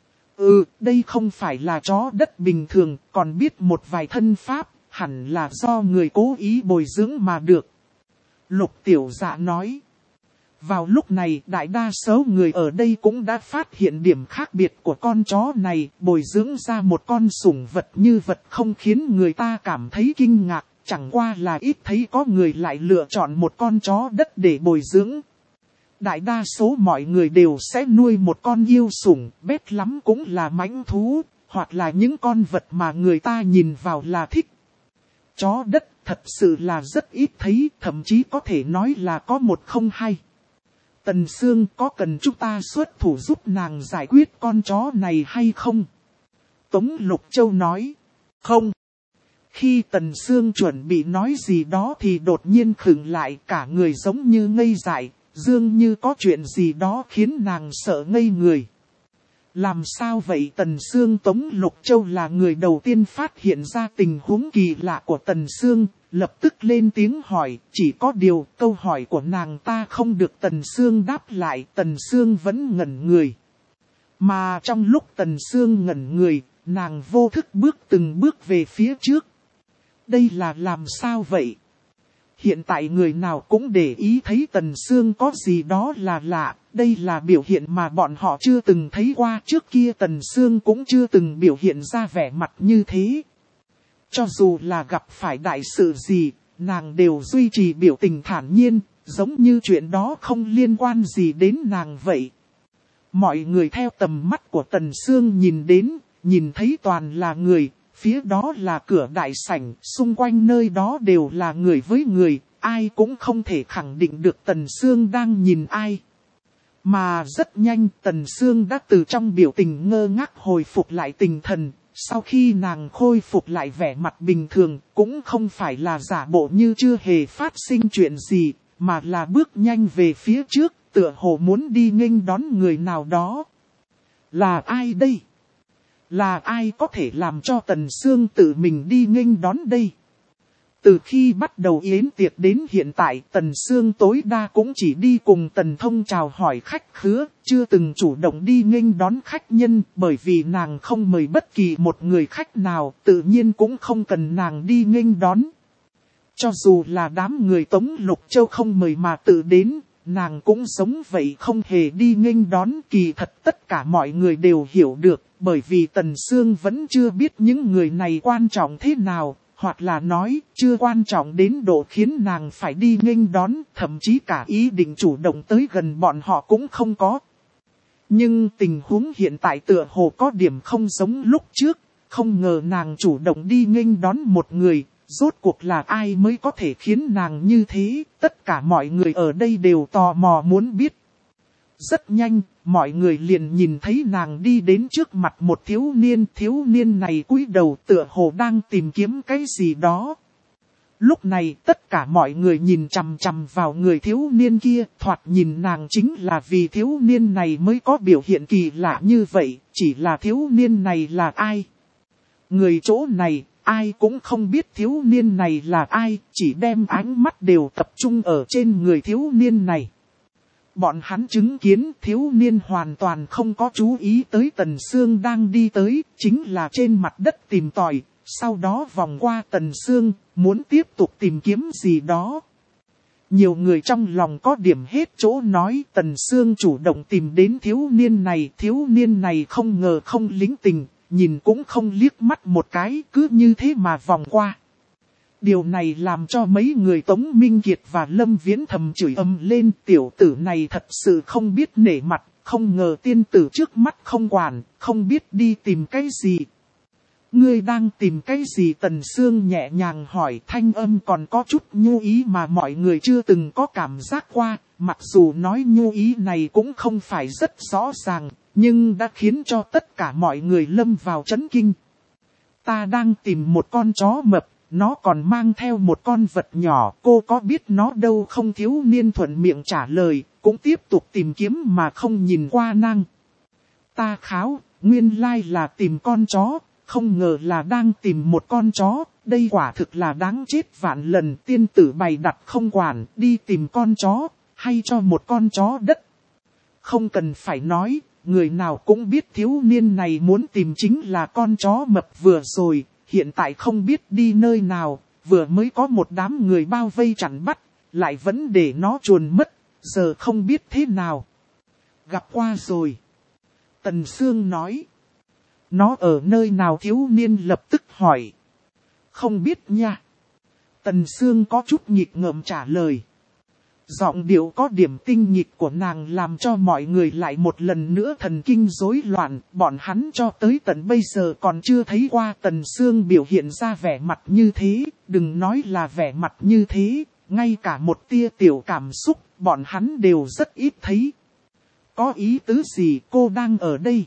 Ừ, đây không phải là chó đất bình thường, còn biết một vài thân pháp, hẳn là do người cố ý bồi dưỡng mà được. Lục Tiểu Dạ nói. Vào lúc này, đại đa số người ở đây cũng đã phát hiện điểm khác biệt của con chó này, bồi dưỡng ra một con sủng vật như vật không khiến người ta cảm thấy kinh ngạc, chẳng qua là ít thấy có người lại lựa chọn một con chó đất để bồi dưỡng. Đại đa số mọi người đều sẽ nuôi một con yêu sủng, bét lắm cũng là mãnh thú, hoặc là những con vật mà người ta nhìn vào là thích. Chó đất thật sự là rất ít thấy, thậm chí có thể nói là có một không hai. Tần Sương, có cần chúng ta xuất thủ giúp nàng giải quyết con chó này hay không? Tống Lục Châu nói. Không. Khi Tần Sương chuẩn bị nói gì đó thì đột nhiên khựng lại, cả người giống như ngây dại, dường như có chuyện gì đó khiến nàng sợ ngây người. Làm sao vậy? Tần Sương, Tống Lục Châu là người đầu tiên phát hiện ra tình huống kỳ lạ của Tần Sương, lập tức lên tiếng hỏi, chỉ có điều câu hỏi của nàng ta không được Tần Sương đáp lại, Tần Sương vẫn ngẩn người. Mà trong lúc Tần Sương ngẩn người, nàng vô thức bước từng bước về phía trước. Đây là làm sao vậy? Hiện tại người nào cũng để ý thấy Tần Sương có gì đó là lạ, đây là biểu hiện mà bọn họ chưa từng thấy qua, trước kia Tần Sương cũng chưa từng biểu hiện ra vẻ mặt như thế. Cho dù là gặp phải đại sự gì, nàng đều duy trì biểu tình thản nhiên, giống như chuyện đó không liên quan gì đến nàng vậy. Mọi người theo tầm mắt của Tần Sương nhìn đến, nhìn thấy toàn là người, phía đó là cửa đại sảnh, xung quanh nơi đó đều là người với người, ai cũng không thể khẳng định được Tần Sương đang nhìn ai. Mà rất nhanh Tần Sương đã từ trong biểu tình ngơ ngác hồi phục lại tinh thần. Sau khi nàng khôi phục lại vẻ mặt bình thường, cũng không phải là giả bộ như chưa hề phát sinh chuyện gì, mà là bước nhanh về phía trước, tựa hồ muốn đi nghênh đón người nào đó. Là ai đây? Là ai có thể làm cho Tần Sương tự mình đi nghênh đón đây? Từ khi bắt đầu yến tiệc đến hiện tại, Tần Sương tối đa cũng chỉ đi cùng Tần Thông chào hỏi khách khứa, chưa từng chủ động đi nghênh đón khách nhân, bởi vì nàng không mời bất kỳ một người khách nào, tự nhiên cũng không cần nàng đi nghênh đón. Cho dù là đám người Tống Lục Châu không mời mà tự đến, nàng cũng giống vậy, không hề đi nghênh đón. Kỳ thật tất cả mọi người đều hiểu được, bởi vì Tần Sương vẫn chưa biết những người này quan trọng thế nào. Hoặc là nói, chưa quan trọng đến độ khiến nàng phải đi nghênh đón, thậm chí cả ý định chủ động tới gần bọn họ cũng không có. Nhưng tình huống hiện tại tựa hồ có điểm không giống lúc trước, không ngờ nàng chủ động đi nghênh đón một người, rốt cuộc là ai mới có thể khiến nàng như thế, tất cả mọi người ở đây đều tò mò muốn biết. Rất nhanh, mọi người liền nhìn thấy nàng đi đến trước mặt một thiếu niên, thiếu niên này cúi đầu tựa hồ đang tìm kiếm cái gì đó. Lúc này tất cả mọi người nhìn chằm chằm vào người thiếu niên kia, thoạt nhìn nàng chính là vì thiếu niên này mới có biểu hiện kỳ lạ như vậy, chỉ là thiếu niên này là ai? Người chỗ này, ai cũng không biết thiếu niên này là ai, chỉ đem ánh mắt đều tập trung ở trên người thiếu niên này. Bọn hắn chứng kiến thiếu niên hoàn toàn không có chú ý tới Tần Sương đang đi tới, chính là trên mặt đất tìm tòi, sau đó vòng qua Tần Sương, muốn tiếp tục tìm kiếm gì đó. Nhiều người trong lòng có điểm hết chỗ nói Tần Sương chủ động tìm đến thiếu niên này, thiếu niên này không ngờ không lính tình, nhìn cũng không liếc mắt một cái, cứ như thế mà vòng qua. Điều này làm cho mấy người Tống Minh Kiệt và Lâm Viễn thầm chửi ầm lên, tiểu tử này thật sự không biết nể mặt, không ngờ tiên tử trước mắt không quản, không biết đi tìm cái gì. Ngươi đang tìm cái gì? Tần Sương nhẹ nhàng hỏi, thanh âm còn có chút nhu ý mà mọi người chưa từng có cảm giác qua, mặc dù nói nhu ý này cũng không phải rất rõ ràng, nhưng đã khiến cho tất cả mọi người lâm vào chấn kinh. Ta đang tìm một con chó mập. Nó còn mang theo một con vật nhỏ, cô có biết nó đâu không? Thiếu niên thuận miệng trả lời, cũng tiếp tục tìm kiếm mà không nhìn qua nàng. Ta kháo, nguyên lai là tìm con chó, không ngờ là đang tìm một con chó, đây quả thực là đáng chết vạn lần. Tiên tử bày đặt không quản, đi tìm con chó, hay cho một con chó đất. Không cần phải nói, người nào cũng biết thiếu niên này muốn tìm chính là con chó mập vừa rồi. Hiện tại không biết đi nơi nào, vừa mới có một đám người bao vây chặn bắt, lại vẫn để nó chuồn mất, giờ không biết thế nào. Gặp qua rồi. Tần Sương nói. Nó ở nơi nào? Thiếu niên lập tức hỏi. Không biết nha. Tần Sương có chút nghịch ngợm trả lời. Giọng điệu có điểm tinh nghịch của nàng làm cho mọi người lại một lần nữa thần kinh rối loạn. Bọn hắn cho tới tận bây giờ còn chưa thấy qua Tần Sương biểu hiện ra vẻ mặt như thế. Đừng nói là vẻ mặt như thế, ngay cả một tia tiểu cảm xúc bọn hắn đều rất ít thấy. Có ý tứ gì? Cô đang ở đây?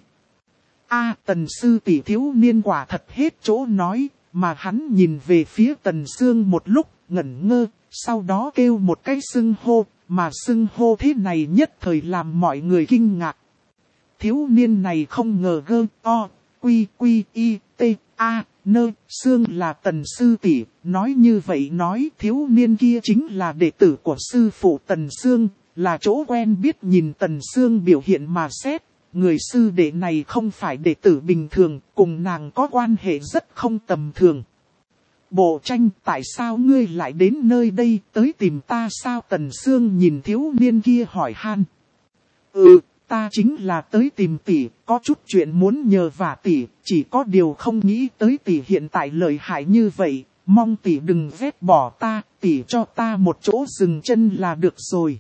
A, Tần sư tỷ, thiếu niên quả thật hết chỗ nói, mà hắn nhìn về phía Tần Sương một lúc, ngẩn ngơ. Sau đó kêu một cái xưng hô, mà xưng hô thế này nhất thời làm mọi người kinh ngạc. Thiếu niên này không ngờ gơ, o, quy, quy, y, t, a, nơ, Sương là Tần sư tỷ. Nói như vậy nói thiếu niên kia chính là đệ tử của sư phụ Tần Sương, là chỗ quen biết. Nhìn Tần Sương biểu hiện mà xét, người sư đệ này không phải đệ tử bình thường, cùng nàng có quan hệ rất không tầm thường. Bộ Tranh, tại sao ngươi lại đến nơi đây, tới tìm ta sao? Tần Sương nhìn thiếu niên kia hỏi han. Ừ, ta chính là tới tìm tỷ, có chút chuyện muốn nhờ vả tỷ, chỉ có điều không nghĩ tới tỷ hiện tại lợi hại như vậy, mong tỷ đừng ghét bỏ ta, tỷ cho ta một chỗ dừng chân là được rồi.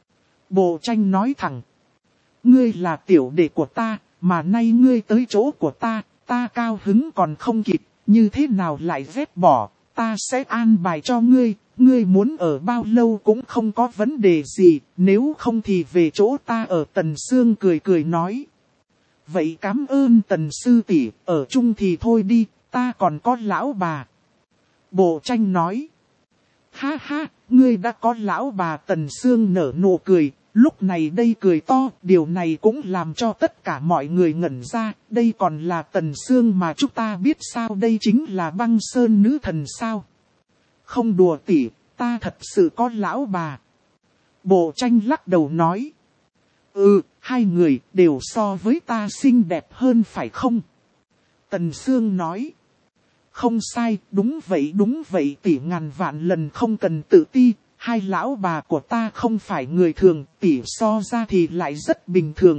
Bộ Tranh nói thẳng. Ngươi là tiểu đệ của ta, mà nay ngươi tới chỗ của ta, ta cao hứng còn không kịp. Như thế nào lại ghét bỏ, ta sẽ an bài cho ngươi, ngươi muốn ở bao lâu cũng không có vấn đề gì, nếu không thì về chỗ ta ở. Tần Sương cười cười nói. Vậy cảm ơn Tần sư tỷ, ở chung thì thôi đi, ta còn có lão bà. Bộ Tranh nói. Ha ha, ngươi đã có lão bà? Tần Sương nở nụ cười. Lúc này đây cười to, điều này cũng làm cho tất cả mọi người ngẩn ra, đây còn là Tần Sương mà chúng ta biết sao? Đây chính là Băng Sơn nữ thần sao? Không đùa tỷ, ta thật sự có lão bà. Bộ Tranh lắc đầu nói. Ừ, hai người đều so với ta xinh đẹp hơn phải không? Tần Sương nói. Không sai, đúng vậy đúng vậy tỷ, ngàn vạn lần không cần tự ti. Hai lão bà của ta không phải người thường, tỷ so ra thì lại rất bình thường.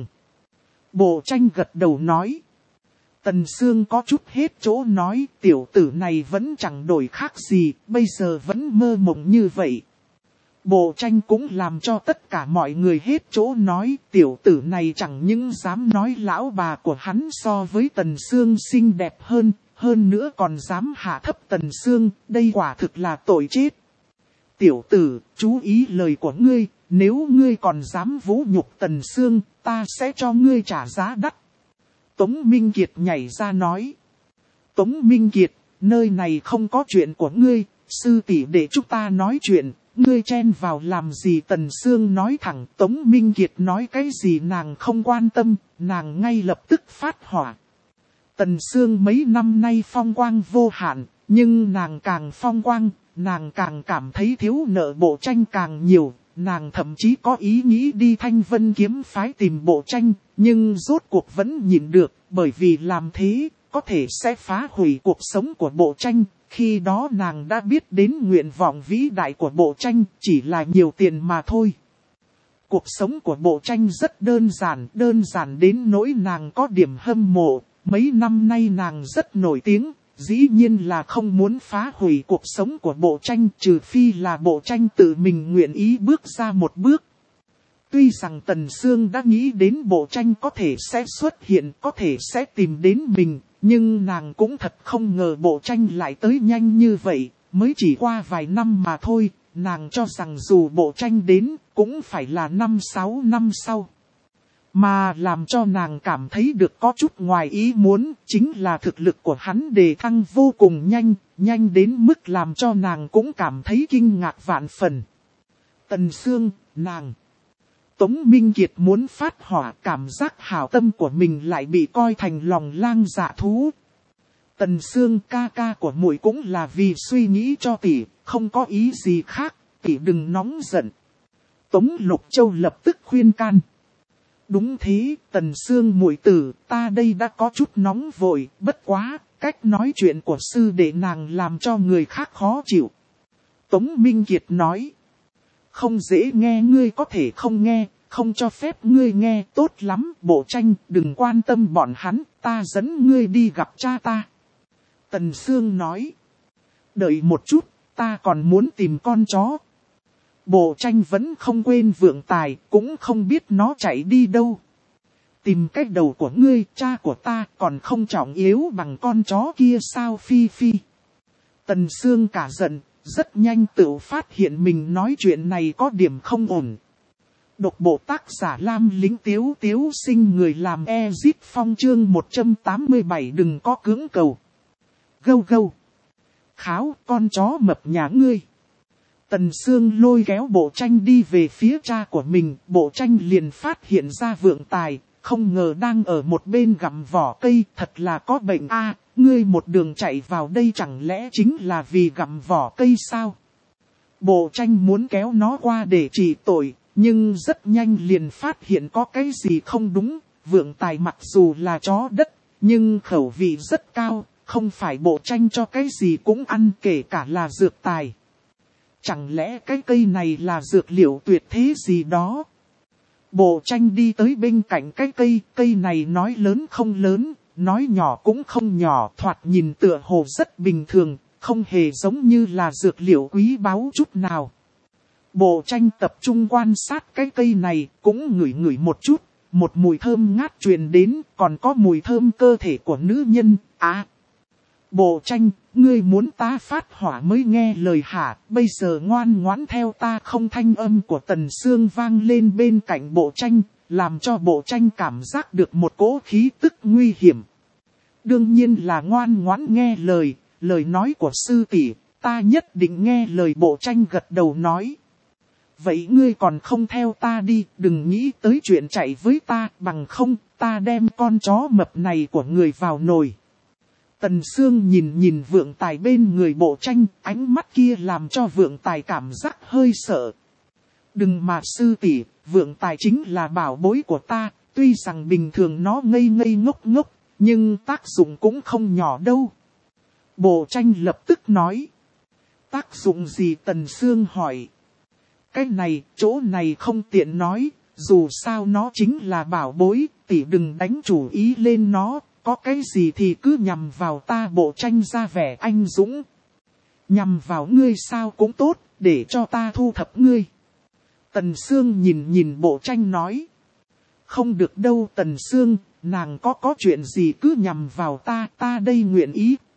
Bộ Tranh gật đầu nói. Tần Sương có chút hết chỗ nói, tiểu tử này vẫn chẳng đổi khác gì, bây giờ vẫn mơ mộng như vậy. Bộ Tranh cũng làm cho tất cả mọi người hết chỗ nói, tiểu tử này chẳng những dám nói lão bà của hắn so với Tần Sương xinh đẹp hơn, hơn nữa còn dám hạ thấp Tần Sương, đây quả thực là tội chết. Tiểu tử, chú ý lời của ngươi, nếu ngươi còn dám vũ nhục Tần Sương, ta sẽ cho ngươi trả giá đắt. Tống Minh Kiệt nhảy ra nói. Tống Minh Kiệt, nơi này không có chuyện của ngươi, sư tỷ để chúng ta nói chuyện, ngươi chen vào làm gì? Tần Sương nói thẳng. Tống Minh Kiệt nói cái gì nàng không quan tâm, nàng ngay lập tức phát hỏa. Tần Sương mấy năm nay phong quang vô hạn, nhưng nàng càng phong quang, nàng càng cảm thấy thiếu nợ Bộ Tranh càng nhiều. Nàng thậm chí có ý nghĩ đi Thanh Vân kiếm phái tìm Bộ Tranh, nhưng rốt cuộc vẫn nhịn được, bởi vì làm thế, có thể sẽ phá hủy cuộc sống của Bộ Tranh. Khi đó nàng đã biết đến nguyện vọng vĩ đại của Bộ Tranh, chỉ là nhiều tiền mà thôi. Cuộc sống của Bộ Tranh rất đơn giản, đơn giản đến nỗi nàng có điểm hâm mộ. Mấy năm nay nàng rất nổi tiếng, dĩ nhiên là không muốn phá hủy cuộc sống của Bộ Tranh, trừ phi là Bộ Tranh tự mình nguyện ý bước ra một bước. Tuy rằng Tần Sương đã nghĩ đến Bộ Tranh có thể sẽ xuất hiện, có thể sẽ tìm đến mình, nhưng nàng cũng thật không ngờ Bộ Tranh lại tới nhanh như vậy, mới chỉ qua vài năm mà thôi, nàng cho rằng dù Bộ Tranh đến, cũng phải là năm sáu năm sau. Mà làm cho nàng cảm thấy được có chút ngoài ý muốn, chính là thực lực của hắn đề thăng vô cùng nhanh, nhanh đến mức làm cho nàng cũng cảm thấy kinh ngạc vạn phần. Tần Sương, nàng... Tống Minh Kiệt muốn phát hỏa, cảm giác hảo tâm của mình lại bị coi thành lòng lang dạ thú. Tần Sương, ca ca của muội cũng là vì suy nghĩ cho tỷ, không có ý gì khác, tỷ đừng nóng giận. Tống Lục Châu lập tức khuyên can. Đúng thế, Tần Sương muội tử, ta đây đã có chút nóng vội, bất quá, cách nói chuyện của sư đệ nàng làm cho người khác khó chịu. Tống Minh Kiệt nói. Không dễ nghe, ngươi có thể không nghe, không cho phép ngươi nghe, tốt lắm, Bộ Tranh, đừng quan tâm bọn hắn, ta dẫn ngươi đi gặp cha ta. Tần Sương nói. Đợi một chút, ta còn muốn tìm con chó. Bộ Tranh vẫn không quên Vượng Tài, cũng không biết nó chạy đi đâu. Tìm cái đầu của ngươi, cha của ta còn không trọng yếu bằng con chó kia sao? Phi Phi. Tần Sương cả giận, rất nhanh tự phát hiện mình nói chuyện này có điểm không ổn. Độc bộ tác giả Lam Lính Tiếu Tiếu sinh người làm Ezit Phong chương một trăm tám mươi bảy đừng có cưỡng cầu. Gâu gâu. Kháo, con chó mập nhà ngươi. Tần Sương lôi kéo Bộ Tranh đi về phía cha của mình, Bộ Tranh liền phát hiện ra Vượng Tài, không ngờ đang ở một bên gặm vỏ cây, thật là có bệnh a. Ngươi một đường chạy vào đây chẳng lẽ chính là vì gặm vỏ cây sao? Bộ Tranh muốn kéo nó qua để trị tội, nhưng rất nhanh liền phát hiện có cái gì không đúng. Vượng Tài mặc dù là chó đất, nhưng khẩu vị rất cao, không phải Bộ Tranh cho cái gì cũng ăn, kể cả là dược tài. Chẳng lẽ cái cây này là dược liệu tuyệt thế gì đó? Bộ Tranh đi tới bên cạnh cái cây, cây này nói lớn không lớn, nói nhỏ cũng không nhỏ, thoạt nhìn tựa hồ rất bình thường, không hề giống như là dược liệu quý báu chút nào. Bộ Tranh tập trung quan sát cái cây này, cũng ngửi ngửi một chút, một mùi thơm ngát truyền đến, còn có mùi thơm cơ thể của nữ nhân. À, Bộ Tranh, ngươi muốn ta phát hỏa mới nghe lời hả? Bây giờ ngoan ngoãn theo ta không? Thanh âm của Tần Sương vang lên bên cạnh Bộ Tranh, làm cho Bộ Tranh cảm giác được một cỗ khí tức nguy hiểm. Đương nhiên là ngoan ngoãn nghe lời, lời nói của sư tỷ, ta nhất định nghe lời. Bộ Tranh gật đầu nói. Vậy ngươi còn không theo ta đi, đừng nghĩ tới chuyện chạy với ta, bằng không, ta đem con chó mập này của người vào nồi. Tần Sương nhìn nhìn Vượng Tài bên người Bộ Tranh, ánh mắt kia làm cho Vượng Tài cảm giác hơi sợ. Đừng mà sư tỷ, Vượng Tài chính là bảo bối của ta, tuy rằng bình thường nó ngây ngây ngốc ngốc, nhưng tác dụng cũng không nhỏ đâu. Bộ Tranh lập tức nói. Tác dụng gì? Tần Sương hỏi. Cái này, chỗ này không tiện nói, dù sao nó chính là bảo bối, tỷ đừng đánh chủ ý lên nó. Có cái gì thì cứ nhằm vào ta. Bộ Tranh ra vẻ anh dũng. Nhằm vào ngươi sao cũng tốt, để cho ta thu thập ngươi. Tần Sương nhìn nhìn Bộ Tranh nói. Không được đâu Tần Sương, nàng có có chuyện gì cứ nhằm vào ta, ta đây nguyện ý,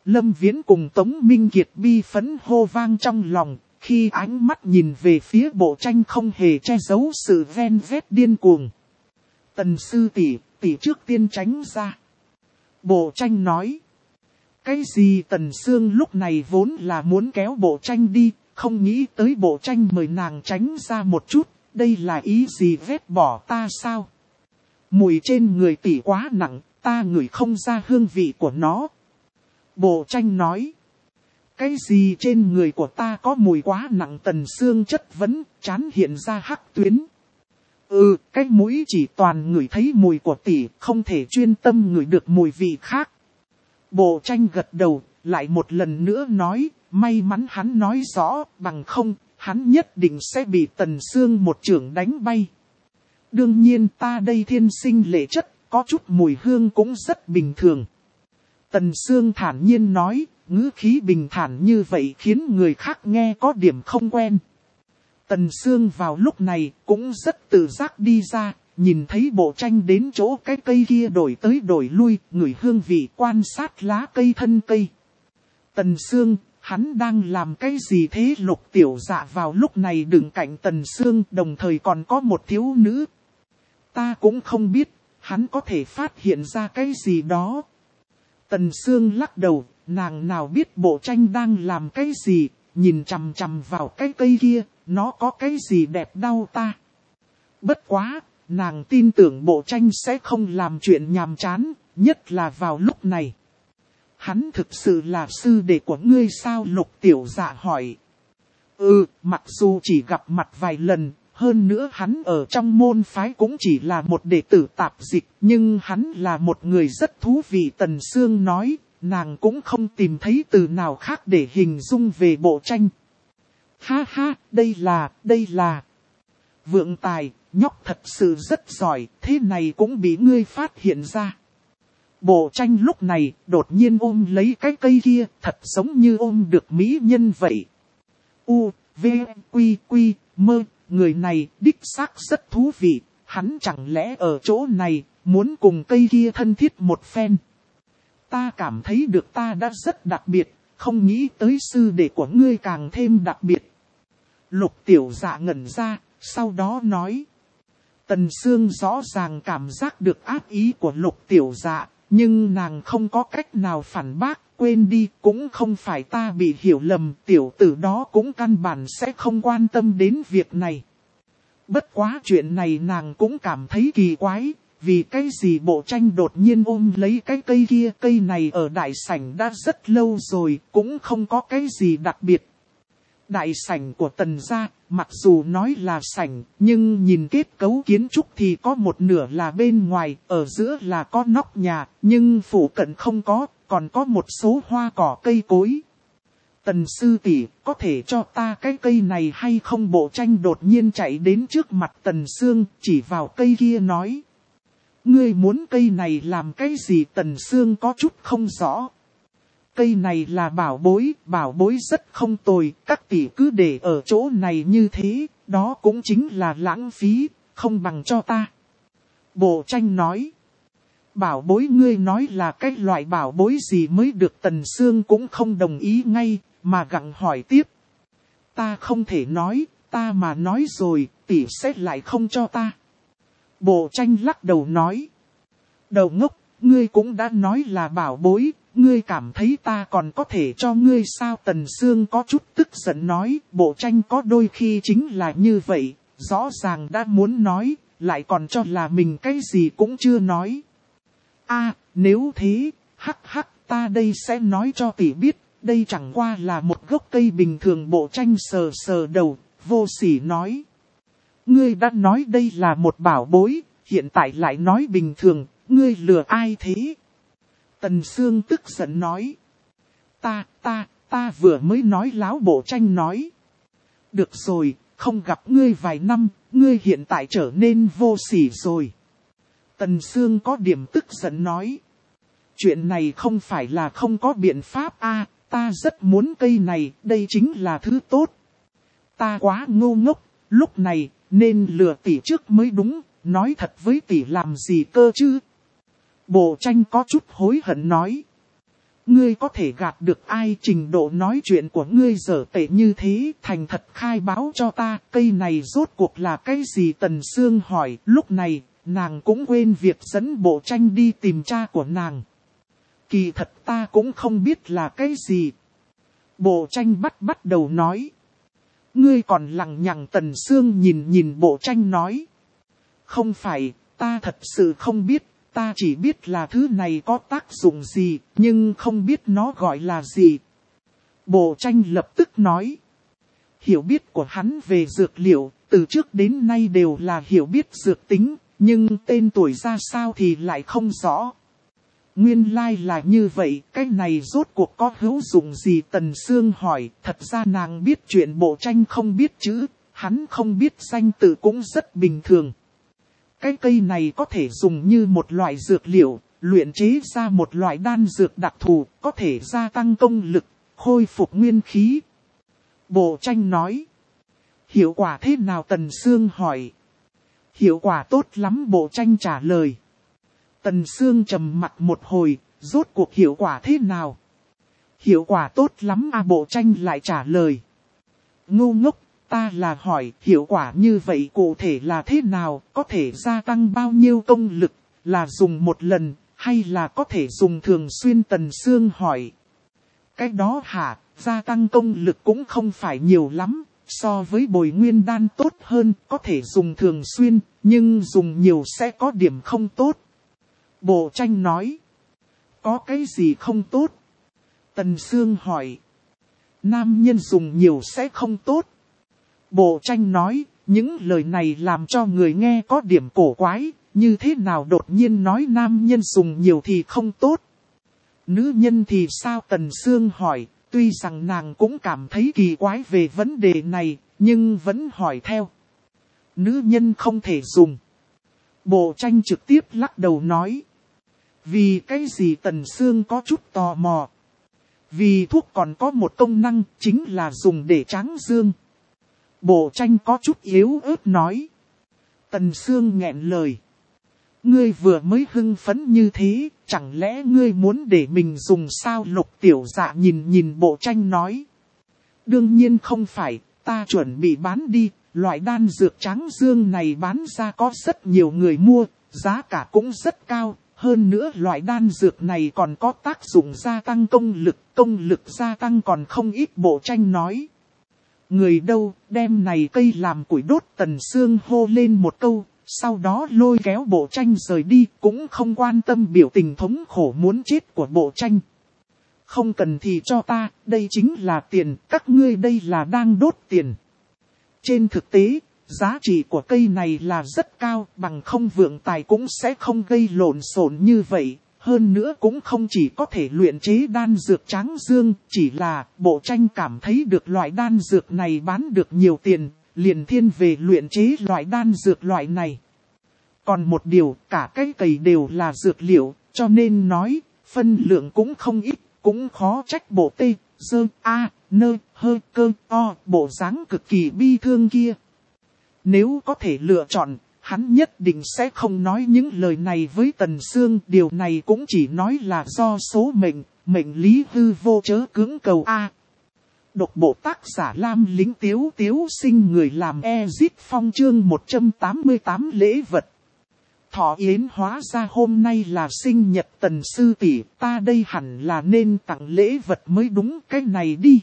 Lâm Viễn cùng Tống Minh Kiệt bi phẫn hô vang trong lòng, khi ánh mắt nhìn về phía bộ tranh không hề che giấu sự ven vét điên cuồng. Tần sư tỷ, tỷ trước tiên tránh ra. Bộ tranh nói. Cái gì? Tần Sương lúc này vốn là muốn kéo bộ tranh đi, không nghĩ tới bộ tranh mời nàng tránh ra một chút, đây là ý gì? Vét bỏ ta sao? Mùi trên người tỷ quá nặng, ta ngửi không ra hương vị của nó. Bộ tranh nói. Cái gì trên người của ta có mùi quá nặng? Tần Sương chất vấn, trán hiện ra hắc tuyến. Ừ, cái mũi chỉ toàn ngửi thấy mùi của tỷ, không thể chuyên tâm ngửi được mùi vị khác. Bộ tranh gật đầu, lại một lần nữa nói, may mắn hắn nói rõ, bằng không, hắn nhất định sẽ bị Tần Sương một chưởng đánh bay. Đương nhiên ta đây thiên sinh lệ chất, có chút mùi hương cũng rất bình thường. Tần Sương thản nhiên nói, ngữ khí bình thản như vậy khiến người khác nghe có điểm không quen. Tần Sương vào lúc này cũng rất tự giác đi ra, nhìn thấy bộ tranh đến chỗ cái cây kia đổi tới đổi lui, ngửi hương vị quan sát lá cây thân cây. Tần Sương, hắn đang làm cái gì thế? Lục Tiểu Dạ vào lúc này đứng cạnh Tần Sương, đồng thời còn có một thiếu nữ. Ta cũng không biết, hắn có thể phát hiện ra cái gì đó. Tần Sương lắc đầu, nàng nào biết bộ tranh đang làm cái gì, nhìn chằm chằm vào cái cây kia, nó có cái gì đẹp đau ta. Bất quá, nàng tin tưởng bộ tranh sẽ không làm chuyện nhàm chán, nhất là vào lúc này. Hắn thực sự là sư đệ của ngươi sao? Lục Tiểu Dạ hỏi. Ừ, mặc dù chỉ gặp mặt vài lần, hơn nữa hắn ở trong môn phái cũng chỉ là một đệ tử tạp dịch, nhưng hắn là một người rất thú vị. Tần Sương nói, nàng cũng không tìm thấy từ nào khác để hình dung về bộ tranh. Ha ha, đây là, đây là. Vượng tài, nhóc thật sự rất giỏi, thế này cũng bị ngươi phát hiện ra. Bộ tranh lúc này đột nhiên ôm lấy cái cây kia, thật giống như ôm được mỹ nhân vậy. U, V, Quy, Quy, Mơ, người này đích xác rất thú vị, hắn chẳng lẽ ở chỗ này, muốn cùng cây kia thân thiết một phen. Ta cảm thấy được ta đã rất đặc biệt, không nghĩ tới sư đệ của ngươi càng thêm đặc biệt. Lục Tiểu Dạ ngẩn ra, sau đó nói. Tần Sương rõ ràng cảm giác được ác ý của Lục Tiểu Dạ, nhưng nàng không có cách nào phản bác, quên đi, cũng không phải ta bị hiểu lầm, tiểu tử đó cũng căn bản sẽ không quan tâm đến việc này. Bất quá chuyện này nàng cũng cảm thấy kỳ quái, vì cái gì bộ tranh đột nhiên ôm lấy cái cây kia, cây này ở đại sảnh đã rất lâu rồi, cũng không có cái gì đặc biệt. Đại sảnh của Tần gia, mặc dù nói là sảnh, nhưng nhìn kết cấu kiến trúc thì có một nửa là bên ngoài, ở giữa là có nóc nhà, nhưng phủ cận không có, còn có một số hoa cỏ cây cối. Tần sư tỷ, có thể cho ta cái cây này hay không? Bộ tranh đột nhiên chạy đến trước mặt Tần Sương, chỉ vào cây kia nói. Ngươi muốn cây này làm cái gì? Tần Sương có chút không rõ. Cây này là bảo bối, bảo bối rất không tồi, các tỷ cứ để ở chỗ này như thế, đó cũng chính là lãng phí, không bằng cho ta. Bộ tranh nói. Bảo bối, ngươi nói là cái loại bảo bối gì mới được? Tần Sương cũng không đồng ý ngay, mà gặng hỏi tiếp. Ta không thể nói, ta mà nói rồi, tỷ sẽ lại không cho ta. Bộ tranh lắc đầu nói. Đầu ngốc, ngươi cũng đã nói là bảo bối, ngươi cảm thấy ta còn có thể cho ngươi sao? Tần Sương có chút tức giận nói, bộ tranh có đôi khi chính là như vậy, rõ ràng đã muốn nói, lại còn cho là mình cái gì cũng chưa nói. A, nếu thế, hắc hắc, ta đây sẽ nói cho tỷ biết, đây chẳng qua là một gốc cây bình thường. Bộ tranh sờ sờ đầu, vô sỉ nói. Ngươi đã nói đây là một bảo bối, hiện tại lại nói bình thường, ngươi lừa ai thế? Tần Sương tức giận nói. Ta, ta, ta vừa mới nói láo. Bộ tranh nói. Được rồi, không gặp ngươi vài năm, ngươi hiện tại trở nên vô sỉ rồi. Tần Sương có điểm tức giận nói. Chuyện này không phải là không có biện pháp a, ta rất muốn cây này, đây chính là thứ tốt. Ta quá ngu ngốc, lúc này, nên lừa tỷ trước mới đúng, nói thật với tỷ làm gì cơ chứ? Bộ tranh có chút hối hận nói. Ngươi có thể gạt được ai? Trình độ nói chuyện của ngươi dở tệ như thế, thành thật khai báo cho ta, cây này rốt cuộc là cái gì? Tần Sương hỏi. Lúc này, nàng cũng quên việc dẫn Bộ Tranh đi tìm cha của nàng. Kỳ thật ta cũng không biết là cái gì. Bộ Tranh bắt bắt đầu nói. Ngươi còn lằng nhằng. Tần Sương nhìn nhìn Bộ Tranh nói. Không phải, ta thật sự không biết, ta chỉ biết là thứ này có tác dụng gì, nhưng không biết nó gọi là gì. Bộ Tranh lập tức nói. Hiểu biết của hắn về dược liệu, từ trước đến nay đều là hiểu biết dược tính, nhưng tên tuổi ra sao thì lại không rõ. Nguyên lai là như vậy, cái này rốt cuộc có hữu dụng gì? Tần Sương hỏi. Thật ra nàng biết chuyện Bộ Tranh không biết chữ, hắn không biết danh tự cũng rất bình thường. Cái cây này có thể dùng như một loại dược liệu, luyện chế ra một loại đan dược đặc thù, có thể gia tăng công lực, khôi phục nguyên khí. Bộ Tranh nói. Hiệu quả thế nào? Tần Sương hỏi. Hiệu quả tốt lắm. Bộ Tranh trả lời. Tần Sương trầm mặt một hồi, rốt cuộc hiệu quả thế nào? Hiệu quả tốt lắm à? Bộ Tranh lại trả lời. Ngu ngốc, ta là hỏi hiệu quả như vậy cụ thể là thế nào? Có thể gia tăng bao nhiêu công lực? Là dùng một lần, hay là có thể dùng thường xuyên? Tần Sương hỏi. Cái đó hả? Gia tăng công lực cũng không phải nhiều lắm, so với bồi nguyên đan tốt hơn, có thể dùng thường xuyên, nhưng dùng nhiều sẽ có điểm không tốt. Bộ Tranh nói. Có cái gì không tốt? Tần Sương hỏi. Nam nhân dùng nhiều sẽ không tốt. Bộ Tranh nói. Những lời này làm cho người nghe có điểm cổ quái. Như thế nào đột nhiên nói nam nhân dùng nhiều thì không tốt? Nữ nhân thì sao? Tần Sương hỏi. Tuy rằng nàng cũng cảm thấy kỳ quái về vấn đề này, nhưng vẫn hỏi theo. Nữ nhân không thể dùng. Bộ Tranh trực tiếp lắc đầu nói. Vì cái gì? Tần Sương có chút tò mò. Vì thuốc còn có một công năng, chính là dùng để tráng dương. Bộ Tranh có chút yếu ớt nói. Tần Sương nghẹn lời. Ngươi vừa mới hưng phấn như thế, chẳng lẽ ngươi muốn để mình dùng sao? Lục Tiểu Dạ nhìn nhìn Bộ Tranh nói. Đương nhiên không phải, ta chuẩn bị bán đi, loại đan dược tráng dương này bán ra có rất nhiều người mua, giá cả cũng rất cao. Hơn nữa loại đan dược này còn có tác dụng gia tăng công lực, công lực gia tăng còn không ít. Bộ Tranh nói. Người đâu, đem này cây làm củi đốt? Tần Sương hô lên một câu, sau đó lôi kéo Bộ Tranh rời đi, cũng không quan tâm biểu tình thống khổ muốn chết của Bộ Tranh. Không cần thì cho ta, đây chính là tiền, các ngươi đây là đang đốt tiền. Trên thực tế, giá trị của cây này là rất cao, bằng không vượng tài cũng sẽ không gây lộn xộn như vậy. Hơn nữa cũng không chỉ có thể luyện chế đan dược tráng dương, chỉ là Bộ Tranh cảm thấy được loại đan dược này bán được nhiều tiền, liền thiên về luyện chế loại đan dược loại này. Còn một điều, cả cái cây đều là dược liệu, cho nên nói, phân lượng cũng không ít, cũng khó trách Bộ Tê, Dơ, A, Nơ, Hơ, Cơ, O, bộ dáng cực kỳ bi thương kia. Nếu có thể lựa chọn, hắn nhất định sẽ không nói những lời này với Tần Sương. Điều này cũng chỉ nói là do số mệnh, mệnh lý hư vô chớ cưỡng cầu A. Độc bộ tác giả Lam Lính Tiếu Tiếu Sinh, người làm Ezit Phong. Chương một trăm tám mươi tám lễ vật. Thọ yến, hóa ra hôm nay là sinh nhật Tần sư tỷ, ta đây hẳn là nên tặng lễ vật mới đúng. Cái này đi.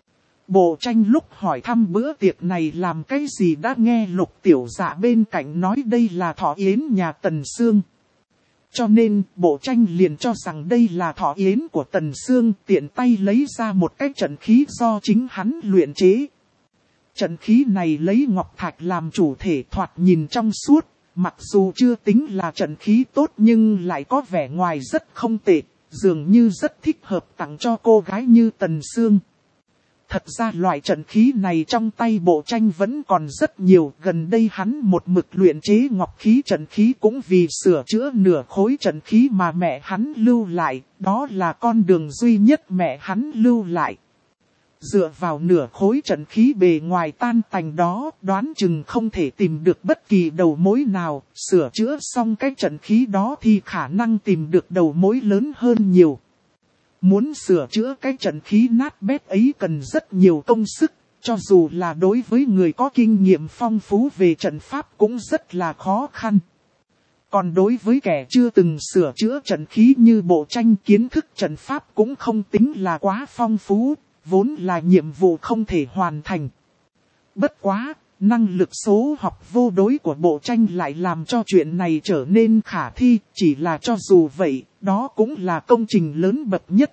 Bộ Tranh lúc hỏi thăm bữa tiệc này làm cái gì đã nghe Lục Tiểu Dạ bên cạnh nói đây là thọ yến nhà Tần Sương. Cho nên Bộ Tranh liền cho rằng đây là thọ yến của Tần Sương, tiện tay lấy ra một cái trận khí do chính hắn luyện chế. Trận khí này lấy ngọc thạch làm chủ thể, thoạt nhìn trong suốt, mặc dù chưa tính là trận khí tốt nhưng lại có vẻ ngoài rất không tệ, dường như rất thích hợp tặng cho cô gái như Tần Sương. Thật ra loại trận khí này trong tay Bộ Tranh vẫn còn rất nhiều, gần đây hắn một mực luyện chế ngọc khí trận khí cũng vì sửa chữa nửa khối trận khí mà mẹ hắn lưu lại, đó là con đường duy nhất mẹ hắn lưu lại. Dựa vào nửa khối trận khí bề ngoài tan tành đó, đoán chừng không thể tìm được bất kỳ đầu mối nào, sửa chữa xong cái trận khí đó thì khả năng tìm được đầu mối lớn hơn nhiều. Muốn sửa chữa cái trận khí nát bét ấy cần rất nhiều công sức, cho dù là đối với người có kinh nghiệm phong phú về trận pháp cũng rất là khó khăn. Còn đối với kẻ chưa từng sửa chữa trận khí như Bộ Tranh, kiến thức trận pháp cũng không tính là quá phong phú, vốn là nhiệm vụ không thể hoàn thành. Bất quá, năng lực số học vô đối của Bộ Tranh lại làm cho chuyện này trở nên khả thi, chỉ là cho dù vậy, đó cũng là công trình lớn bậc nhất.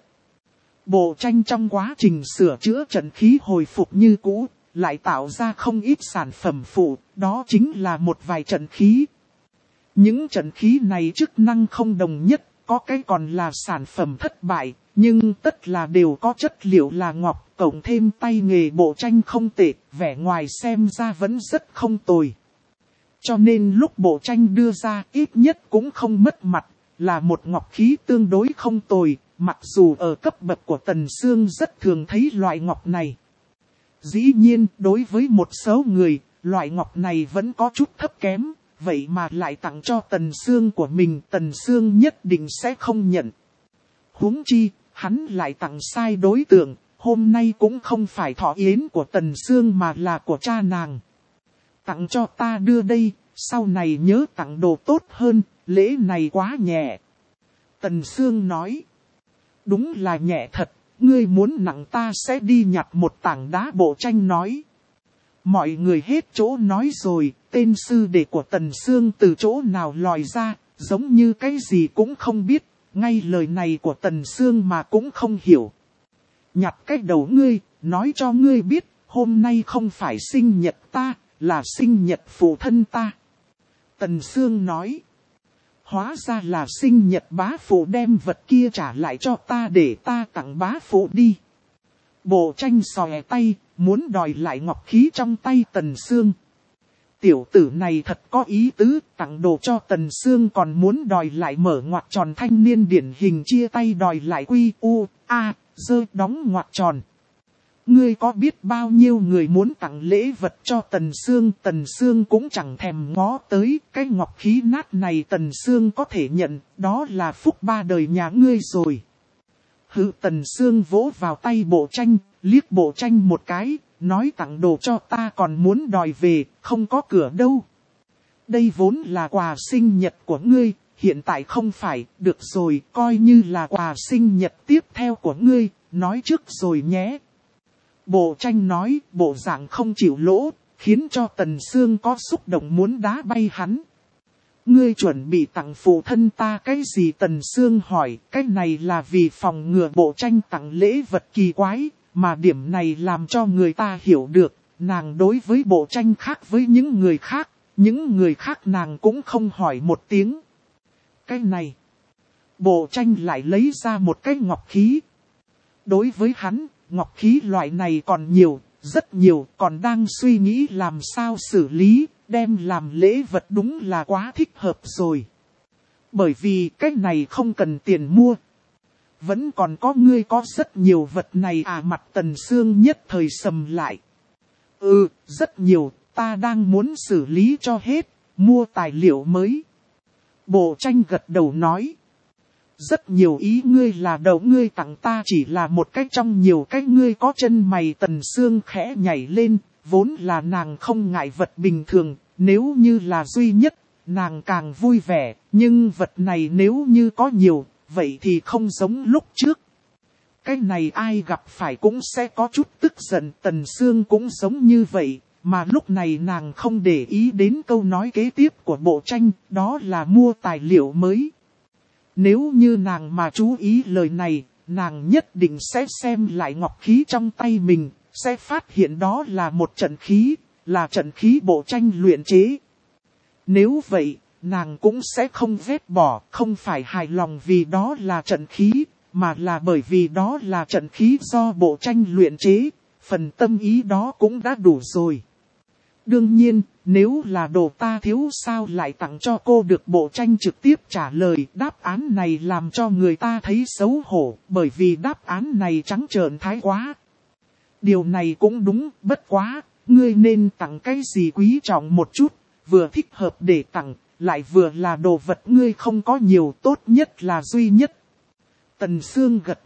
Bộ Tranh trong quá trình sửa chữa trận khí hồi phục như cũ, lại tạo ra không ít sản phẩm phụ, đó chính là một vài trận khí. Những trận khí này chức năng không đồng nhất, có cái còn là sản phẩm thất bại, nhưng tất là đều có chất liệu là ngọc, cộng thêm tay nghề Bộ Tranh không tệ, vẻ ngoài xem ra vẫn rất không tồi. Cho nên lúc Bộ Tranh đưa ra ít nhất cũng không mất mặt, là một ngọc khí tương đối không tồi, mặc dù ở cấp bậc của Tần Sương rất thường thấy loại ngọc này. Dĩ nhiên, đối với một số người, loại ngọc này vẫn có chút thấp kém, vậy mà lại tặng cho Tần Sương của mình, Tần Sương nhất định sẽ không nhận. Huống chi, hắn lại tặng sai đối tượng, hôm nay cũng không phải thọ yến của Tần Sương mà là của cha nàng. Tặng cho ta đưa đây, sau này nhớ tặng đồ tốt hơn, lễ này quá nhẹ. Tần Sương nói, đúng là nhẹ thật, ngươi muốn nặng ta sẽ đi nhặt một tảng đá. Bộ Tranh nói. Mọi người hết chỗ nói rồi, tên sư đệ của Tần Sương từ chỗ nào lòi ra, giống như cái gì cũng không biết, ngay lời này của Tần Sương mà cũng không hiểu. Nhặt cái đầu ngươi, nói cho ngươi biết, hôm nay không phải sinh nhật ta, là sinh nhật phụ thân ta. Tần Sương nói. Hóa ra là sinh nhật bá phụ đem vật kia trả lại cho ta để ta tặng bá phụ đi. Bộ Tranh xòe tay, muốn đòi lại ngọc khí trong tay Tần Sương. Tiểu tử này thật có ý tứ, tặng đồ cho Tần Sương còn muốn đòi lại, mở ngoặc tròn, thanh niên điển hình chia tay đòi lại quy u, a, dơ đóng ngoặc tròn. Ngươi có biết bao nhiêu người muốn tặng lễ vật cho Tần Sương, Tần Sương cũng chẳng thèm ngó tới, cái ngọc khí nát này Tần Sương có thể nhận, đó là phúc ba đời nhà ngươi rồi. Hự, Tần Sương vỗ vào tay Bộ Tranh, liếc Bộ Tranh một cái, nói tặng đồ cho ta còn muốn đòi về, không có cửa đâu. Đây vốn là quà sinh nhật của ngươi, hiện tại không phải, được rồi, coi như là quà sinh nhật tiếp theo của ngươi, nói trước rồi nhé. Bộ Tranh nói, bộ dạng không chịu lỗ, khiến cho Tần Sương có xúc động muốn đá bay hắn. Ngươi chuẩn bị tặng phụ thân ta cái gì? Tần Sương hỏi, cái này là vì phòng ngừa Bộ Tranh tặng lễ vật kỳ quái, mà điểm này làm cho người ta hiểu được, nàng đối với Bộ Tranh khác với những người khác, những người khác nàng cũng không hỏi một tiếng. Cái này, Bộ Tranh lại lấy ra một cái ngọc khí. Đối với hắn, ngọc khí loại này còn nhiều, rất nhiều, còn đang suy nghĩ làm sao xử lý, đem làm lễ vật đúng là quá thích hợp rồi. Bởi vì cái này không cần tiền mua. Vẫn còn có ngươi có rất nhiều vật này à? Mặt Tần Sương nhất thời sầm lại. Ừ, rất nhiều, ta đang muốn xử lý cho hết, mua tài liệu mới. Bộ Tranh gật đầu nói. Rất nhiều ý ngươi là đầu ngươi tặng ta chỉ là một cách trong nhiều cách ngươi có chân mày. Tần Sương khẽ nhảy lên, vốn là nàng không ngại vật bình thường, nếu như là duy nhất, nàng càng vui vẻ, nhưng vật này nếu như có nhiều, vậy thì không giống lúc trước. Cái này ai gặp phải cũng sẽ có chút tức giận, Tần Sương cũng giống như vậy, mà lúc này nàng không để ý đến câu nói kế tiếp của Bộ Tranh, đó là mua tài liệu mới. Nếu như nàng mà chú ý lời này, nàng nhất định sẽ xem lại ngọc khí trong tay mình, sẽ phát hiện đó là một trận khí, là trận khí Bộ Tranh luyện chế. Nếu vậy, nàng cũng sẽ không vét bỏ, không phải hài lòng vì đó là trận khí, mà là bởi vì đó là trận khí do Bộ Tranh luyện chế, phần tâm ý đó cũng đã đủ rồi. Đương nhiên, nếu là đồ ta thiếu sao lại tặng cho cô được? Bộ Tranh trực tiếp trả lời. Đáp án này làm cho người ta thấy xấu hổ, bởi vì đáp án này trắng trợn thái quá. Điều này cũng đúng, bất quá, ngươi nên tặng cái gì quý trọng một chút, vừa thích hợp để tặng, lại vừa là đồ vật ngươi không có nhiều, tốt nhất là duy nhất. Tần Sương gật đầu,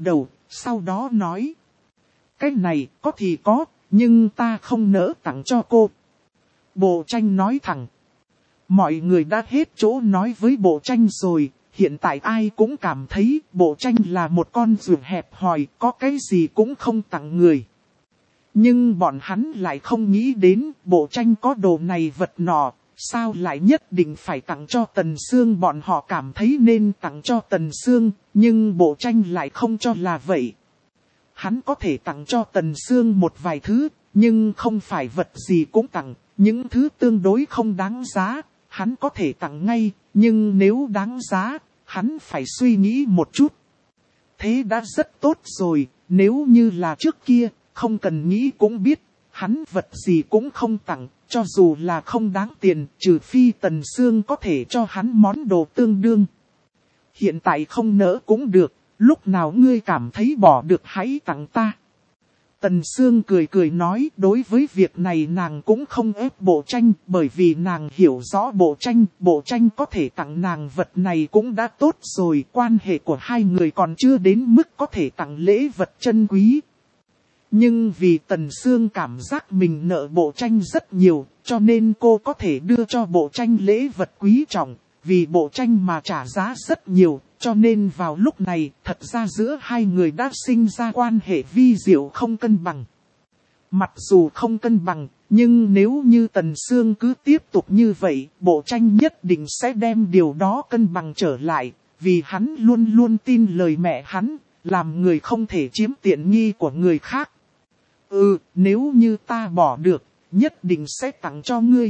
Sau đó nói. Cái này có thì có, nhưng ta không nỡ tặng cho cô. Bộ tranh nói thẳng. Mọi người đã hết chỗ nói với bộ tranh rồi, hiện tại ai cũng cảm thấy bộ tranh là một con ruột hẹp hòi, có cái gì cũng không tặng người. Nhưng bọn hắn lại không nghĩ đến bộ tranh có đồ này vật nọ, sao lại nhất định phải tặng cho Tần Sương. Bọn họ cảm thấy nên tặng cho Tần Sương, nhưng bộ tranh lại không cho là vậy. Hắn có thể tặng cho Tần Sương một vài thứ, nhưng không phải vật gì cũng tặng, những thứ tương đối không đáng giá, hắn có thể tặng ngay, nhưng nếu đáng giá, hắn phải suy nghĩ một chút. Thế đã rất tốt rồi, nếu như là trước kia, không cần nghĩ cũng biết, hắn vật gì cũng không tặng, cho dù là không đáng tiền, trừ phi Tần Sương có thể cho hắn món đồ tương đương. Hiện tại không nỡ cũng được, lúc nào ngươi cảm thấy bỏ được hãy tặng ta. Tần Sương cười cười nói, đối với việc này nàng cũng không ép bộ tranh, bởi vì nàng hiểu rõ bộ tranh, bộ tranh có thể tặng nàng vật này cũng đã tốt rồi, quan hệ của hai người còn chưa đến mức có thể tặng lễ vật chân quý. Nhưng vì Tần Sương cảm giác mình nợ bộ tranh rất nhiều, cho nên cô có thể đưa cho bộ tranh lễ vật quý trọng, vì bộ tranh mà trả giá rất nhiều, cho nên vào lúc này, thật ra giữa hai người đã sinh ra quan hệ vi diệu không cân bằng. Mặc dù không cân bằng, nhưng nếu như Tần Sương cứ tiếp tục như vậy, bộ tranh nhất định sẽ đem điều đó cân bằng trở lại, vì hắn luôn luôn tin lời mẹ hắn, làm người không thể chiếm tiện nghi của người khác. Ừ, nếu như ta bỏ được, nhất định sẽ tặng cho ngươi.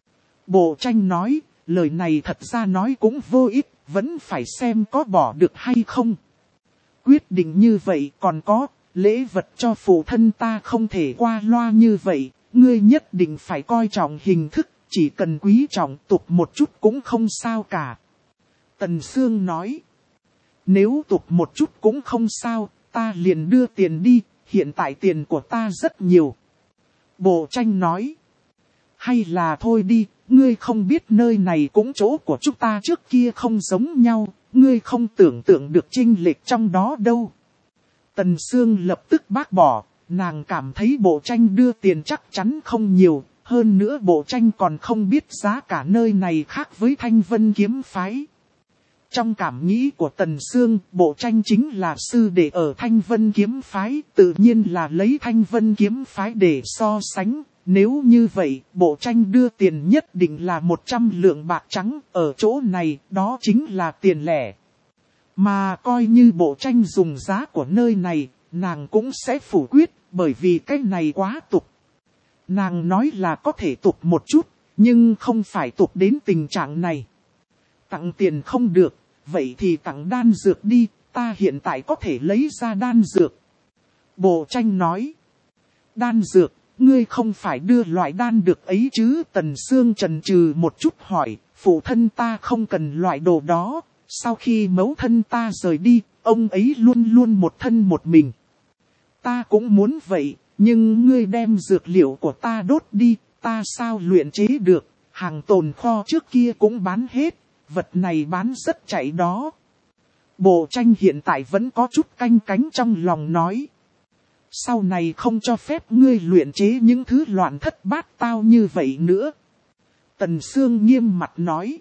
Bộ tranh nói, lời này thật ra nói cũng vô ích, vẫn phải xem có bỏ được hay không. Quyết định như vậy còn có, lễ vật cho phụ thân ta không thể qua loa như vậy, ngươi nhất định phải coi trọng hình thức, chỉ cần quý trọng tục một chút cũng không sao cả. Tần Sương nói, nếu tục một chút cũng không sao, ta liền đưa tiền đi, hiện tại tiền của ta rất nhiều. Bộ tranh nói, hay là thôi đi, ngươi không biết nơi này cũng chỗ của chúng ta trước kia không giống nhau, ngươi không tưởng tượng được chênh lệch trong đó đâu. Tần Sương lập tức bác bỏ, nàng cảm thấy bộ tranh đưa tiền chắc chắn không nhiều, hơn nữa bộ tranh còn không biết giá cả nơi này khác với Thanh Vân kiếm phái. Trong cảm nghĩ của Tần Sương, bộ tranh chính là sư đệ ở Thanh Vân kiếm phái, tự nhiên là lấy Thanh Vân kiếm phái để so sánh. Nếu như vậy, bộ tranh đưa tiền nhất định là một trăm lượng bạc trắng, ở chỗ này, đó chính là tiền lẻ. Mà coi như bộ tranh dùng giá của nơi này, nàng cũng sẽ phủ quyết, bởi vì cái này quá tục. Nàng nói là có thể tục một chút, nhưng không phải tục đến tình trạng này. Tặng tiền không được, vậy thì tặng đan dược đi, ta hiện tại có thể lấy ra đan dược. Bộ tranh nói, đan dược. Ngươi không phải đưa loại đan dược ấy chứ? Tần Sương chần chừ một chút hỏi, phụ thân ta không cần loại đồ đó, sau khi mẫu thân ta rời đi, ông ấy luôn luôn một thân một mình. Ta cũng muốn vậy, nhưng ngươi đem dược liệu của ta đốt đi, ta sao luyện chế được, hàng tồn kho trước kia cũng bán hết, vật này bán rất chạy đó. Bộ tranh hiện tại vẫn có chút canh cánh trong lòng nói. Sau này không cho phép ngươi luyện chế những thứ loạn thất bát tao như vậy nữa. Tần Sương nghiêm mặt nói.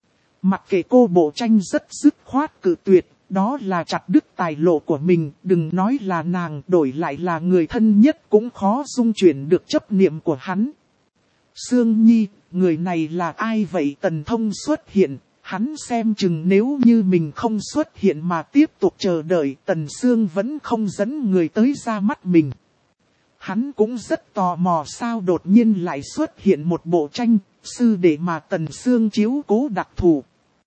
Mặc kệ cô, bộ tranh rất dứt khoát cự tuyệt, đó là chặt đứt tài lộ của mình, đừng nói là nàng, đổi lại là người thân nhất cũng khó dung chuyển được chấp niệm của hắn. Sương Nhi, người này là ai vậy? Tần Thông xuất hiện. Hắn xem chừng nếu như mình không xuất hiện mà tiếp tục chờ đợi, Tần Sương vẫn không dẫn người tới ra mắt mình. Hắn cũng rất tò mò sao đột nhiên lại xuất hiện một bộ tranh, sư đệ mà Tần Sương chiếu cố đặc thù.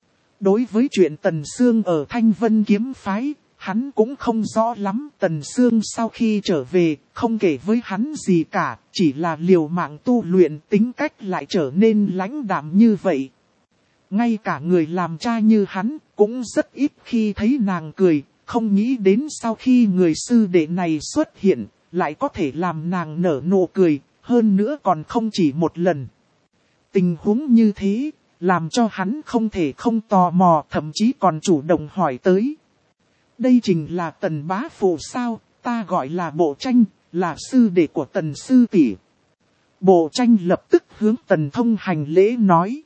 Đối với chuyện Tần Sương ở Thanh Vân kiếm phái, hắn cũng không rõ lắm. Tần Sương sau khi trở về, không kể với hắn gì cả, chỉ là liều mạng tu luyện, tính cách lại trở nên lãnh đạm như vậy. Ngay cả người làm cha như hắn, cũng rất ít khi thấy nàng cười, không nghĩ đến sau khi người sư đệ này xuất hiện, lại có thể làm nàng nở nụ cười, hơn nữa còn không chỉ một lần. Tình huống như thế, làm cho hắn không thể không tò mò, thậm chí còn chủ động hỏi tới. Đây chính là Tần bá phụ sao, ta gọi là Bộ Tranh, là sư đệ của Tần sư tỷ. Bộ Tranh lập tức hướng Tần Thông hành lễ nói.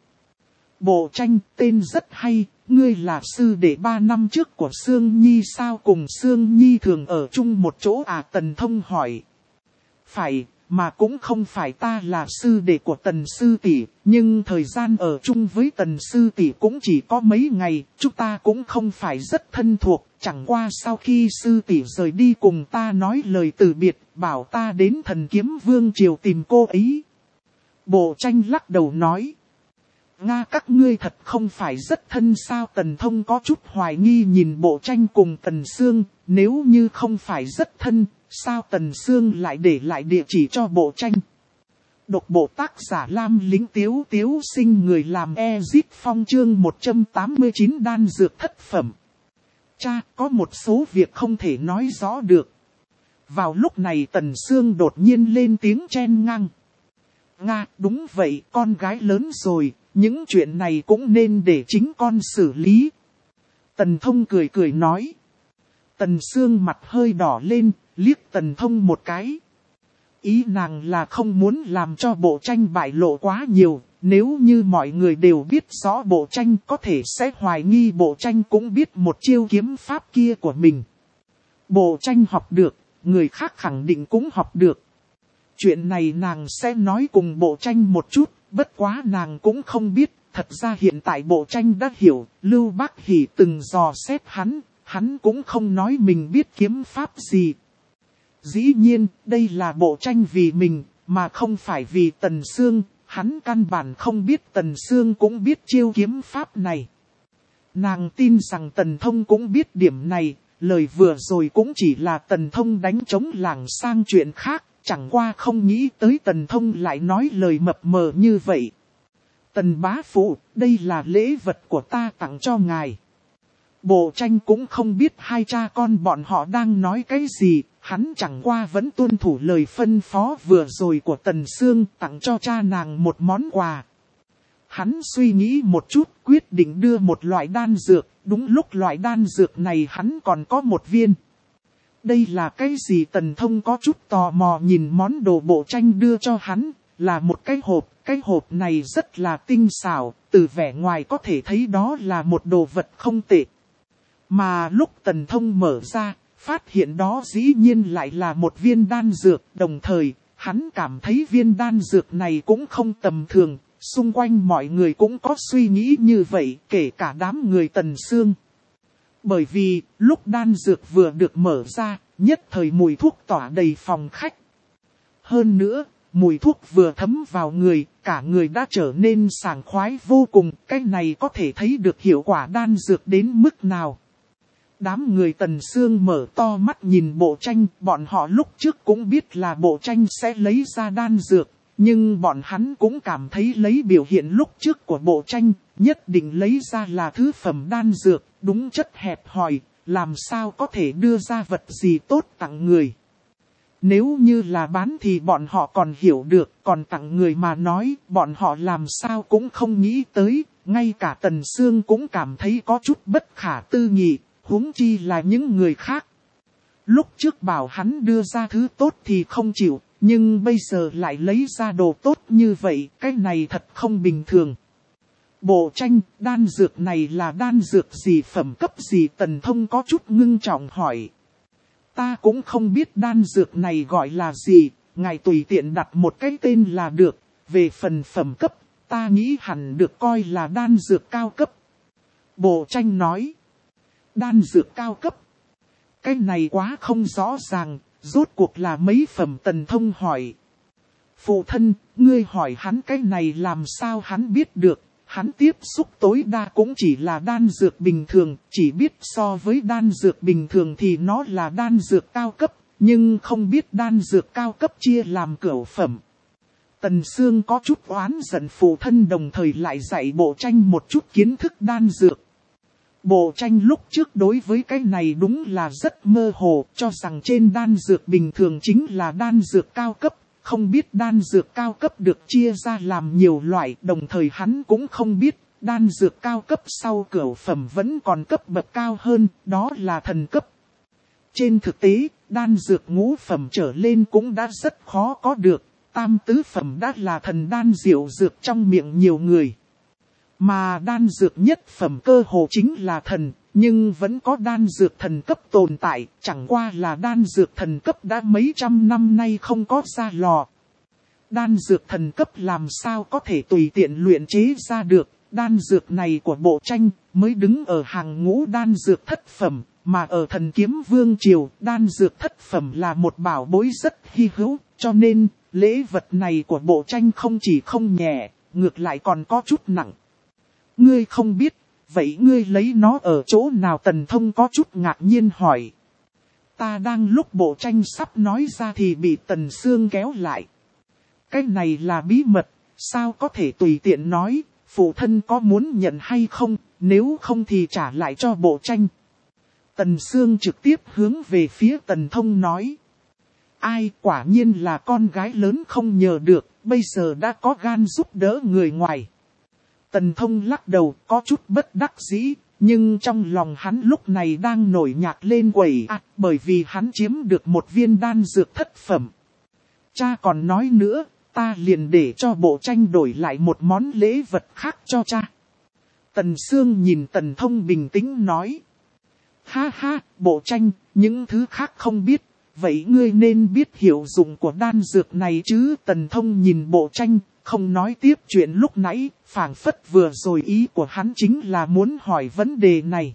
Bộ Tranh, tên rất hay, ngươi là sư đệ ba năm trước của Sương Nhi sao, cùng Sương Nhi thường ở chung một chỗ à? Tần Thông hỏi. Phải, mà cũng không phải, ta là sư đệ của Tần sư tỷ, nhưng thời gian ở chung với Tần sư tỷ cũng chỉ có mấy ngày, chúng ta cũng không phải rất thân thuộc, chẳng qua sau khi sư tỷ rời đi cùng ta nói lời từ biệt, bảo ta đến Thần Kiếm Vương triều tìm cô ấy. Bộ Tranh lắc đầu nói. Nga, các ngươi thật không phải rất thân sao? Tần Thông có chút hoài nghi nhìn Bộ Tranh cùng Tần Sương, nếu như không phải rất thân, sao Tần Sương lại để lại địa chỉ cho Bộ Tranh? Độc bộ tác giả Lam Lính Tiếu Tiếu Sinh, người làm Ezit Phong, chương một trăm tám mươi chín đan dược thất phẩm. Cha, có một số việc không thể nói rõ được. Vào lúc này Tần Sương đột nhiên lên tiếng chen ngang. Nga, đúng vậy, con gái lớn rồi, những chuyện này cũng nên để chính con xử lý. Tần Thông cười cười nói. Tần Sương mặt hơi đỏ lên, liếc Tần Thông một cái. Ý nàng là không muốn làm cho Bộ Tranh bại lộ quá nhiều, nếu như mọi người đều biết rõ Bộ Tranh có thể sẽ hoài nghi Bộ Tranh cũng biết một chiêu kiếm pháp kia của mình. Bộ Tranh học được, người khác khẳng định cũng học được. Chuyện này nàng sẽ nói cùng Bộ Tranh một chút, bất quá nàng cũng không biết, thật ra hiện tại Bộ Tranh đã hiểu, Lưu Bác Hỷ từng dò xét hắn, hắn cũng không nói mình biết kiếm pháp gì. Dĩ nhiên, đây là Bộ Tranh vì mình, mà không phải vì Tần Sương, hắn căn bản không biết Tần Sương cũng biết chiêu kiếm pháp này. Nàng tin rằng Tần Thông cũng biết điểm này, lời vừa rồi cũng chỉ là Tần Thông đánh trống lảng sang chuyện khác, chẳng qua không nghĩ tới Tần Thông lại nói lời mập mờ như vậy. Tần bá phụ, đây là lễ vật của ta tặng cho ngài. Bộ Tranh cũng không biết hai cha con bọn họ đang nói cái gì, hắn chẳng qua vẫn tuân thủ lời phân phó vừa rồi của Tần Sương, tặng cho cha nàng một món quà. Hắn suy nghĩ một chút, quyết định đưa một loại đan dược, đúng lúc loại đan dược này hắn còn có một viên. Đây là cái gì? Tần Thông có chút tò mò nhìn món đồ Bộ Tranh đưa cho hắn, là một cái hộp, cái hộp này rất là tinh xảo, từ vẻ ngoài có thể thấy đó là một đồ vật không tệ. Mà lúc Tần Thông mở ra, phát hiện đó dĩ nhiên lại là một viên đan dược, đồng thời, hắn cảm thấy viên đan dược này cũng không tầm thường, xung quanh mọi người cũng có suy nghĩ như vậy, kể cả đám người Tần Sương. Bởi vì, lúc đan dược vừa được mở ra, nhất thời mùi thuốc tỏa đầy phòng khách. Hơn nữa, mùi thuốc vừa thấm vào người, cả người đã trở nên sảng khoái vô cùng, cái này có thể thấy được hiệu quả đan dược đến mức nào. Đám người Tần Sương mở to mắt nhìn Bộ Tranh, bọn họ lúc trước cũng biết là Bộ Tranh sẽ lấy ra đan dược, nhưng bọn hắn cũng cảm thấy lấy biểu hiện lúc trước của Bộ Tranh, nhất định lấy ra là thứ phẩm đan dược, đúng chất hẹp hòi, làm sao có thể đưa ra vật gì tốt tặng người. Nếu như là bán thì bọn họ còn hiểu được, còn tặng người mà nói, bọn họ làm sao cũng không nghĩ tới, ngay cả Tần Sương cũng cảm thấy có chút bất khả tư nghị. Huống chi là những người khác. Lúc trước bảo hắn đưa ra thứ tốt thì không chịu, nhưng bây giờ lại lấy ra đồ tốt như vậy, cái này thật không bình thường. Bộ Tranh, đan dược này là đan dược gì, phẩm cấp gì? Tần Thông có chút ngưng trọng hỏi. Ta cũng không biết đan dược này gọi là gì, ngài tùy tiện đặt một cái tên là được, về phần phẩm cấp, ta nghĩ hẳn được coi là đan dược cao cấp. Bộ Tranh nói. Đan dược cao cấp. Cái này quá không rõ ràng, rốt cuộc là mấy phẩm? Tần Thông hỏi. Phụ thân, ngươi hỏi hắn cái này làm sao hắn biết được, hắn tiếp xúc tối đa cũng chỉ là đan dược bình thường, chỉ biết so với đan dược bình thường thì nó là đan dược cao cấp, nhưng không biết đan dược cao cấp chia làm cửu phẩm. Tần Sương có chút oán giận phụ thân, đồng thời lại dạy Bộ Tranh một chút kiến thức đan dược. Bộ Tranh lúc trước đối với cái này đúng là rất mơ hồ, cho rằng trên đan dược bình thường chính là đan dược cao cấp, không biết đan dược cao cấp được chia ra làm nhiều loại, đồng thời hắn cũng không biết, đan dược cao cấp sau cửu phẩm vẫn còn cấp bậc cao hơn, đó là thần cấp. Trên thực tế, đan dược ngũ phẩm trở lên cũng đã rất khó có được, tam tứ phẩm đã là thần đan diệu dược trong miệng nhiều người. Mà đan dược nhất phẩm cơ hồ chính là thần, nhưng vẫn có đan dược thần cấp tồn tại, chẳng qua là đan dược thần cấp đã mấy trăm năm nay không có ra lò. Đan dược thần cấp làm sao có thể tùy tiện luyện chế ra được, đan dược này của bộ tranh mới đứng ở hàng ngũ đan dược thất phẩm, mà ở thần kiếm vương triều, đan dược thất phẩm là một bảo bối rất hy hữu, cho nên lễ vật này của bộ tranh không chỉ không nhẹ, ngược lại còn có chút nặng. Ngươi không biết, vậy ngươi lấy nó ở chỗ nào? Tần Thông có chút ngạc nhiên hỏi. Ta đang lúc bộ tranh sắp nói ra thì bị Tần Sương kéo lại. Cái này là bí mật, sao có thể tùy tiện nói, phụ thân có muốn nhận hay không, nếu không thì trả lại cho bộ tranh. Tần Sương trực tiếp hướng về phía Tần Thông nói. Ai, quả nhiên là con gái lớn không nhờ được, bây giờ đã có gan giúp đỡ người ngoài. Tần Thông lắc đầu, có chút bất đắc dĩ, nhưng trong lòng hắn lúc này đang nổi nhạc lên quẩy ạt, bởi vì hắn chiếm được một viên đan dược thất phẩm. Cha còn nói nữa, ta liền để cho bộ tranh đổi lại một món lễ vật khác cho cha. Tần Sương nhìn Tần Thông bình tĩnh nói. Ha ha, bộ tranh, những thứ khác không biết, vậy ngươi nên biết hiệu dụng của đan dược này chứ? Tần Thông nhìn bộ tranh, không nói tiếp chuyện lúc nãy, phảng phất vừa rồi ý của hắn chính là muốn hỏi vấn đề này.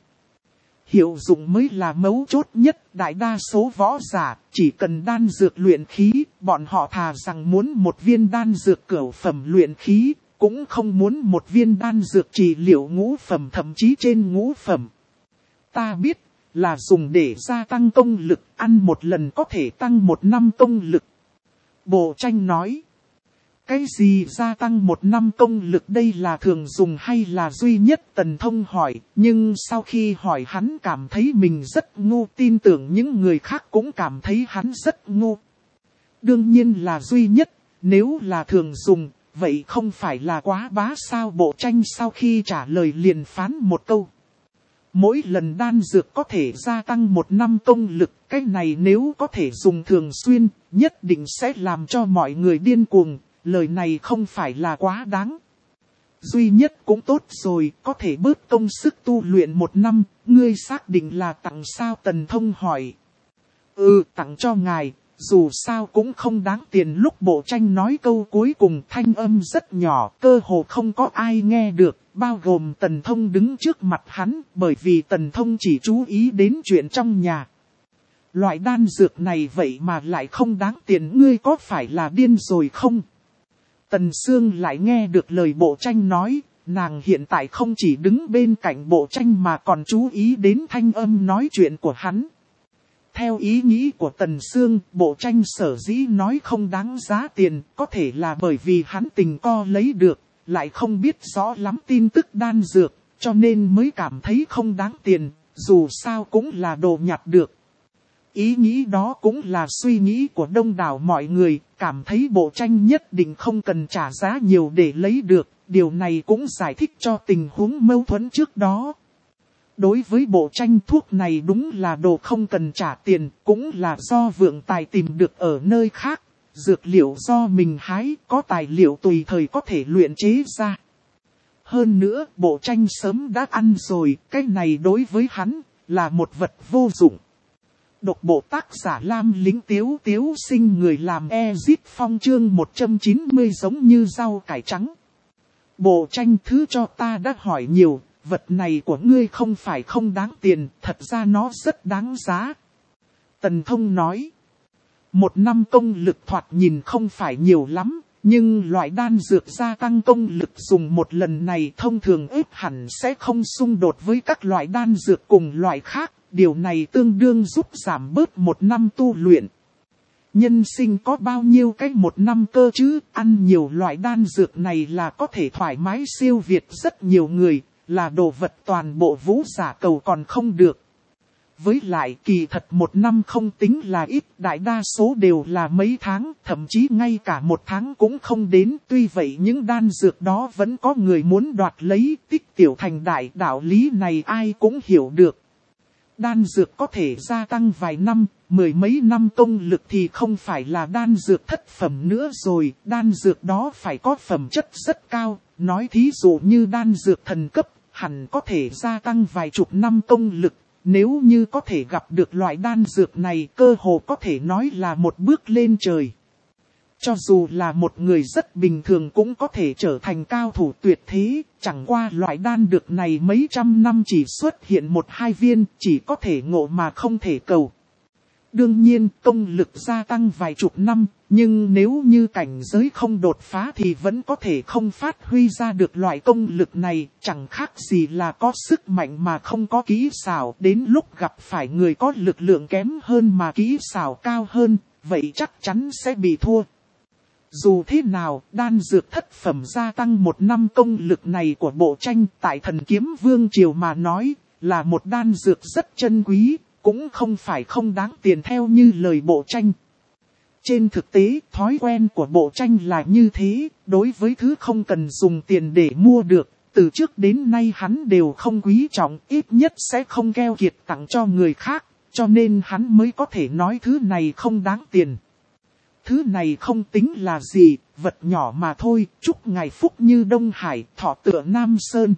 Hiệu dụng mới là mấu chốt nhất, đại đa số võ giả, chỉ cần đan dược luyện khí, bọn họ thà rằng muốn một viên đan dược cửu phẩm luyện khí, cũng không muốn một viên đan dược trị liệu ngũ phẩm thậm chí trên ngũ phẩm. Ta biết, là dùng để gia tăng công lực, ăn một lần có thể tăng một năm công lực. Bộ tranh nói. Cái gì gia tăng một năm công lực, đây là thường dùng hay là duy nhất? Tần Thông hỏi, nhưng sau khi hỏi hắn cảm thấy mình rất ngu, tin tưởng những người khác cũng cảm thấy hắn rất ngu. Đương nhiên là duy nhất, nếu là thường dùng, vậy không phải là quá bá sao? Bộ tranh sau khi trả lời liền phán một câu. Mỗi lần đan dược có thể gia tăng một năm công lực, cái này nếu có thể dùng thường xuyên, nhất định sẽ làm cho mọi người điên cuồng. Lời này không phải là quá đáng. Duy nhất cũng tốt rồi, có thể bớt công sức tu luyện một năm, ngươi xác định là tặng sao? Tần Thông hỏi. Ừ, tặng cho ngài, dù sao cũng không đáng tiền. Lúc bộ tranh nói câu cuối cùng thanh âm rất nhỏ, cơ hồ không có ai nghe được, bao gồm Tần Thông đứng trước mặt hắn, bởi vì Tần Thông chỉ chú ý đến chuyện trong nhà. Loại đan dược này vậy mà lại không đáng tiền, ngươi có phải là điên rồi không? Tần Sương lại nghe được lời bộ tranh nói, nàng hiện tại không chỉ đứng bên cạnh bộ tranh mà còn chú ý đến thanh âm nói chuyện của hắn. Theo ý nghĩ của Tần Sương, bộ tranh sở dĩ nói không đáng giá tiền, có thể là bởi vì hắn tình co lấy được, lại không biết rõ lắm tin tức đan dược, cho nên mới cảm thấy không đáng tiền, dù sao cũng là đồ nhặt được. Ý nghĩ đó cũng là suy nghĩ của đông đảo mọi người, cảm thấy bộ tranh nhất định không cần trả giá nhiều để lấy được, điều này cũng giải thích cho tình huống mâu thuẫn trước đó. Đối với bộ tranh, thuốc này đúng là đồ không cần trả tiền, cũng là do vượng tài tìm được ở nơi khác, dược liệu do mình hái, có tài liệu tùy thời có thể luyện chế ra. Hơn nữa, bộ tranh sớm đã ăn rồi, cái này đối với hắn là một vật vô dụng. Độc bộ tác giả Lam Lính Tiếu Tiếu sinh người làm Ezit Phong chương một trăm chín mươi giống như rau cải trắng. Bộ tranh, thứ cho ta đã hỏi nhiều, vật này của ngươi không phải không đáng tiền, thật ra nó rất đáng giá. Tần Thông nói, một năm công lực thoạt nhìn không phải nhiều lắm, nhưng loại đan dược gia tăng công lực dùng một lần này thông thường ít hẳn sẽ không xung đột với các loại đan dược cùng loại khác. Điều này tương đương giúp giảm bớt một năm tu luyện. Nhân sinh có bao nhiêu cái một năm cơ chứ, ăn nhiều loại đan dược này là có thể thoải mái siêu việt rất nhiều người, là đồ vật toàn bộ vũ giả cầu còn không được. Với lại kỳ thật một năm không tính là ít, đại đa số đều là mấy tháng, thậm chí ngay cả một tháng cũng không đến. Tuy vậy những đan dược đó vẫn có người muốn đoạt lấy, tích tiểu thành đại, đạo lý này ai cũng hiểu được. Đan dược có thể gia tăng vài năm, mười mấy năm công lực thì không phải là đan dược thất phẩm nữa rồi, đan dược đó phải có phẩm chất rất cao, nói thí dụ như đan dược thần cấp, hẳn có thể gia tăng vài chục năm công lực. Nếu như có thể gặp được loại đan dược này, cơ hồ có thể nói là một bước lên trời. Cho dù là một người rất bình thường cũng có thể trở thành cao thủ tuyệt thế, chẳng qua loại đan dược này mấy trăm năm chỉ xuất hiện một hai viên, chỉ có thể ngộ mà không thể cầu. Đương nhiên, công lực gia tăng vài chục năm, nhưng nếu như cảnh giới không đột phá thì vẫn có thể không phát huy ra được loại công lực này, chẳng khác gì là có sức mạnh mà không có kỹ xảo. Đến lúc gặp phải người có lực lượng kém hơn mà kỹ xảo cao hơn, vậy chắc chắn sẽ bị thua. Dù thế nào, đan dược thất phẩm gia tăng một năm công lực này của Bộ Tranh tại Thần Kiếm Vương Triều mà nói, là một đan dược rất chân quý, cũng không phải không đáng tiền theo như lời Bộ Tranh. Trên thực tế, thói quen của Bộ Tranh là như thế, đối với thứ không cần dùng tiền để mua được, từ trước đến nay hắn đều không quý trọng, ít nhất sẽ không keo kiệt tặng cho người khác, cho nên hắn mới có thể nói thứ này không đáng tiền. Thứ này không tính là gì, vật nhỏ mà thôi, chúc ngài phúc như Đông Hải, thọ tựa Nam Sơn.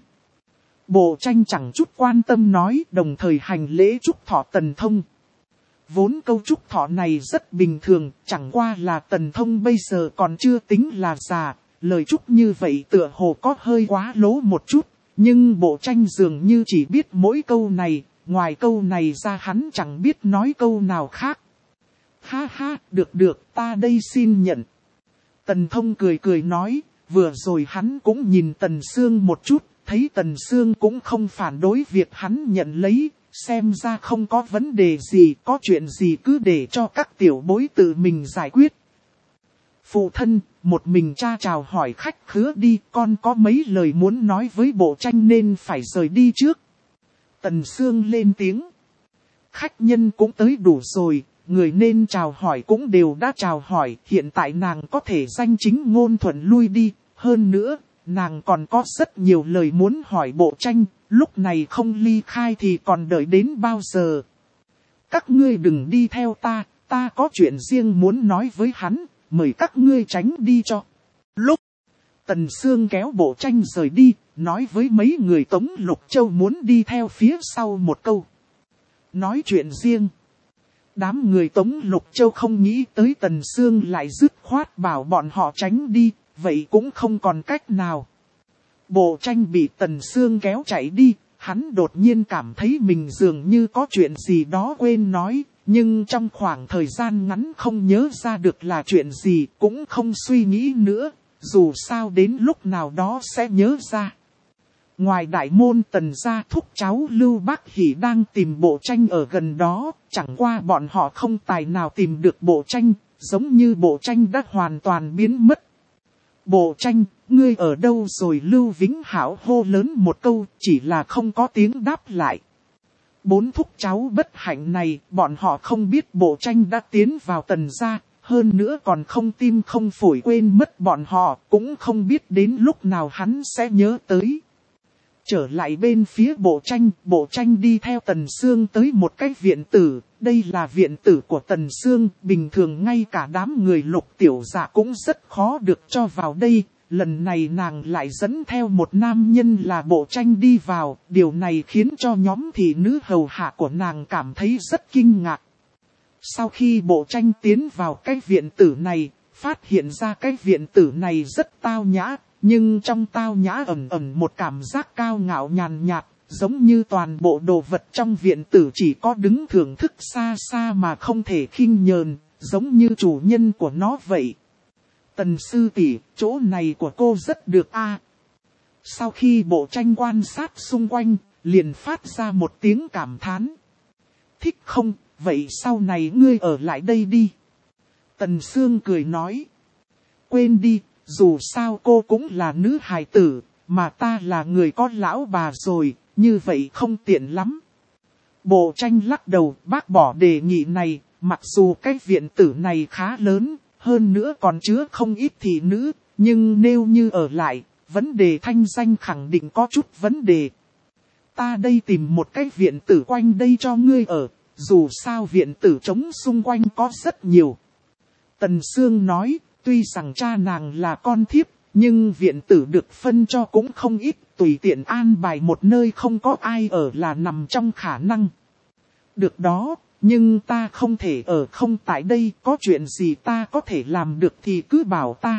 Bộ Tranh chẳng chút quan tâm nói, đồng thời hành lễ chúc thọ Tần Thông. Vốn câu chúc thọ này rất bình thường, chẳng qua là Tần Thông bây giờ còn chưa tính là già, lời chúc như vậy tựa hồ có hơi quá lố một chút, nhưng Bộ Tranh dường như chỉ biết mỗi câu này, ngoài câu này ra hắn chẳng biết nói câu nào khác. Ha ha, được được, ta đây xin nhận. Tần Thông cười cười nói, vừa rồi hắn cũng nhìn Tần Sương một chút, thấy Tần Sương cũng không phản đối việc hắn nhận lấy, xem ra không có vấn đề gì, có chuyện gì cứ để cho các tiểu bối tự mình giải quyết. Phụ thân, một mình cha chào hỏi khách khứa đi, con có mấy lời muốn nói với Bộ Tranh nên phải rời đi trước. Tần Sương lên tiếng. Khách nhân cũng tới đủ rồi. Người nên chào hỏi cũng đều đã chào hỏi, hiện tại nàng có thể danh chính ngôn thuận lui đi, hơn nữa, nàng còn có rất nhiều lời muốn hỏi Bộ Tranh, lúc này không ly khai thì còn đợi đến bao giờ. Các ngươi đừng đi theo ta, ta có chuyện riêng muốn nói với hắn, mời các ngươi tránh đi cho. Lúc Tần Sương kéo Bộ Tranh rời đi, nói với mấy người Tống Lục Châu muốn đi theo phía sau một câu. Nói chuyện riêng. Đám người Tống Lục Châu không nghĩ tới Tần Sương lại dứt khoát bảo bọn họ tránh đi, vậy cũng không còn cách nào. Bộ Tranh bị Tần Sương kéo chạy đi, hắn đột nhiên cảm thấy mình dường như có chuyện gì đó quên nói, nhưng trong khoảng thời gian ngắn không nhớ ra được là chuyện gì, cũng không suy nghĩ nữa, dù sao đến lúc nào đó sẽ nhớ ra. Ngoài đại môn Tần gia thúc cháu Lưu Bác Hỷ đang tìm Bộ Tranh ở gần đó, chẳng qua bọn họ không tài nào tìm được Bộ Tranh, giống như Bộ Tranh đã hoàn toàn biến mất. Bộ Tranh, ngươi ở đâu rồi? Lưu Vĩnh Hảo hô lớn một câu, chỉ là không có tiếng đáp lại. Bốn thúc cháu bất hạnh này, bọn họ không biết Bộ Tranh đã tiến vào Tần gia, hơn nữa còn không tim không phổi quên mất bọn họ, cũng không biết đến lúc nào hắn sẽ nhớ tới. Trở lại bên phía Bộ Tranh, Bộ Tranh đi theo Tần Sương tới một cái viện tử, đây là viện tử của Tần Sương, bình thường ngay cả đám người Lục tiểu dạ cũng rất khó được cho vào đây, lần này nàng lại dẫn theo một nam nhân là Bộ Tranh đi vào, điều này khiến cho nhóm thị nữ hầu hạ của nàng cảm thấy rất kinh ngạc. Sau khi Bộ Tranh tiến vào cái viện tử này, phát hiện ra cái viện tử này rất tao nhã. Nhưng trong tao nhã ẩn ẩn một cảm giác cao ngạo nhàn nhạt, giống như toàn bộ đồ vật trong viện tử chỉ có đứng thưởng thức xa xa mà không thể khinh nhờn, giống như chủ nhân của nó vậy. Tần sư tỷ, chỗ này của cô rất được a. À. Sau khi Bộ Tranh quan sát xung quanh, liền phát ra một tiếng cảm thán. Thích không, vậy sau này ngươi ở lại đây đi. Tần Sương cười nói. Quên đi. Dù sao cô cũng là nữ hài tử, mà ta là người có lão bà rồi, như vậy không tiện lắm. Bộ tranh lắc đầu bác bỏ đề nghị này, mặc dù cái viện tử này khá lớn, hơn nữa còn chứa không ít thị nữ, nhưng nếu như ở lại, vấn đề thanh danh khẳng định có chút vấn đề. Ta đây tìm một cái viện tử quanh đây cho ngươi ở, dù sao viện tử trống xung quanh có rất nhiều. Tần Sương nói, tuy rằng cha nàng là con thiếp, nhưng viện tử được phân cho cũng không ít, tùy tiện an bài một nơi không có ai ở là nằm trong khả năng. Được đó, nhưng ta không thể ở không tại đây, có chuyện gì ta có thể làm được thì cứ bảo ta.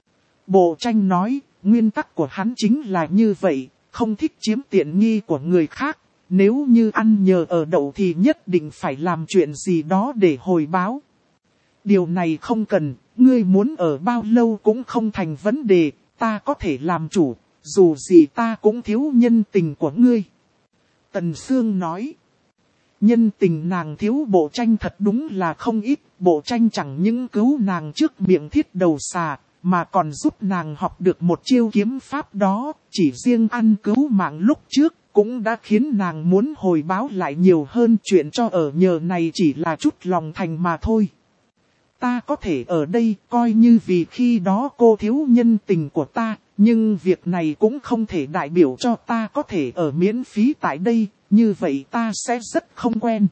Bộ tranh nói, nguyên tắc của hắn chính là như vậy, không thích chiếm tiện nghi của người khác, nếu như ăn nhờ ở đậu thì nhất định phải làm chuyện gì đó để hồi báo. Điều này không cần, ngươi muốn ở bao lâu cũng không thành vấn đề, ta có thể làm chủ, dù gì ta cũng thiếu nhân tình của ngươi. Tần Sương nói, nhân tình nàng thiếu Bộ tranh thật đúng là không ít, Bộ tranh chẳng những cứu nàng trước miệng thiết đầu xà, mà còn giúp nàng học được một chiêu kiếm pháp đó, chỉ riêng ăn cứu mạng lúc trước, cũng đã khiến nàng muốn hồi báo lại nhiều hơn, chuyện cho ở nhờ này chỉ là chút lòng thành mà thôi. Ta có thể ở đây coi như vì khi đó cô thiếu nhân tình của ta, nhưng việc này cũng không thể đại biểu cho ta có thể ở miễn phí tại đây, như vậy ta sẽ rất không quen.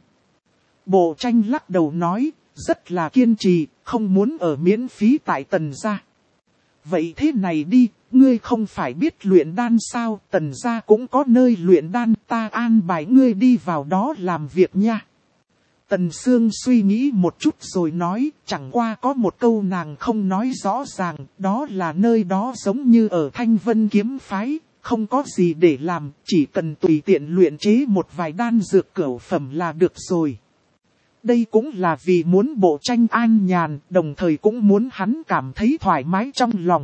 Bộ tranh lắc đầu nói, rất là kiên trì, không muốn ở miễn phí tại Tần gia. Vậy thế này đi, ngươi không phải biết luyện đan sao, Tần gia cũng có nơi luyện đan, ta an bài ngươi đi vào đó làm việc nha. Tần Sương suy nghĩ một chút rồi nói, chẳng qua có một câu nàng không nói rõ ràng, đó là nơi đó giống như ở Thanh Vân kiếm phái, không có gì để làm, chỉ cần tùy tiện luyện chế một vài đan dược cửu phẩm là được rồi. Đây cũng là vì muốn Bộ tranh an nhàn, đồng thời cũng muốn hắn cảm thấy thoải mái trong lòng.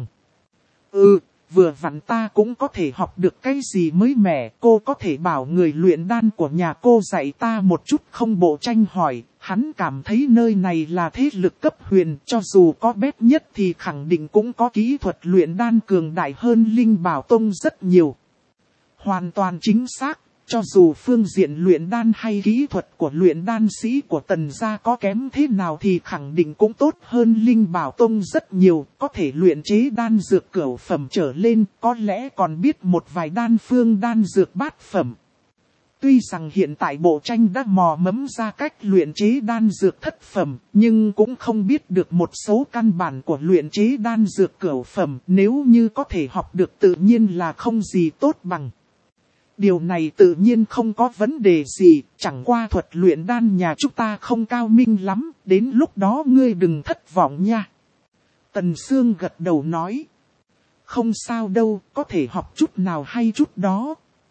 Ừ, vừa vặn ta cũng có thể học được cái gì mới mẻ, cô có thể bảo người luyện đan của nhà cô dạy ta một chút không? Bộ tranh hỏi, hắn cảm thấy nơi này là thế lực cấp huyền, cho dù có bét nhất thì khẳng định cũng có kỹ thuật luyện đan cường đại hơn Linh Bảo Tông rất nhiều. Hoàn toàn chính xác. Cho dù phương diện luyện đan hay kỹ thuật của luyện đan sĩ của Tần gia có kém thế nào thì khẳng định cũng tốt hơn Linh Bảo Tông rất nhiều, có thể luyện chế đan dược cửu phẩm trở lên, có lẽ còn biết một vài đan phương đan dược bát phẩm. Tuy rằng hiện tại Bộ tranh đã mò mẫm ra cách luyện chế đan dược thất phẩm, nhưng cũng không biết được một số căn bản của luyện chế đan dược cửu phẩm, nếu như có thể học được tự nhiên là không gì tốt bằng. Điều này tự nhiên không có vấn đề gì, chẳng qua thuật luyện đan nhà chúng ta không cao minh lắm, đến lúc đó ngươi đừng thất vọng nha. Tần Sương gật đầu nói, không sao đâu, có thể học chút nào hay chút đó.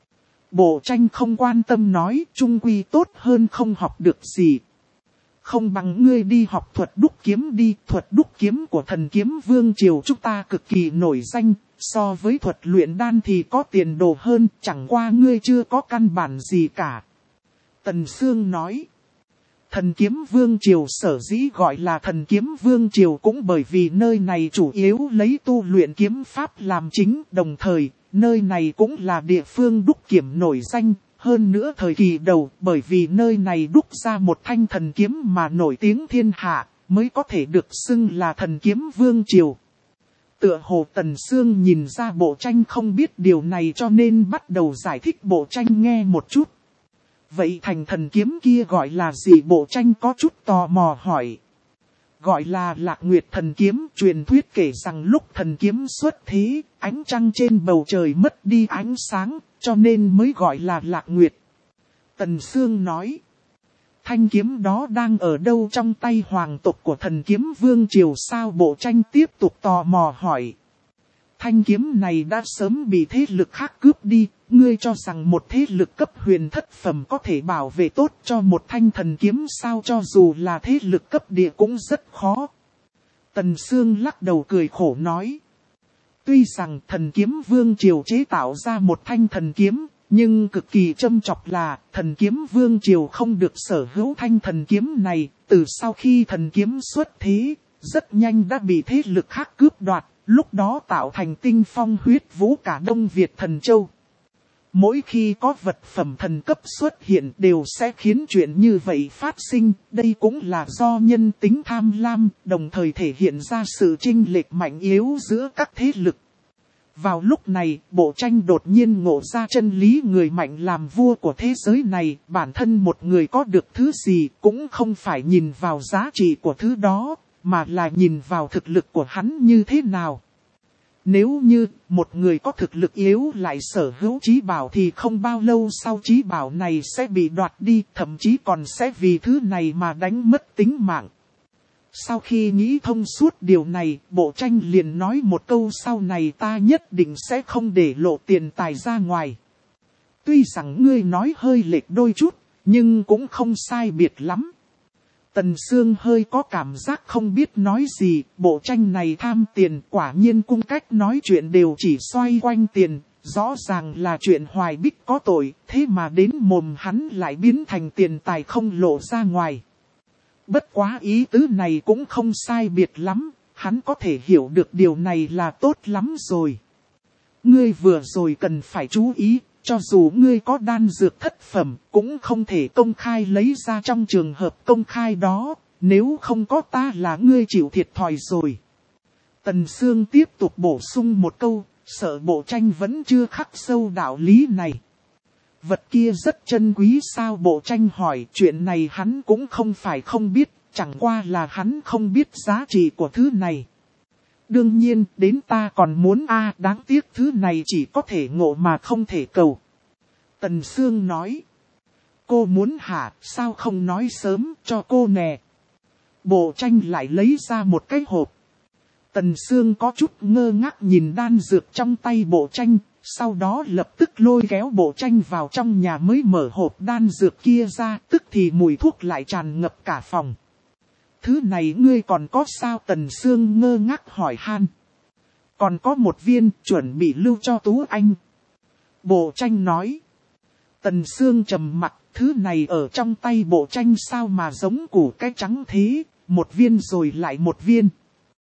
Bộ tranh không quan tâm nói, chung quy tốt hơn không học được gì. Không bằng ngươi đi học thuật đúc kiếm đi, thuật đúc kiếm của thần kiếm vương triều chúng ta cực kỳ nổi danh. So với thuật luyện đan thì có tiền đồ hơn, chẳng qua ngươi chưa có căn bản gì cả. Tần Sương nói, thần kiếm vương triều sở dĩ gọi là thần kiếm vương triều cũng bởi vì nơi này chủ yếu lấy tu luyện kiếm pháp làm chính, đồng thời, nơi này cũng là địa phương đúc kiếm nổi danh, hơn nữa thời kỳ đầu, bởi vì nơi này đúc ra một thanh thần kiếm mà nổi tiếng thiên hạ, mới có thể được xưng là thần kiếm vương triều. Tựa hồ Tần Sương nhìn ra Bộ tranh không biết điều này cho nên bắt đầu giải thích Bộ tranh nghe một chút. Vậy thành thần kiếm kia gọi là gì? Bộ tranh có chút tò mò hỏi. Gọi là Lạc Nguyệt thần kiếm, truyền thuyết kể rằng lúc thần kiếm xuất thế, ánh trăng trên bầu trời mất đi ánh sáng, cho nên mới gọi là Lạc Nguyệt. Tần Sương nói. Thanh kiếm đó đang ở đâu trong tay hoàng tộc của thần kiếm vương triều sao? Bộ tranh tiếp tục tò mò hỏi. Thanh kiếm này đã sớm bị thế lực khác cướp đi, ngươi cho rằng một thế lực cấp huyền thất phẩm có thể bảo vệ tốt cho một thanh thần kiếm sao? Cho dù là thế lực cấp địa cũng rất khó. Tần Sương lắc đầu cười khổ nói. Tuy rằng thần kiếm vương triều chế tạo ra một thanh thần kiếm, nhưng cực kỳ châm chọc là thần kiếm vương triều không được sở hữu thanh thần kiếm này, từ sau khi thần kiếm xuất thế, rất nhanh đã bị thế lực khác cướp đoạt, lúc đó tạo thành tinh phong huyết vũ cả Đông Việt Thần Châu. Mỗi khi có vật phẩm thần cấp xuất hiện đều sẽ khiến chuyện như vậy phát sinh, đây cũng là do nhân tính tham lam, đồng thời thể hiện ra sự chênh lệch mạnh yếu giữa các thế lực. Vào lúc này, bộ tranh đột nhiên ngộ ra chân lý người mạnh làm vua của thế giới này, bản thân một người có được thứ gì cũng không phải nhìn vào giá trị của thứ đó, mà là nhìn vào thực lực của hắn như thế nào. Nếu như một người có thực lực yếu lại sở hữu trí bảo thì không bao lâu sau trí bảo này sẽ bị đoạt đi, thậm chí còn sẽ vì thứ này mà đánh mất tính mạng. Sau khi nghĩ thông suốt điều này, bộ tranh liền nói một câu sau này ta nhất định sẽ không để lộ tiền tài ra ngoài. Tuy rằng ngươi nói hơi lệch đôi chút, nhưng cũng không sai biệt lắm. Tần Sương hơi có cảm giác không biết nói gì, bộ tranh này tham tiền, quả nhiên cung cách nói chuyện đều chỉ xoay quanh tiền, rõ ràng là chuyện Hoài Bích có tội, thế mà đến mồm hắn lại biến thành tiền tài không lộ ra ngoài. Bất quá ý tứ này cũng không sai biệt lắm, hắn có thể hiểu được điều này là tốt lắm rồi. Ngươi vừa rồi cần phải chú ý. Cho dù ngươi có đan dược thất phẩm, cũng không thể công khai lấy ra trong trường hợp công khai đó, nếu không có ta là ngươi chịu thiệt thòi rồi. Tần Sương tiếp tục bổ sung một câu, sợ bộ tranh vẫn chưa khắc sâu đạo lý này. Vật kia rất chân quý sao, bộ tranh hỏi, chuyện này hắn cũng không phải không biết, chẳng qua là hắn không biết giá trị của thứ này. Đương nhiên, đến ta còn muốn a đáng tiếc thứ này chỉ có thể ngộ mà không thể cầu. Tần Sương nói. Cô muốn hả, sao không nói sớm cho cô nè. Bộ tranh lại lấy ra một cái hộp. Tần Sương có chút ngơ ngác nhìn đan dược trong tay bộ tranh, sau đó lập tức lôi kéo bộ tranh vào trong nhà mới mở hộp đan dược kia ra, tức thì mùi thuốc lại tràn ngập cả phòng. Thứ này ngươi còn có sao? Tần Sương ngơ ngác hỏi han. Còn có một viên, chuẩn bị lưu cho Tú Anh. Bộ tranh nói. Tần Sương trầm mặc, thứ này ở trong tay bộ tranh sao mà giống củ cái trắng thế, một viên rồi lại một viên.